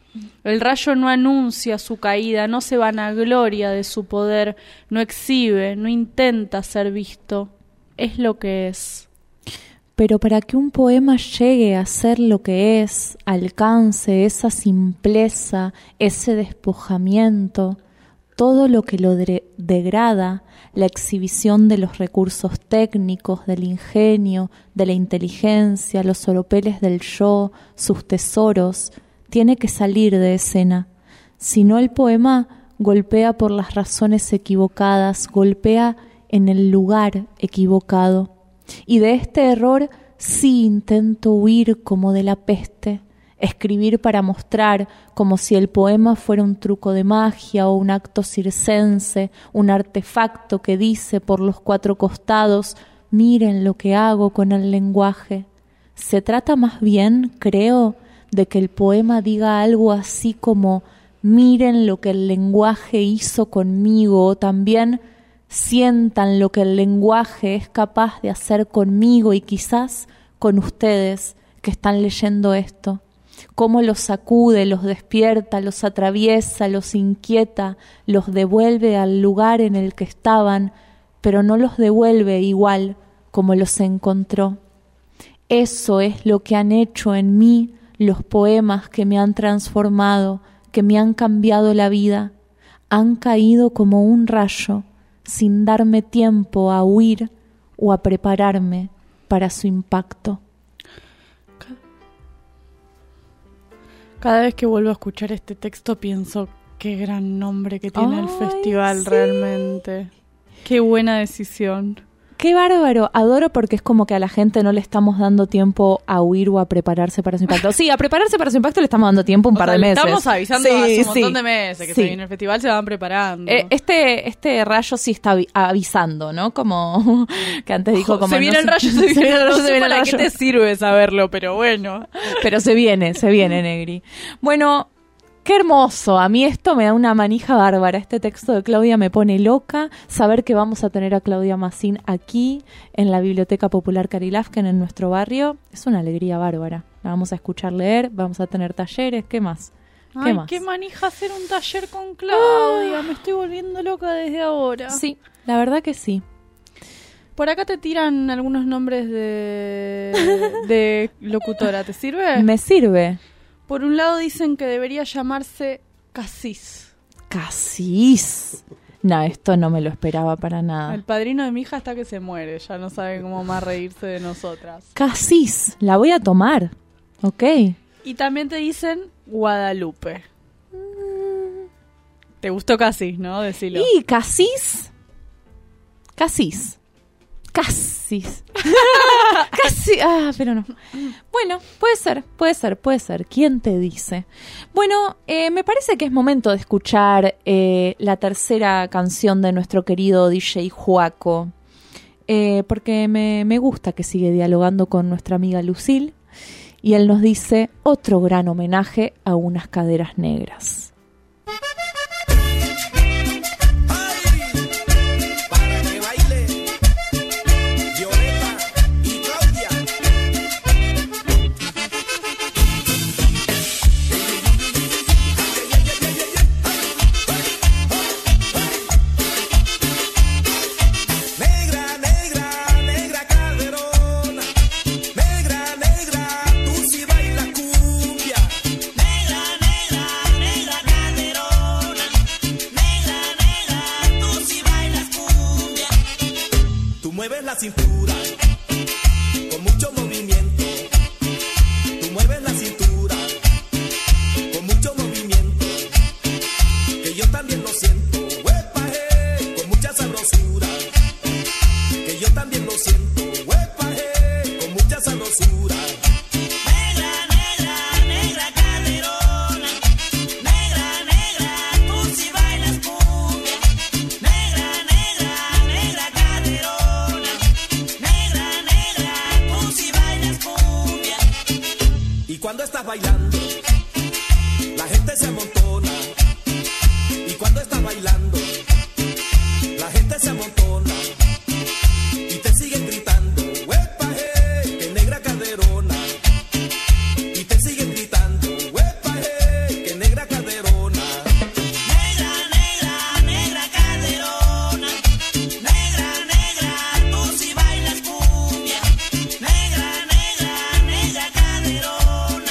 El rayo no anuncia su caída, no se vanagloria de su poder, no exhibe, no intenta ser visto, es lo que es. Pero para que un poema llegue a ser lo que es, alcance esa simpleza, ese despojamiento, todo lo que lo degrada, la exhibición de los recursos técnicos, del ingenio, de la inteligencia, los oropeles del yo, sus tesoros, tiene que salir de escena. Si no, el poema golpea por las razones equivocadas, golpea en el lugar equivocado. Y de este error sí intento huir como de la peste, escribir para mostrar, como si el poema fuera un truco de magia o un acto circense, un artefacto que dice por los cuatro costados, miren lo que hago con el lenguaje. Se trata más bien, creo, de que el poema diga algo así como, miren lo que el lenguaje hizo conmigo, o también sientan lo que el lenguaje es capaz de hacer conmigo y quizás con ustedes que están leyendo esto. Cómo los sacude, los despierta, los atraviesa, los inquieta, los devuelve al lugar en el que estaban, pero no los devuelve igual como los encontró. Eso es lo que han hecho en mí los poemas que me han transformado, que me han cambiado la vida. han caído como un rayo, sin darme tiempo a huir o a prepararme para su impacto. Cada vez que vuelvo a escuchar este texto pienso qué gran nombre que tiene el festival, sí. Realmente. Qué buena decisión. Qué bárbaro, adoro porque es como que a la gente no le estamos dando tiempo a huir o a prepararse para su impacto. Sí, a prepararse para su impacto le estamos dando tiempo un par de meses. Estamos avisando hace un montón de meses que se viene el festival, se van preparando. Este rayo sí está avisando, ¿no? Como que antes dijo como... Se viene el rayo, se viene el rayo, se viene el rayo. ¿Para qué te sirve saberlo? Pero bueno. Pero se viene, Negri. Bueno... Qué hermoso, a mí esto me da una manija bárbara, este texto de Claudia me pone loca, saber que vamos a tener a Claudia Massín aquí en la Biblioteca Popular Carilafken en nuestro barrio, es una alegría bárbara, la vamos a escuchar leer, vamos a tener talleres, ¿qué más? Qué manija hacer un taller con Claudia, me estoy volviendo loca desde ahora. Sí, la verdad que sí. Por acá te tiran algunos nombres de locutora, ¿te sirve? Me sirve. Por un lado dicen que debería llamarse Casís. ¿Casís? No, esto no me lo esperaba para nada. El padrino de mi hija está que se muere, ya no sabe cómo más reírse de nosotras. Casís, la voy a tomar. Ok. Y también te dicen Guadalupe. ¿Te gustó Casís, no? Decilo. Y Casís. Casís. Casís. Casi. Pero no. Bueno, puede ser. ¿Quién te dice? Bueno, me parece que es momento de escuchar la tercera canción de nuestro querido DJ Joaco. Porque me gusta que sigue dialogando con nuestra amiga Lucille. Y él nos dice otro gran homenaje a unas caderas negras. La cintura con mucho movimiento, tú mueves la cintura con mucho movimiento, que yo también lo siento, huepa, con mucha sabrosura, que yo también lo siento, huepa, con mucha sabrosura. Cuando estás bailando, la gente se amontona. Y cuando estás bailando, la gente se amontona. Y te siguen gritando, ¡huepa, que negra caderona! Y te siguen gritando, ¡huepa, que negra caderona! Negra, negra, negra caderona. Negra, negra, tú si bailas cumbia. Negra, negra, negra caderona.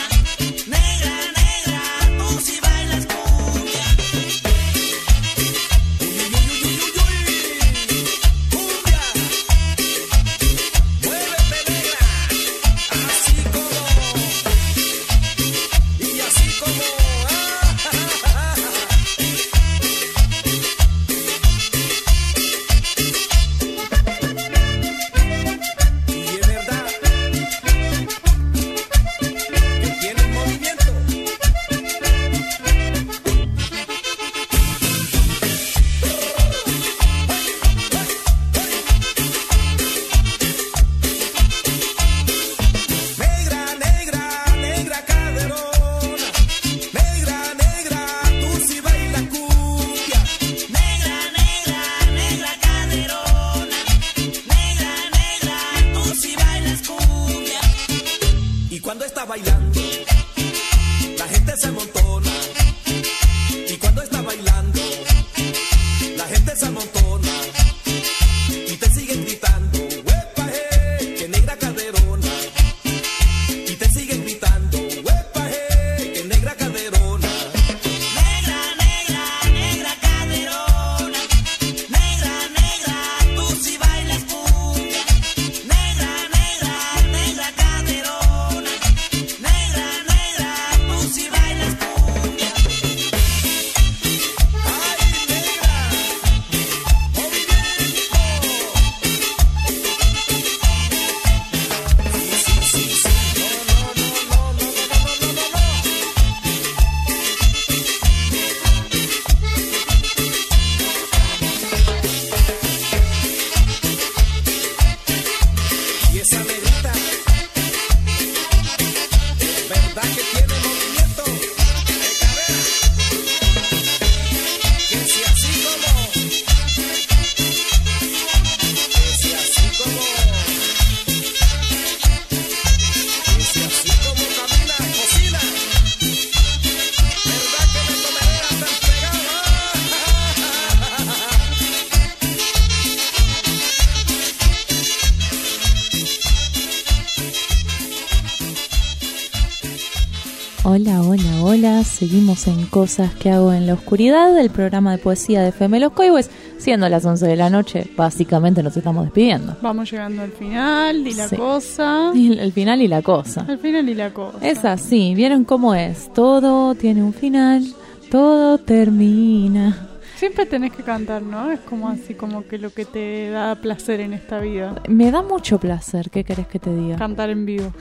Hola, hola, hola. Seguimos en Cosas que hago en la oscuridad, el programa de poesía de FM Los Coihues. Siendo las 11 de la noche, básicamente nos estamos despidiendo. Vamos llegando al final y la Sí. cosa. El final y la cosa. Al final y la cosa. Es así, ¿vieron cómo es? Todo tiene un final, todo termina. Siempre tenés que cantar, ¿no? Es como así, como que lo que te da placer en esta vida. Me da mucho placer, ¿qué querés que te diga? Cantar en vivo.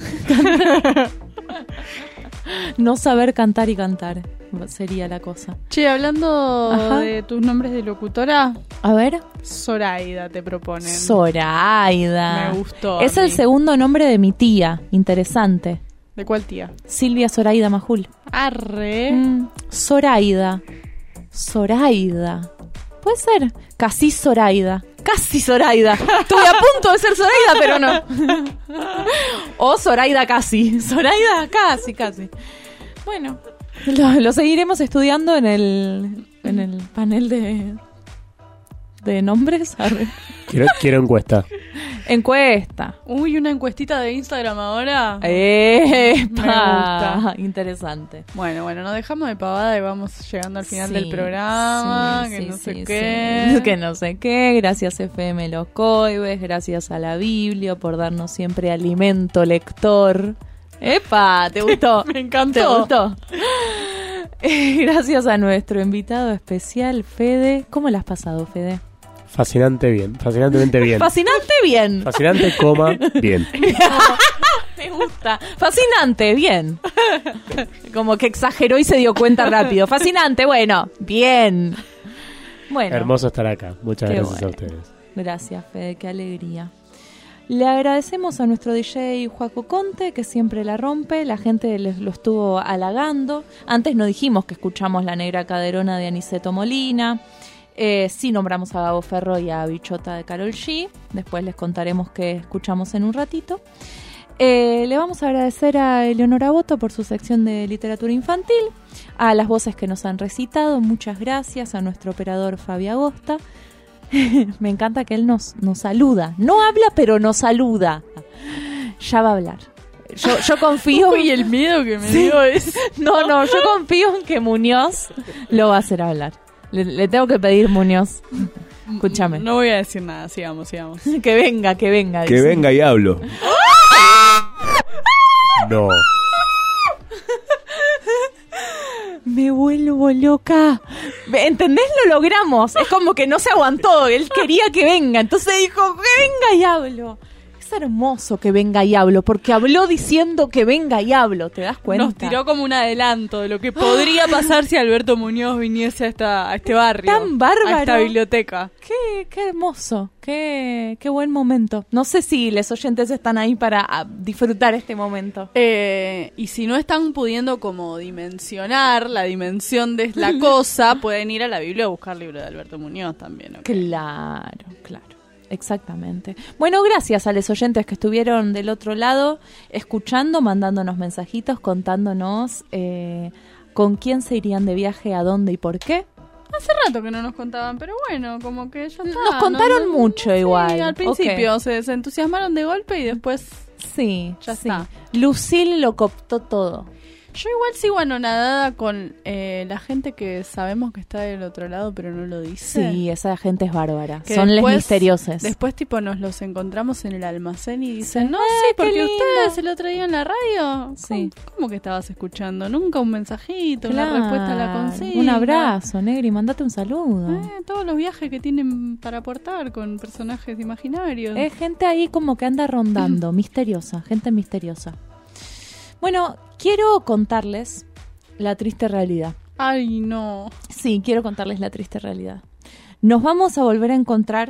No saber cantar y cantar sería la cosa. Che, hablando Ajá. de tus nombres de locutora, A ver. Zoraida te proponen. Zoraida. Me gustó. Es a el mí. segundo nombre de mi tía, interesante. ¿De cuál tía? Silvia Zoraida Majul. Arre. Zoraida. Zoraida. Puede ser. Casi Zoraida. Casi Zoraida. Estuve a punto de ser Zoraida, pero no. O Zoraida casi. Zoraida casi. Bueno, lo seguiremos estudiando en el panel de nombres. Arre. Quiero encuesta. Encuesta. Uy, una encuestita de Instagram ahora. Me gusta. Interesante. Bueno, nos dejamos de pavada y vamos llegando al final Sí, del programa. sí, que sí, no sé sí, qué. sí. Que no sé qué. Gracias FM Los Coihues, gracias a la Biblia por darnos siempre alimento lector. ¡Epa! ¿Te gustó? Me encantó. ¿Te gustó? Gracias a nuestro invitado especial, Fede. ¿Cómo la has pasado, Fede? Fascinantemente bien. Fascinante bien. Fascinante, bien. Me gusta. Fascinante, bien. Como que exageró y se dio cuenta rápido. Fascinante, bueno, bien. Bueno. Hermoso estar acá. Muchas Qué gracias bueno. a ustedes. Gracias, Fede, qué alegría. Le agradecemos a nuestro DJ Juaco Conte, que siempre la rompe. La gente lo estuvo halagando. Antes no dijimos que escuchamos La Negra Caderona de Aniceto Molina. Sí nombramos a Gabo Ferro y a Bichota de Karol G. Después les contaremos qué escuchamos en un ratito. Le vamos a agradecer a Eleonora Boto por su sección de literatura infantil, a las voces que nos han recitado, muchas gracias, a nuestro operador Fabi Agosta. Me encanta que él nos saluda. No habla, pero nos saluda. Ya va a hablar. Yo confío. Uy, el miedo que me dio es. No, yo confío en que Muñoz lo va a hacer hablar. Le tengo que pedir, Muñoz. Escúchame. No voy a decir nada, sigamos. Que venga. Que dice. venga y hablo. No. Me vuelvo loca. ¿Entendés? Lo logramos. Es como que no se aguantó. Él quería que venga. Entonces dijo, que venga y hablo. Es hermoso que venga y hablo, porque habló diciendo que venga y hablo. ¿Te das cuenta? Nos tiró como un adelanto de lo que podría pasar si Alberto Muñoz viniese a este barrio. Tan bárbaro. A esta biblioteca. Qué hermoso. Qué buen momento. No sé si los oyentes están ahí para disfrutar este momento. Y si no están pudiendo como dimensionar la dimensión de la cosa, pueden ir a la Biblia a buscar libros de Alberto Muñoz también. ¿Okay? Claro. Exactamente. Bueno, gracias a los oyentes que estuvieron del otro lado, escuchando, mandándonos mensajitos, contándonos con quién se irían de viaje, a dónde y por qué. Hace rato que no nos contaban, pero bueno, como que ya está. Nos contaron mucho igual. Sí, al principio Okay. se entusiasmaron de golpe y después Sí, ya está. Lucille lo cooptó todo. Yo igual sigo anonadada con la gente que sabemos que está del otro lado, pero no lo dice. Sí, esa gente es bárbara. Que Son les después- misteriosas. Después tipo nos los encontramos en el almacén y dicen, Sí. no, Ah, sí, qué porque lindo. ustedes el otro día en la radio. Sí. ¿Cómo que estabas escuchando? Nunca un mensajito, Claro, una respuesta a la consigna. un abrazo, Negri, mandate un saludo. Todos los viajes que tienen para aportar con personajes imaginarios. Es gente ahí como que anda rondando, misteriosa, gente misteriosa. Bueno, quiero contarles la triste realidad. Ay, no. Sí, quiero contarles la triste realidad. Nos vamos a volver a encontrar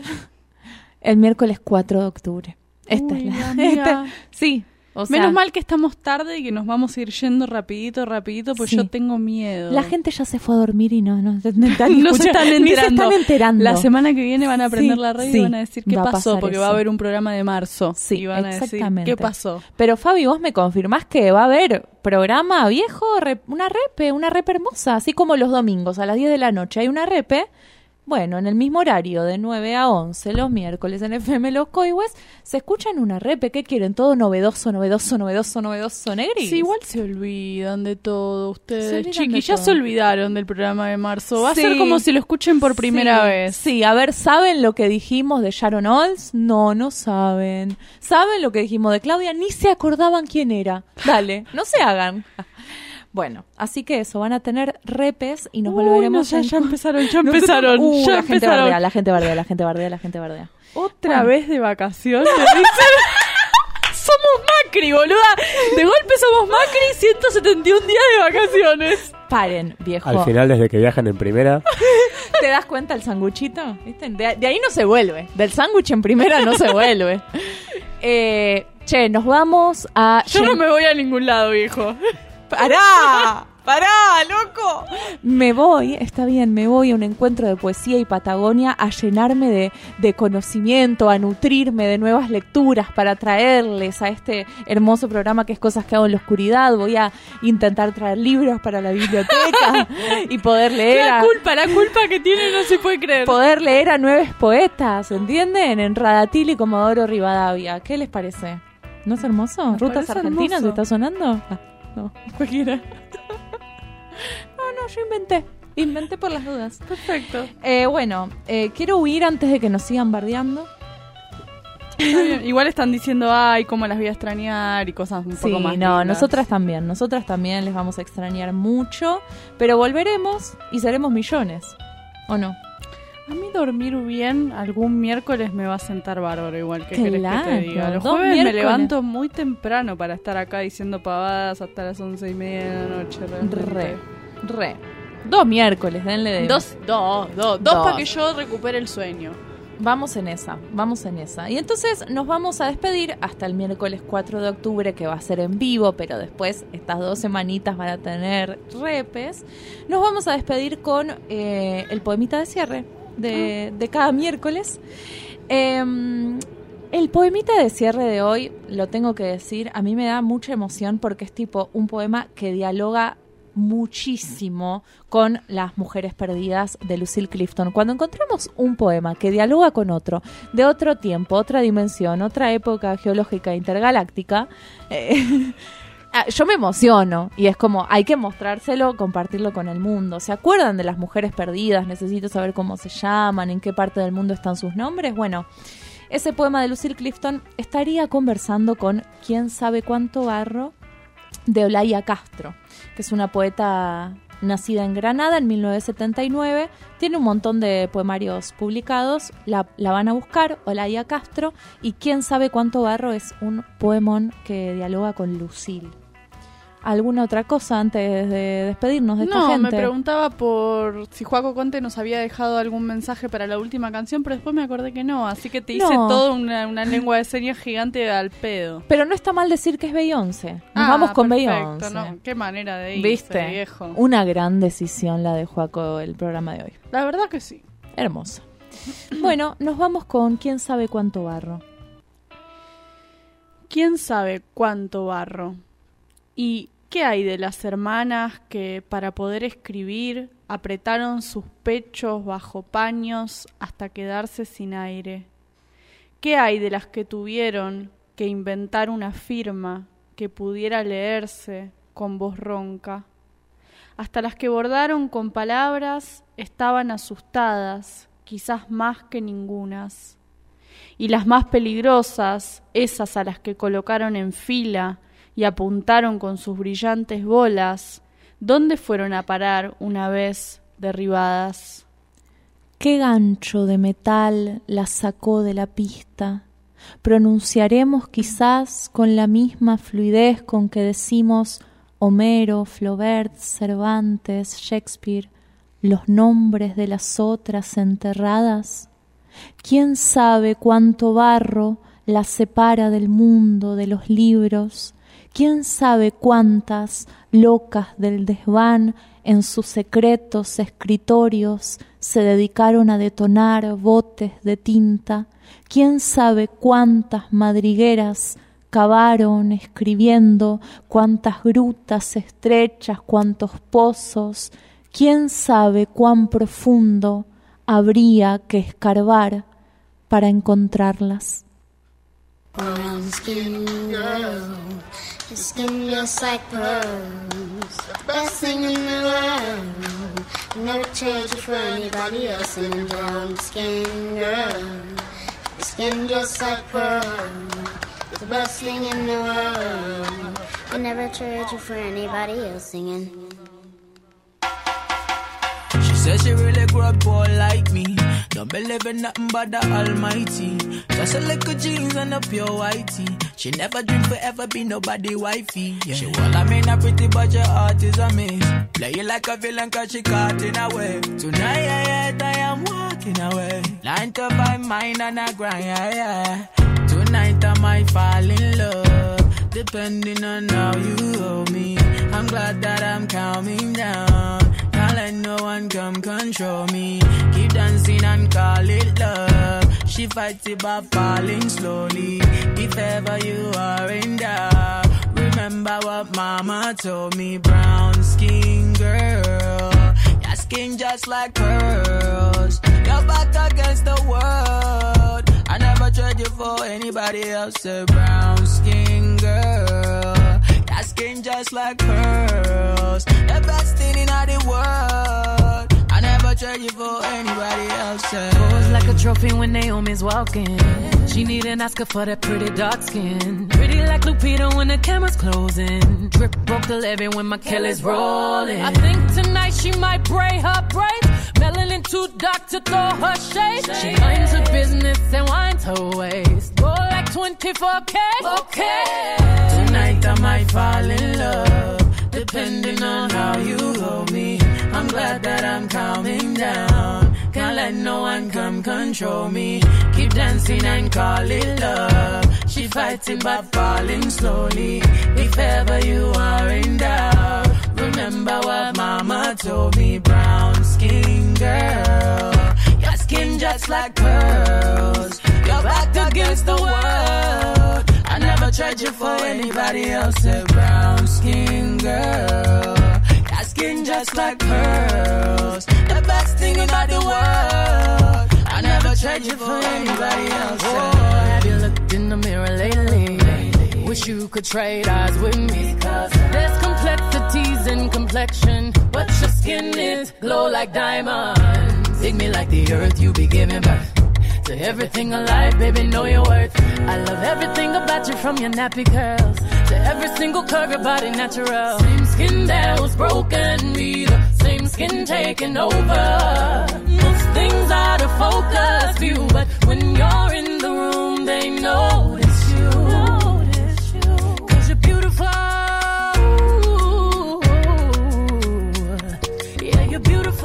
el miércoles 4 de octubre. Esta Uy, es la... amiga. sí. O sea, Menos mal que estamos tarde y que nos vamos a ir yendo rapidito, pues Sí. yo tengo miedo. la gente ya se fue a dormir y no no se están enterando. La semana que viene van a prender la radio y van a decir qué va a pasó, pasar porque eso. va a haber un programa de marzo. Sí, y van a decir exactamente. qué pasó. Pero Fabi, vos me confirmás que va a haber programa viejo, una repe hermosa, así como los domingos a las 10 de la noche hay una repe. Bueno, en el mismo horario, de 9 a 11, los miércoles en FM Los Coihues, se escuchan una repe. ¿Qué quieren? Todo novedoso, negris. Sí, igual se olvidan de todo ustedes, Se chiquis. olvidan de Ya todo. se olvidaron del programa de marzo. Va Sí. a ser como si lo escuchen por primera Sí, vez. Sí, a ver, ¿saben lo que dijimos de Sharon Olds? No saben. ¿Saben lo que dijimos de Claudia? Ni se acordaban quién era. Dale, no se hagan. Bueno, así que eso, van a tener repes y nos volveremos no, a... ya empezaron, ya Nosotros- empezaron, ya la gente empezaron. bardea, la gente bardea. Otra Bueno. vez de vacaciones. Somos Macri, boluda. De golpe somos Macri, 171 días de vacaciones. Paren, viejo. Al final, desde que viajan en primera, ¿Te das cuenta el sanguchito? ¿Viste? De ahí no se vuelve. Del sándwich en primera no se vuelve. Che, nos vamos a... Yo no me voy a ningún lado, viejo. ¡Pará, loco! Me voy, está bien, me voy a un encuentro de poesía y Patagonia a llenarme de conocimiento, a nutrirme de nuevas lecturas para traerles a este hermoso programa que es Cosas que hago en la oscuridad. Voy a intentar traer libros para la biblioteca y poder leer La culpa que tiene no se puede creer. poder leer a nuevos poetas, ¿entienden? En Radatil y Comodoro Rivadavia. ¿Qué les parece? ¿No es hermoso? Me ¿Rutas parece Argentinas hermoso. está sonando? No, cualquiera. No, yo inventé por las dudas. Perfecto. Bueno, quiero huir antes de que nos sigan bardeando. Está bien. Igual están diciendo, ay, cómo las voy a extrañar y cosas un Sí, poco más no, lindas. nosotras también les vamos a extrañar mucho, pero volveremos y seremos millones, ¿o no? A mí dormir bien algún miércoles me va a sentar bárbaro, igual que querés que Claro, te diga. Los 2 jueves me miércoles. levanto muy temprano para estar acá diciendo pavadas hasta las 11:30 de la noche. Re. 2 miércoles, denle de... Dos para que yo recupere el sueño. Vamos en esa. Y entonces nos vamos a despedir hasta el miércoles 4 de octubre, que va a ser en vivo, pero después estas 2 semanitas van a tener repes. Nos vamos a despedir con el poemita de cierre de cada miércoles. El poemita de cierre de hoy, lo tengo que decir, a mí me da mucha emoción porque es tipo un poema que dialoga muchísimo con las mujeres perdidas de Lucille Clifton. Cuando encontramos un poema que dialoga con otro, de otro tiempo, otra dimensión, otra época geológica intergaláctica, yo me emociono y es como, hay que mostrárselo, compartirlo con el mundo. ¿Se acuerdan de las mujeres perdidas? Necesito saber cómo se llaman, en qué parte del mundo están sus nombres. Bueno, ese poema de Lucille Clifton estaría conversando con quién sabe cuánto barro de Olaya Castro, que es una poeta nacida en Granada en 1979, tiene un montón de poemarios publicados, la van a buscar, Olaya Castro, y quién sabe cuánto barro es un poemón que dialoga con Lucille. ¿Alguna otra cosa antes de despedirnos de esta gente? No, me preguntaba por si Joaco Conte nos había dejado algún mensaje para la última canción, pero después me acordé que no, así que te hice toda una lengua de señas gigante al pedo. Pero no está mal decir que es Beyoncé. Nos vamos con perfecto, Beyoncé. No, qué manera de irse, ¿Viste? viejo. Una gran decisión la de Joaco el programa de hoy. La verdad que sí. Hermoso. Bueno, nos vamos con quién sabe cuánto barro. ¿Quién sabe cuánto barro? ¿Y qué hay de las hermanas que para poder escribir apretaron sus pechos bajo paños hasta quedarse sin aire? ¿Qué hay de las que tuvieron que inventar una firma que pudiera leerse con voz ronca? Hasta las que bordaron con palabras estaban asustadas, quizás más que ningunas. Y las más peligrosas, esas a las que colocaron en fila y apuntaron con sus brillantes bolas, ¿dónde fueron a parar una vez derribadas? ¿Qué gancho de metal las sacó de la pista? Pronunciaremos quizás con la misma fluidez con que decimos Homero, Flaubert, Cervantes, Shakespeare, los nombres de las otras enterradas. ¿Quién sabe cuánto barro las separa del mundo de los libros? ¿Quién sabe cuántas, locas del desván, en sus secretos escritorios se dedicaron a detonar botes de tinta? ¿Quién sabe cuántas madrigueras cavaron escribiendo, cuántas grutas estrechas, cuántos pozos? ¿Quién sabe cuán profundo habría que escarbar para encontrarlas. Brown skin girl, your skin just like pearls, the best thing in the world. Never trade you for anybody else. And a brown skin girl, your skin just like pearls, the best thing in the world. I never trade you for anybody else. Singing. She says she really grew up poor like me. Don't believe in nothing but the Almighty. Just a little jeans and a pure whitey. She never dreamed forever be nobody wifey. Yeah. She well, I mean, a pretty but your heart is a miss. Play you like a villain cause she caught in a way. Tonight I am walking away. 9 to 5 mine and I grind, yeah. Tonight I might fall in love, depending on how you hold me. I'm glad that I'm calming down. Can't let no one come control me. Keep dancing and call it love. She fights it by falling slowly. If ever you are in doubt, remember what mama told me. Brown skin girl, your skin just like pearls. Your back against the world. I never trade you for anybody else. A brown skin girl, your skin just like pearls. The best thing in all the world. I never trade you for anybody else. Pose like a trophy when Naomi's walking. She need an Oscar for that pretty dark skin. Pretty like Lupita when the camera's closing. Drip broke the levee when my Kelly's rolling. I think tonight she might braid her braids. Melanin too dark to throw her shade. She minds her business and winds her waist. Go like 24K. Okay. Tonight I might fall in love, depending on how you hold me. I'm glad that I'm calming down. Can't let no one come control me. Keep dancing and call it love. She fighting but falling slowly. If ever you are in doubt, remember what mama told me. Brown skin girl, your skin just like pearls. Your back against the world. I never tried you for anybody else. A brown skin girl, your skin just like pearls. The best thing about the world. I never tried you for anybody else. Oh, have you looked in the mirror lately? Wish you could trade eyes with me. Cause there's complexities in complexion, but your skin is glow like diamonds. Dig me like the earth, you be giving birth to everything alive, baby, know your worth. I love everything about you, from your nappy curls to every single curve, your body natural. Same skin that was broken, be the same skin taking over. Most things out of focus view, but when you're in the room, they notice you. Cause you're beautiful. Yeah, you're beautiful.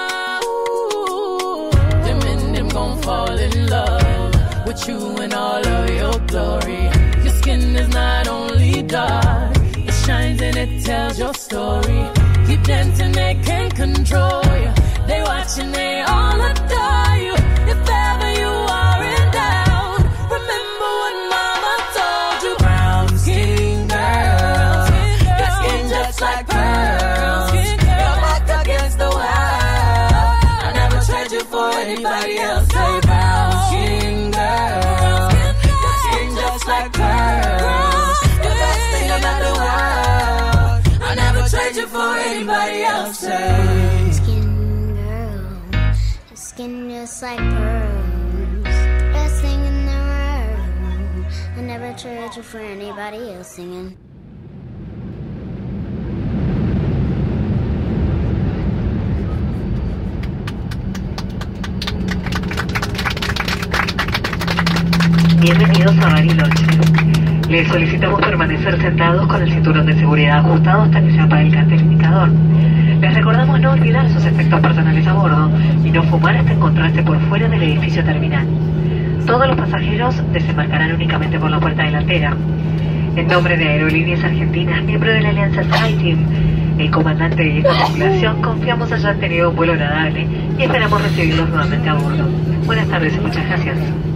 Fall in love with you in all of your glory. Your skin is not only dark, it shines and it tells your story. Keep dancing, they can't control you. They watch and they all adore you. If ever you are in doubt, remember what mama told you. Brown skin girl, your skin just like pearls. Your back against the wall. I never tried you for anybody else. Like pearls, the best thing about the world. I never trade you for anybody else. Skin girl, your skin just like pearls, the best thing in the world. I never trade you for anybody else. Singing. Bienvenidos a Bariloche. Les solicitamos permanecer sentados con el cinturón de seguridad ajustado hasta que se apague el cartel indicador. Les recordamos no olvidar sus efectos personales a bordo y no fumar hasta encontrarse por fuera del edificio terminal. Todos los pasajeros desembarcarán únicamente por la puerta delantera. En nombre de Aerolíneas Argentinas, miembro de la alianza SkyTeam, el comandante y esta tripulación, confiamos hayan tenido un vuelo agradable y esperamos recibirlos nuevamente a bordo. Buenas tardes y muchas gracias.